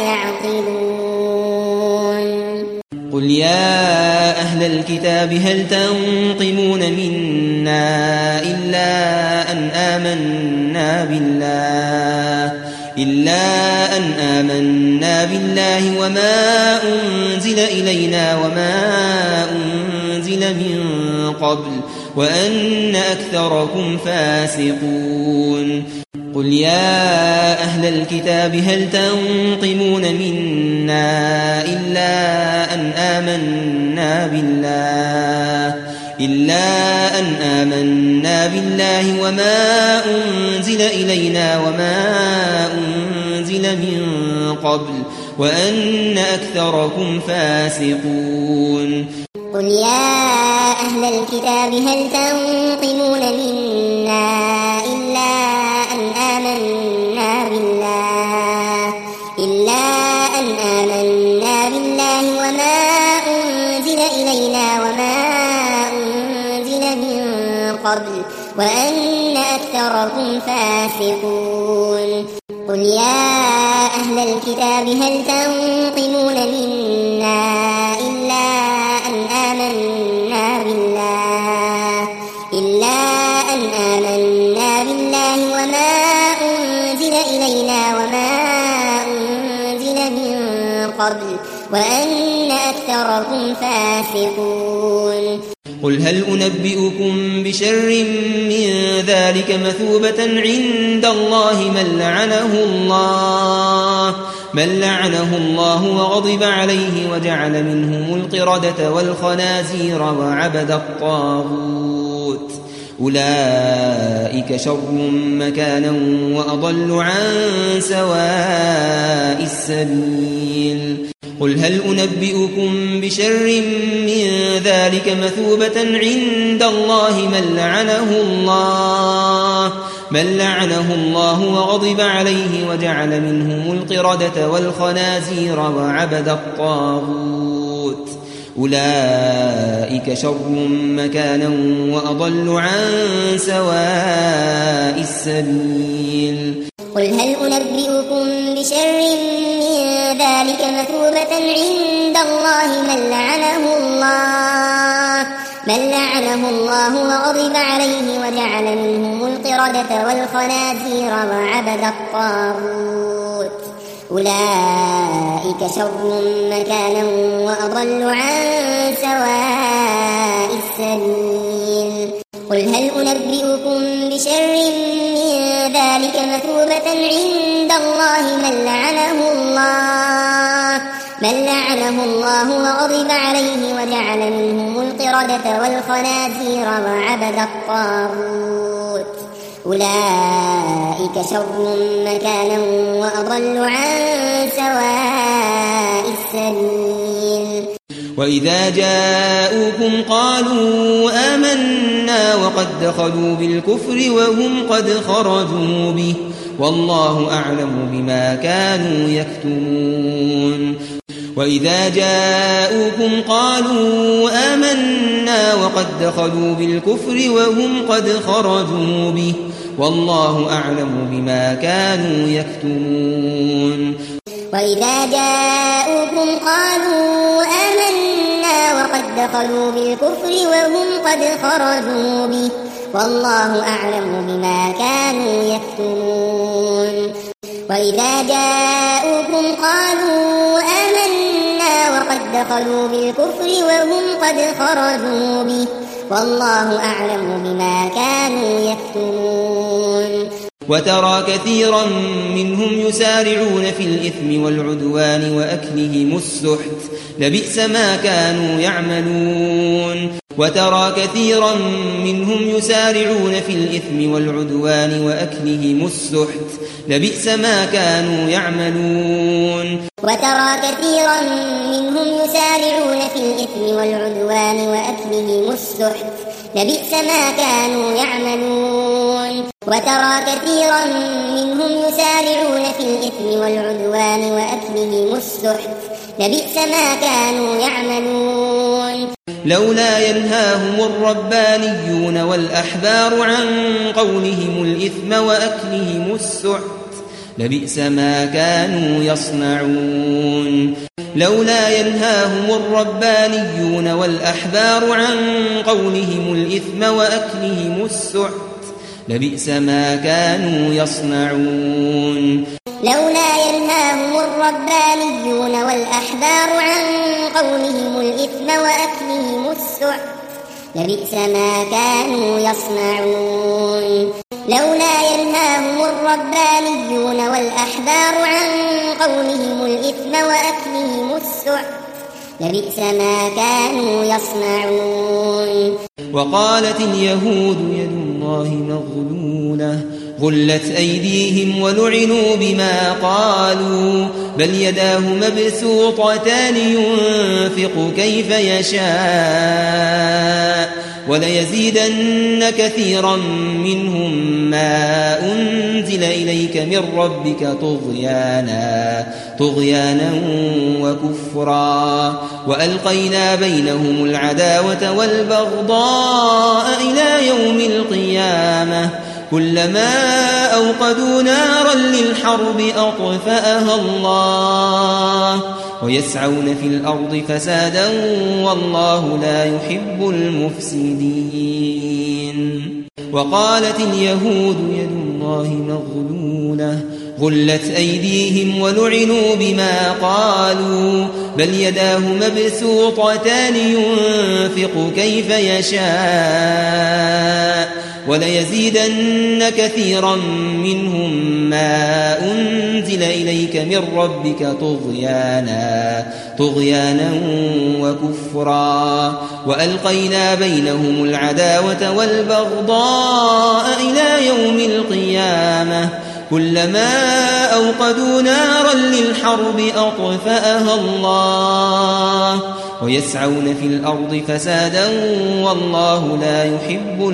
يعقلون قل يا أهل الكتاب هل تنقمون منا إلا أن آمنا بالله إلا أن آمنا بالله وما أنزل إلينا وما أنزل من قبل وأن أكثركم فاسقون قل يا أهل الكتاب هل تنقمون منا إلا أن آمنا بالله إلا أن آمنا بالله وما أنزل إلينا وما أنزل من قبل وأن أكثركم فاسقون قل يا أهل الكتاب هل تنقمون منا إلا أن آمنا بالله إلا أن آمنا بالله وما أنزل إلينا وما أنزل من قبل وأن أكثركم فاسقون قل يا أهل الكتاب هل تنقمون منا إلا أن آمنا بالله إلا أن آمنا بالله وما أنزل إلينا وما أنزل من قبل وأن أكثركم فاسقون قل هل أنبئكم بشر من ذلك مثوبة عند الله من لعنه الله من لعنه الله وغضب عليه وجعل منهم القردة والخنازير وعبد الطاغوت أولئك شر مكانا وأضل عن سواء السبيل قل هل أنبئكم بشر من ذلك مثوبة عند الله من لعنه الله من لعنه الله وغضب عليه وجعل منهم القردة والخنازير وعبد الطاغوت أولئك شر مكانا وأضل عن سواء السبيل قل هل أنبئكم بشر من ذلك مثوبة عند الله من لعنه الله من لعنه الله وغضب عليه وجعل منهم القردة والخنازير وعبد الطاغوت أولئك شر مكانا وأضل عن سواء السبيل قل هل أنبئكم بشر من ذلك مثوبة عند الله من لعنه الله من لعنه الله وغضب عليه وجعل منهم القردة والخنازير وعبد الطاغوت أولئك شر مكانا وأضل عن سواء السبيل وإذا جاءوكم قالوا آمنا وقد دخلوا بالكفر وهم قد خرجوا به والله أعلم بما كانوا يكتمون وإذا جاءوكم قالوا آمنا وقد دخلوا بالكفر وهم قد خرجوا به والله أعلم بما كانوا يكتمون وإذا جاءوكم قالوا آمنا وقد دخلوا بالكفر وهم قد خرجوا به والله أعلم بما كانوا يكتمون وإذا جاءوكم قالوا آمنا وقد دخلوا بالكفر وهم قد خرجوا به والله أعلم بما كانوا يكتمون وترى كثيرا منهم يسارعون في الإثم والعدوان وأكلهم السحت لبئس ما كانوا يعملون وترى كثيرا منهم يسارعون في الإثم والعدوان وأكلهم السحت لبئس ما كانوا يعملون وترى كثيرا منهم يسارعون في الإثم والعدوان وأكلهم السحت لبئس ما كانوا يعملون وترى كثيرا منهم يسارعون في الإثم والعدوان وأكلهم السحت لبئس ما كانوا يعملون لولا ينهاهم الربانيون والأحبار عن قولهم الإثم وأكلهم السحت لبئس ما كانوا يصنعون لولا ينهاهم الربانيون والأحبار عن قولهم الإثم وأكلهم السحت لبئس ما كانوا يصنعون لولا ينهاهم الربانيون والأحبار عن قولهم الإثم وأكلهم السحت لبئس ما كانوا يصنعون لولا ينهاهم الربانيون والأحبار عن قولهم الإثم وأكلهم السحت لبئس ما كانوا يصنعون وقالت اليهود يد الله مغلولة غلت أيديهم ولعنوا بما قالوا بل يداه مبسوطتان ينفق كيف يشاء وليزيدن كثيرا منهم ما أنزل إليك من ربك طغيانا طغيانا وكفرا وألقينا بينهم العداوة والبغضاء إلى يوم القيامة كلما أوقدوا نارا للحرب أطفأها الله ويسعون في الأرض فسادا والله لا يحب المفسدين وقالت اليهود يد الله مغلولة غلت أيديهم ولعنوا بما قالوا بل يداه مبسوطتان ينفق كيف يشاء وليزيدن كثيرا منهم ما أنزل إليك من ربك طغيانا طغيانا وكفرا وألقينا بينهم العداوة والبغضاء إلى يوم القيامة كلما أوقدوا نارا للحرب أطفأها الله ويسعون في الأرض فسادا والله لا يحب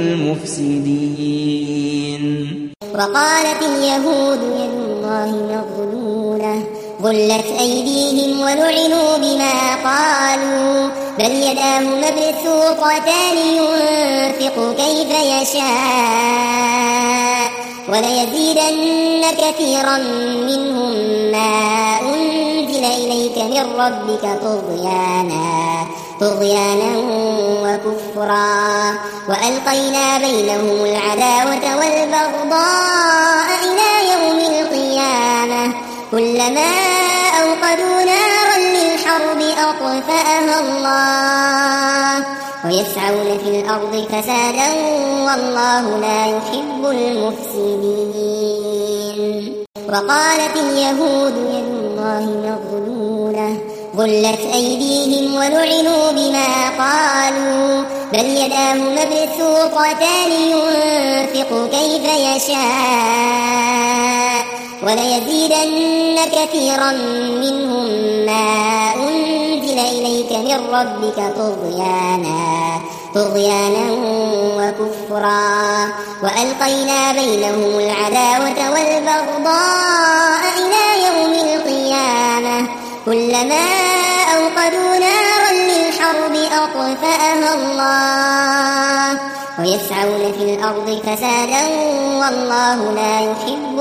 المفسدين. وقالت اليهود يد الله مغلولة غلت أيديهم ولعنوا بما قالوا بل يداه مبسوطتان ينفق كيف يشاء وليزيدن كثيرا منهم ما أنزل إليك من ربك طغيانا طغيانا وكفرا وألقينا بينهم العداوة والبغضاء إلى يوم القيامة كلما أوقدوا نارا للحرب أطفأها الله ويسعون في الأرض فسادا والله لا يحب المفسدين. وقالت اليهود يد الله مغلولة غلت أيديهم ولعنوا بما قالوا بل يداه مبسوطتان ينفق كيف يشاء وليزيدن كثيرا منهم ما أنزل إليك من ربك طغيانا طغيانا وكفرا وألقينا بينهم العداوة والبغضاء إلى يوم القيامة كلما أوقدوا نارا للحرب أطفأها الله ويسعون في الأرض فسادا والله لا يحب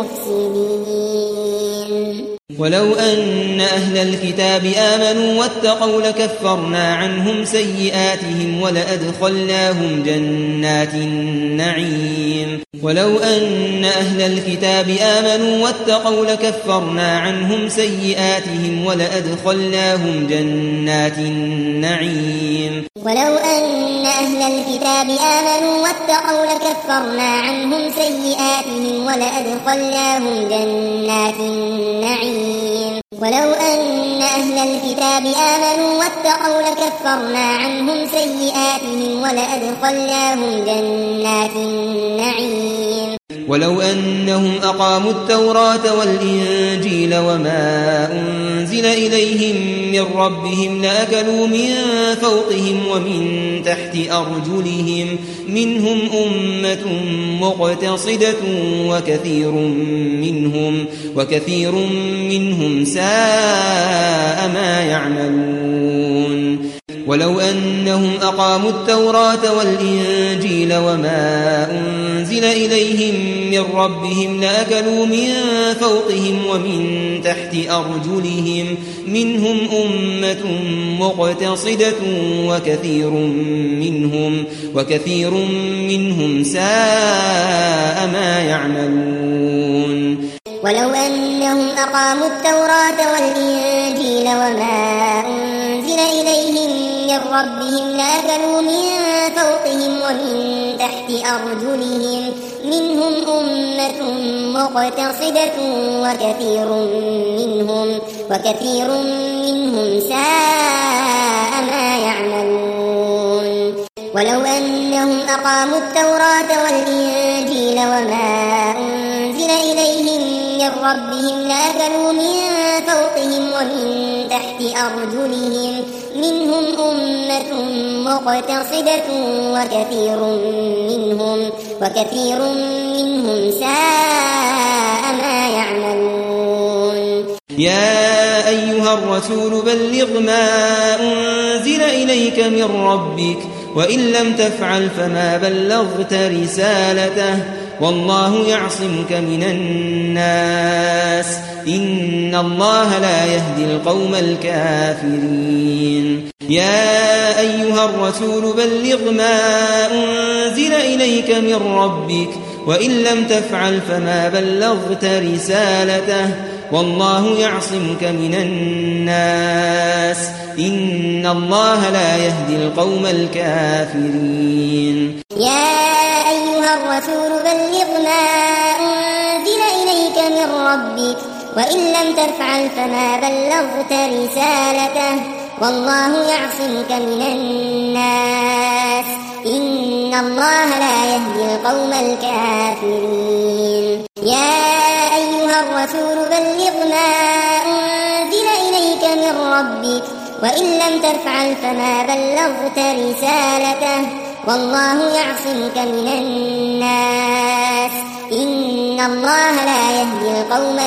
المفسدين. ولو أن أهل الكتاب آمنوا واتقوا لكفرنا عنهم سيئاتهم ولأدخلناهم جنات النعيم ولو أن أهل الكتاب آمنوا واتقوا لكفرنا عنهم سيئاتهم ولأدخلناهم جنات النعيم ولو أن أهل الكتاب آمنوا واتقوا لكفرنا عنهم سيئاتهم ولأدخلناهم جنات النعيم ولو أن أهل الكتاب آمنوا واتقوا لكفرنا عنهم سيئاتهم ولأدخلناهم جنات النعيم ولو أنهم أقاموا التوراة والإنجيل وما أنزل إليهم من ربهم لأكلوا من فوقهم ومن تحت أرجلهم منهم أمة مقتصدة وكثير منهم وكثير منهم ساء ما يعملون. ولو أنهم أقاموا التوراة والإنجيل وما أنزل إليهم من ربهم لأكلوا من فوقهم ومن تحت أرجلهم منهم أمة مقتصدة وكثير منهم وكثير منهم ساء ما يعملون. ولو أنهم أقاموا التوراة والإنجيل وما أنزل إليهم من ربهم لأكلوا من فوقهم ومن تحت أرجلهم منهم أمة مقتصدة وكثير منهم وكثير منهم ساء ما يعملون. ولو أنهم أقاموا التوراة والإنجيل وما أنزل إليهم من ربهم لأكلوا من فوقهم ومن تحت أرجلهم منهم أمة مقتصدة وكثير منهم وكثير منهم ساء ما يعملون. يا أيها الرسول بلغ ما أنزل إليك من ربك وإن لم تفعل فما بلغت رسالته والله يعصمك من الناس إن الله لا يهدي القوم الكافرين. يا أيها الرسول بلغ ما أنزل إليك من ربك وإن لم تفعل فما بلغت رسالته والله يعصمك من الناس إن الله لا يهدي القوم الكافرين. يا أيها الرسول بلغ ما أنزل إليك من ربك وإن لم تفعل فما بلغت رسالته والله يعصمك من الناس إن الله لا يهدي القوم الكافرين. يا أيها الرسول بلغ ما أنزل إليك من ربك وإن لم تفعل فما بلغت رسالته والله يعصمك من الناس إن الله لا يهدي القوم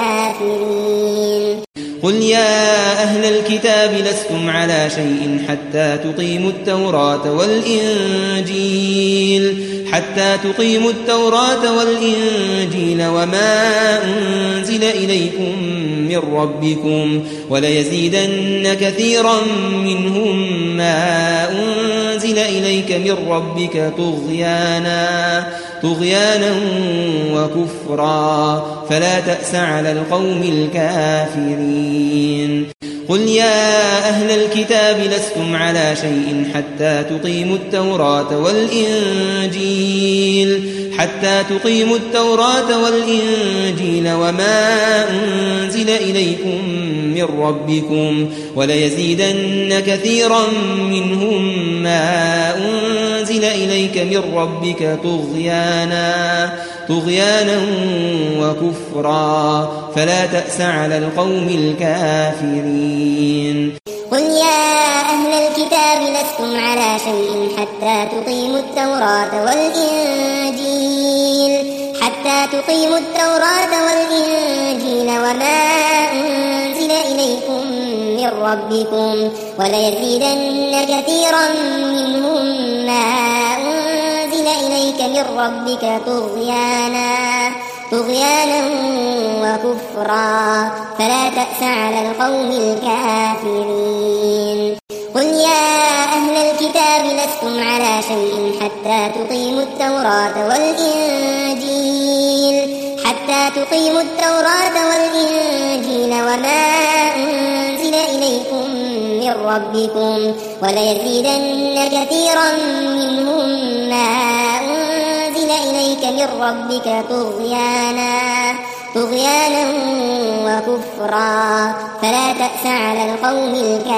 الكافرين. قل يا أهل الكتاب لستم على شيء حتى تقيموا التوراة والإنجيل حتى تقيموا التوراة والإنجيل وما أنزل إليكم من ربكم وليزيدن كثيرا منهم ما أنزل إليك من ربك طغيانا طغيانا وكفرا فلا تأس على القوم الكافرين. قل يا أهل الكتاب لستم على شيء حتى تقيموا التوراة والإنجيل حتى تقيموا التوراة والإنجيل وما أنزل إليكم من ربكم وليزيدن كثيرا منهم ما أنزل إليك من ربك طغيانا طغيانا وكفرا فلا تأس على القوم الكافرين. قل يا أهل الكتاب لستم على شيء حتى تقيموا التوراة والإنجيل حتى تقيموا التوراة والإنجيل وما أنزل إليكم من ربكم وليزيدن كثيرا منهم ما أنزل إليك من ربك طغيانا طغيانا وكفرا فلا تأس على القوم الكافرين. قل يا أهل الكتاب لستم على شيء حتى تقيموا التوراة والإنجيل حتى تقيموا التوراة والإنجيل وما أنزل إليكم من ربكم وليزيدن كثيرا منهم ما أنزل إليك من ربك طغيانا طغيانا وكفرا فلا تأس على القوم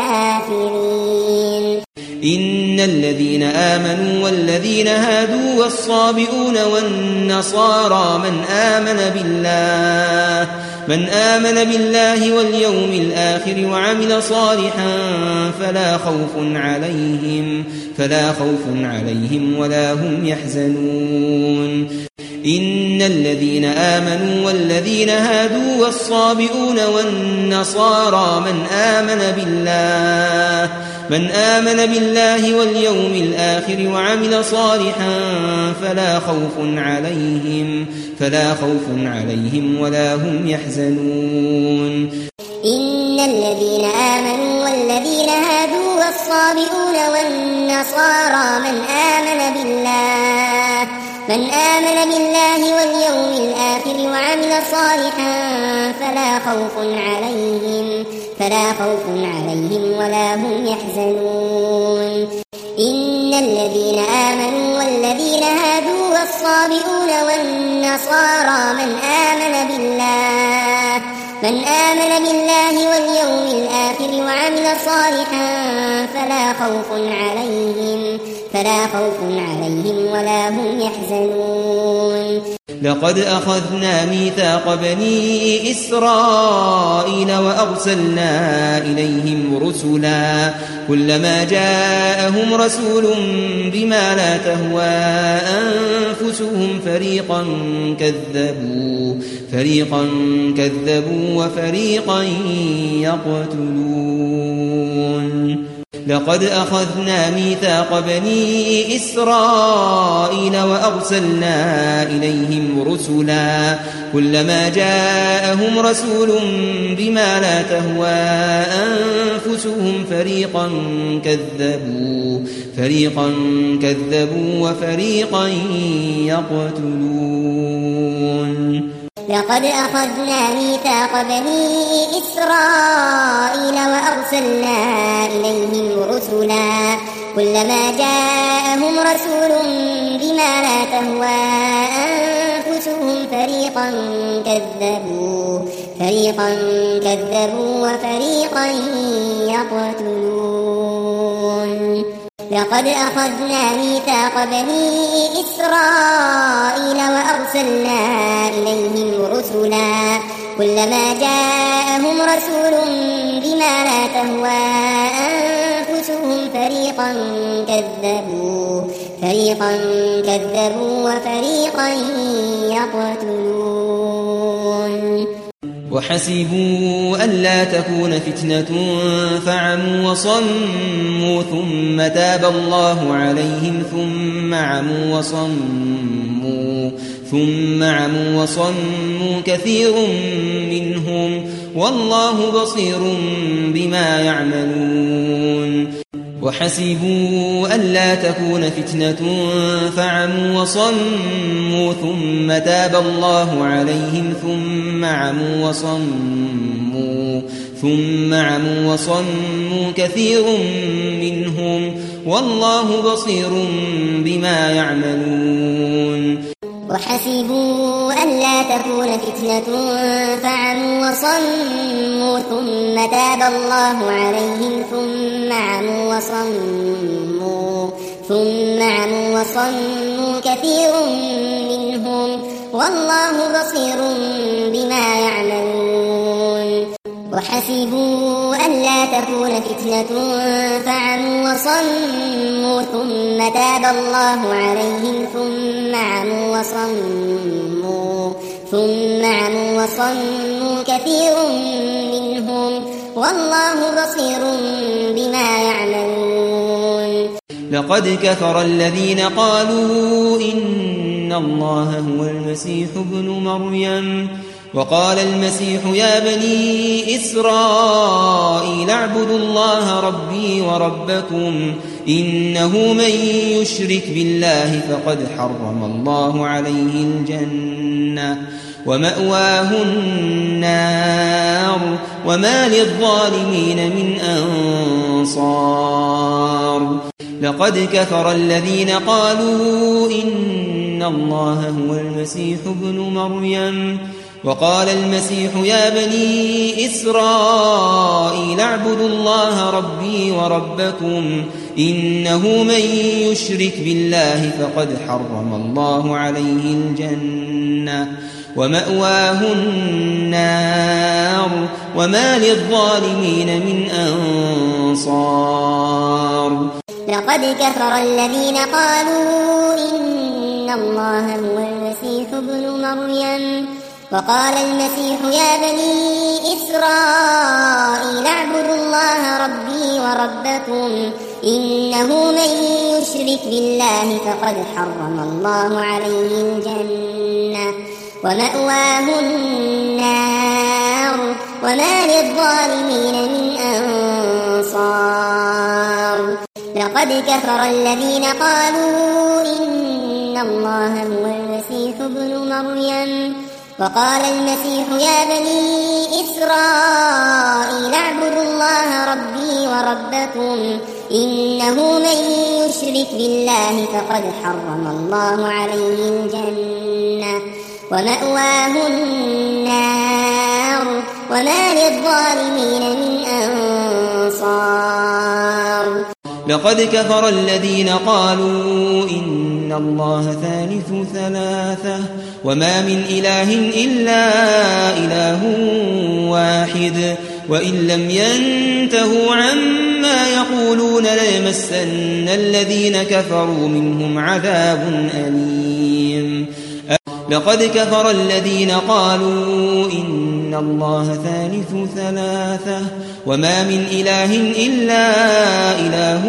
الكافرين. إن الذين آمنوا والذين هادوا والصابئون والنصارى من آمن بالله من آمن بالله واليوم الآخر وعمل صالحا فلا خوف عليهم فلا خوف عليهم ولا هم يحزنون. إن الذين آمنوا والذين هادوا والصابئون والنصارى من آمن بالله من آمن بالله واليوم الآخر وعمل صالحا فلا خوف عليهم فلا خوف عليهم ولا هم يحزنون. إن الذين آمنوا والذين هادوا والصابئون والنصارى من آمن بالله من آمن بالله واليوم الآخر وعمل صالحا فلا خوف عليهم فلا خوف عليهم ولا هم يحزنون. إن الذين آمنوا والذين هادوا والصابئون والنصارى من آمن بالله من آمن بالله واليوم الآخر وعمل صالحا فلا خوف عليهم فلا خوف عليهم ولا هم يحزنون. لقد أخذنا ميثاق بني إسرائيل وأرسلنا إليهم رسلا كلما جاءهم رسول بما لا تهوى أنفسهم فريقا كذبوا فريقا كذبوا وفريقا يقتلون. لقد أخذنا ميثاق بني إسرائيل وأرسلنا إليهم رسلا كلما جاءهم رسول بما لا تهوى أنفسهم فريقا كذبوا فريقا كذبوا وفريقا يقتلون. لقد أخذنا ميثاق بني إسرائيل وأرسلنا إليهم رسلا كلما جاءهم رسول بما لا تهوى أنفسهم فريقا كذبوا فريقا كذبوا وفريقا يقتلون. لقد أخذنا ميثاق بني إسرائيل وأرسلنا إليهم رسلا كلما جاءهم رسول بما لا تهوى أنفسهم فريقا كذبوا فريقا كذبوا وفريقا يقتلون. وحسبوا ألا تكون فتنة فعموا وصموا ثم تاب الله عليهم ثم عموا وصموا ثم عموا وصموا كثير منهم والله بصير بما يعملون. وحسبوا ألا تكون فتنة فعموا وصموا ثم تاب الله عليهم ثم عموا وصموا ثم عموا وصموا كثير منهم والله بصير بما يعملون. وحسبوا ألا تكون فتنة فعموا وصموا ثم تاب الله عليهم ثم عموا وصموا ثم عموا وصموا كثير منهم والله بصير بما يعملون. وحسبوا ألا تكون فتنة فعموا وصموا ثم تاب الله عليهم ثم عموا وصموا ثم عموا وصموا كثير منهم والله بصير بما يعملون. لقد كفر الذين قالوا إن الله هو المسيح ابن مريم وقال المسيح يا بني إسرائيل اعبدوا الله ربي وربكم إنه من يشرك بالله فقد حرم الله عليه الجنة ومأواه النار وما للظالمين من أنصار. لقد كفر الذين قالوا إن الله هو المسيح ابن مريم وقال المسيح يا بني إسرائيل اعبدوا الله ربي وربكم إنه من يشرك بالله فقد حرم الله عليه الجنة ومأواه النار وما للظالمين من أنصار. لقد كفر الذين قالوا إن الله هو المسيح ابن مريم وقال المسيح يا بني إسرائيل اعبدوا الله ربي وربكم إنه من يشرك بالله فقد حرم الله عليه الجنة ومأواه النار وما للظالمين من أنصار. لقد كفر الذين قالوا إن الله هو المسيح ابن مريم وقال المسيح يا بني إسرائيل اعبدوا الله ربي وربكم إنه من يشرك بالله فقد حرم الله عليه الجنة ومأواه النار وما للظالمين من أنصار. لقد كفر الذين قالوا إن الله ثالث ثلاثة وما من إله إلا إله واحد وإن لم ينتهوا عما يقولون ليمسن الذين كفروا منهم عذاب أليم. لقد كفر الذين قالوا إن الله ثالث ثلاثة وما من إله إلا إله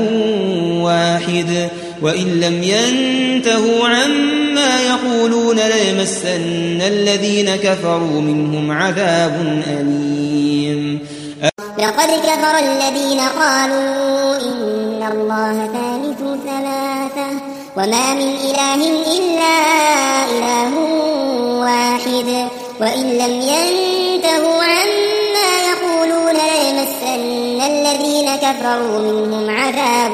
واحد وإن لم ينتهوا عما يقولون ليمسن الذين كفروا منهم عذاب أليم. لقد كفر الذين قالوا إن الله ثالث ثلاثة وما من إله إلا إله واحد وإن لم ينتهوا عما يقولون ليمسن الذين كفروا منهم عذاب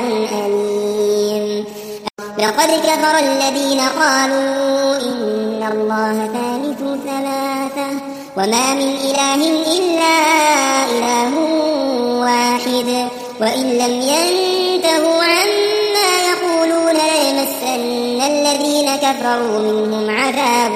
أليم. لقد كفر الذين قالوا إن الله ثالث ثلاثة وما من إله إلا إله واحد وإن لم ينتهوا عما يقولون ليمسن الذين كفروا منهم عذاب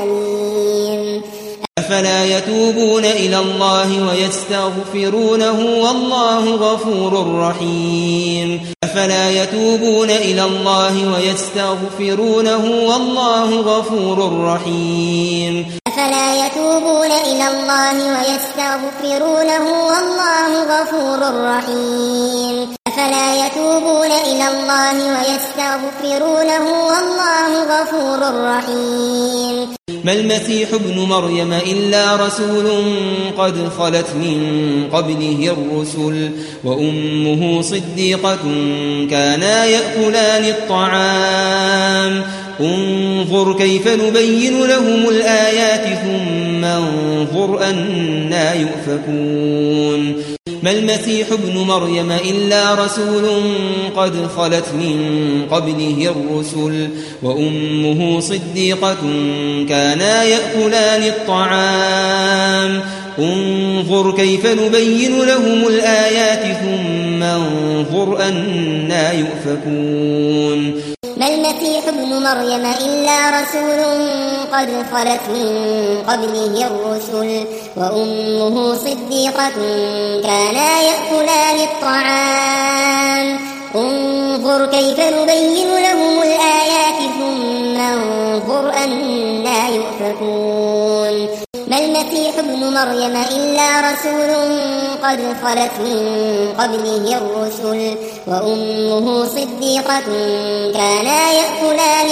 أليم. أفلا يتوبون إلى الله ويستغفرونه والله غفور رحيم. أفلا يتوبون إلى الله ويستغفرونه والله غفور رحيم. أفلا يتوبون إلى الله ويستغفرونه والله غفور رحيم. أفلا يتوبون إلى الله ويستغفرونه والله غفور رحيم. ما المسيح ابن مريم إلا رسول قد خلت من قبله الرسل وأمه صديقة كانا يأكلان الطعام انظر كيف نبين لهم الآيات ثم انظر أنى يؤفكون. ما المسيح ابن مريم إلا رسول قد خلت من قبله الرسل وأمه صديقة كانا يأكلان الطعام انظر كيف نبين لهم الآيات ثم انظر أنى يؤفكون. ما المسيح ابن مريم إلا رسول قد خلت من قبله الرسل وأمه صديقة كانا يأكلان الطعام انظر كيف نبين لهم الآيات ثم انظر أنى يؤفكون. ما المسيح ابن مريم إلا رسول قد خلت من قبله الرسل وأمه صديقة كانا يأكلان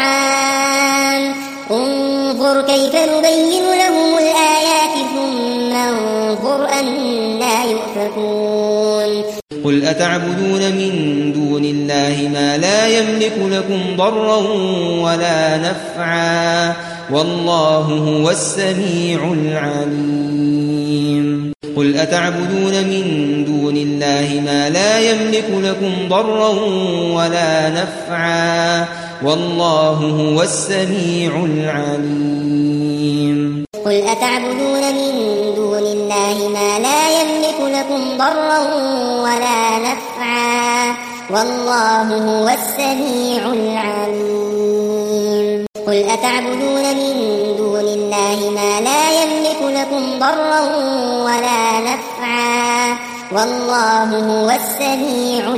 الطعام انظر كيف نبين لهم الآيات ثم انظر أنى يؤفكون. قل أتعبدون من دون الله ما لا يملك لكم ضرا ولا نفعا والله هو السميع العليم. قل أتعبدون من دون الله ما لا يملك لكم ضرا ولا نفعا والله هو السميع العليم. قل أتعبدون من دون الله ما لا يملك لكم ضرا ولا نفعا والله هو السميع العليم. قل أتعبدون من دون الله ما لا يملك لكم ضرا ولا نفعا والله هو السميع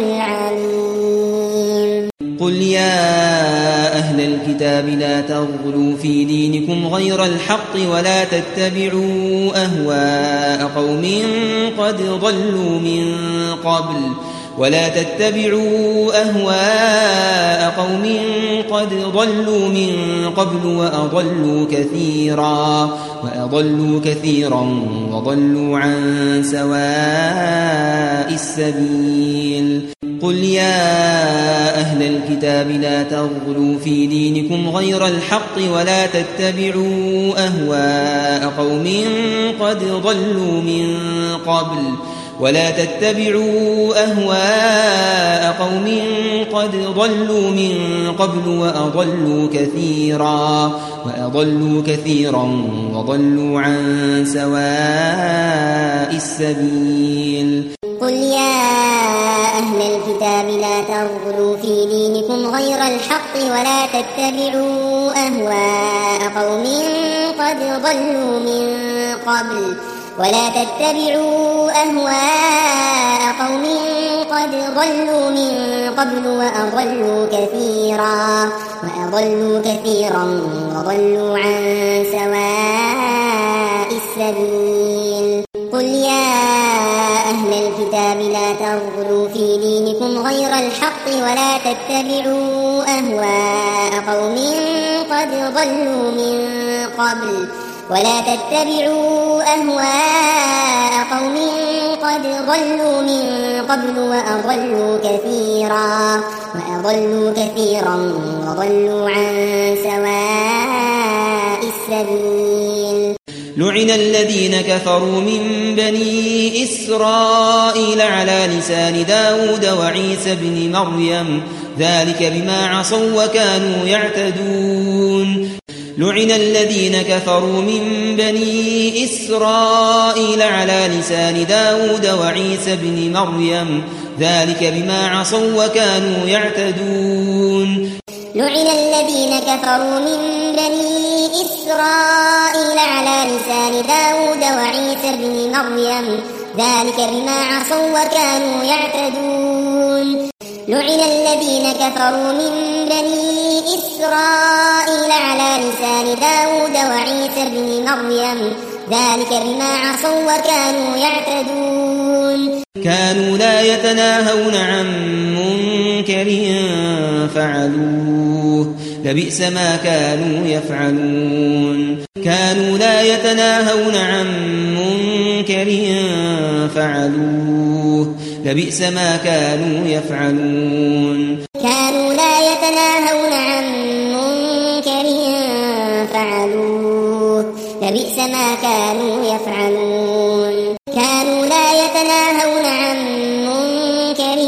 العليم. قل يا أهل الكتاب لا تغلوا في دينكم غير الحق ولا تتبعوا أهواء قوم قد ضلوا من قبل ولا تتبعوا أهواء قوم قد ضلوا من قبل وأضلوا كثيرا وأضلوا كثيرا وضلوا عن سواء السبيل. قل يا أهل الكتاب لا تغلوا في دينكم غير الحق ولا تتبعوا أهواء قوم قد ضلوا من قبل ولا تتبعوا أهواء قوم قد ضلوا من قبل وأضلوا كثيرا وأضلوا كثيرا وضلوا عن سواء السبيل. قل يا أهل الكتاب لا تغلوا في دينكم غير الحق ولا تتبعوا أهواء قوم قد ضلوا من قبل ولا تتبعوا أهواء قوم قد ضلوا من قبل وأضلوا كثيرا وأضلوا كثيرا وضلوا عن سواء السبيل. قل يا أهل الكتاب لا تغلوا في دينكم غير الحق ولا تتبعوا أهواء قوم قد ضلوا من قبل ولا تتبعوا أهواء قوم قد ضلوا من قبل وأضلوا كثيرا وأضلوا كثيرا وضلوا عن سواء السبيل. لعن الذين كفروا من بني إسرائيل على لسان داود وعيسى بن مريم ذلك بما عصوا وكانوا يعتدون. لعن الذين كفروا من بني إسرائيل على لسان داود وعيسى بن مريم ذلك بما عصوا وكانوا يعتدون. لعن الذين كفروا من بني إسرائيل على لسان داود وعيسى بن مريم ذلك بما عصوا وكانوا يعتدون. لعن الذين كفروا من بني إسرائيل على لسان داود وعيسى بن مريم ذلك بما عصوا وكانوا يعتدون. كانوا لا يتناهون عن منكر فعلوه لبئس ما كانوا يفعلون. كانوا لا يتناهون عن منكر فعلوه لبئس ما كانوا يفعلون. كانوا لا يتناهون عن منكر فعلوه لبئس ما كانوا يفعلون. كانوا لا يتناهون عن منكر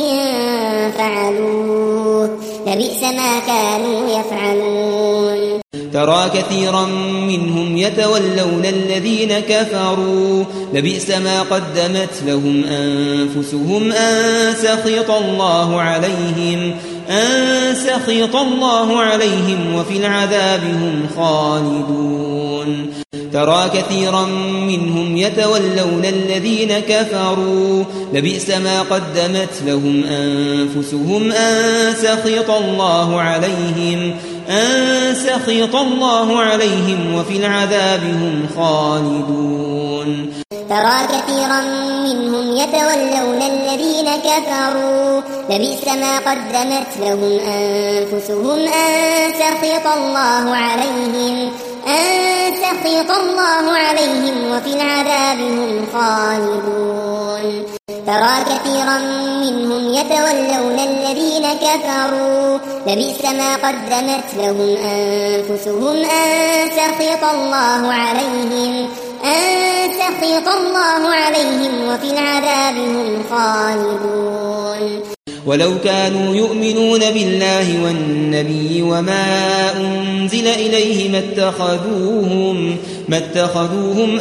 فعلوه لبئس ما كانوا يفعلون. ترى كثيرا منهم يتولون الذين كفروا لبئس ما قدمت لهم أنفسهم أن سخط الله عليهم أن سخط الله عليهم وفي العذاب هم خالدون. ترى كثيرا منهم يتولون الذين كفروا لبئس ما قدمت لهم أنفسهم أن سخط الله عليهم أن سخط الله عليهم وفي العذاب هم خالدون. ترى كثيرا منهم يتولون الذين كفروا لبئس ما قدمت لهم أنفسهم أن سخط الله عليهم أن سخط الله عليهم وفي العذاب هم خالدون. ترى كثيرا منهم يتولون الذين كفروا لبئس ما قدمت لهم أنفسهم أن سخط الله عليهم أن سخط الله عليهم وفي العذاب هم خالدون. ولو كانوا يؤمنون بالله والنبي وما أنزل إليه ما اتخذوهم ما اتخذوهم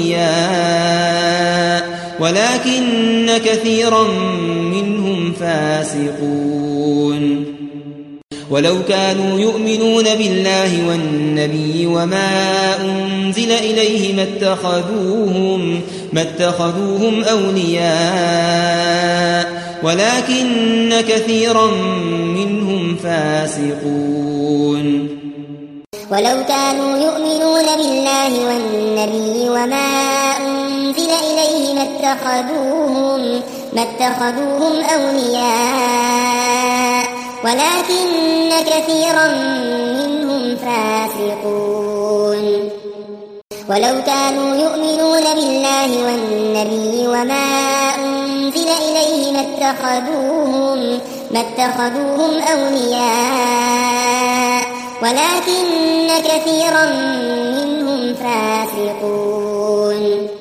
أولياء ولكن كثيرا منهم فاسقون. ولو كانوا يؤمنون بالله والنبي وما أنزل إليه ما اتخذوهم ما اتخذوهم أولياء ولكن كثيرا منهم فاسقون. ولو كانوا يؤمنون بالله والنبي وما أنزل إليه ما اتخذوهم ما اتخذوهم أولياء ولكن كثيرا منهم فاسقون. ولو كانوا يؤمنون بالله والنبي وما أنزل إليه ما اتخذوهم ما اتخذوهم أولياء ولكن كثيرا منهم فاسقون.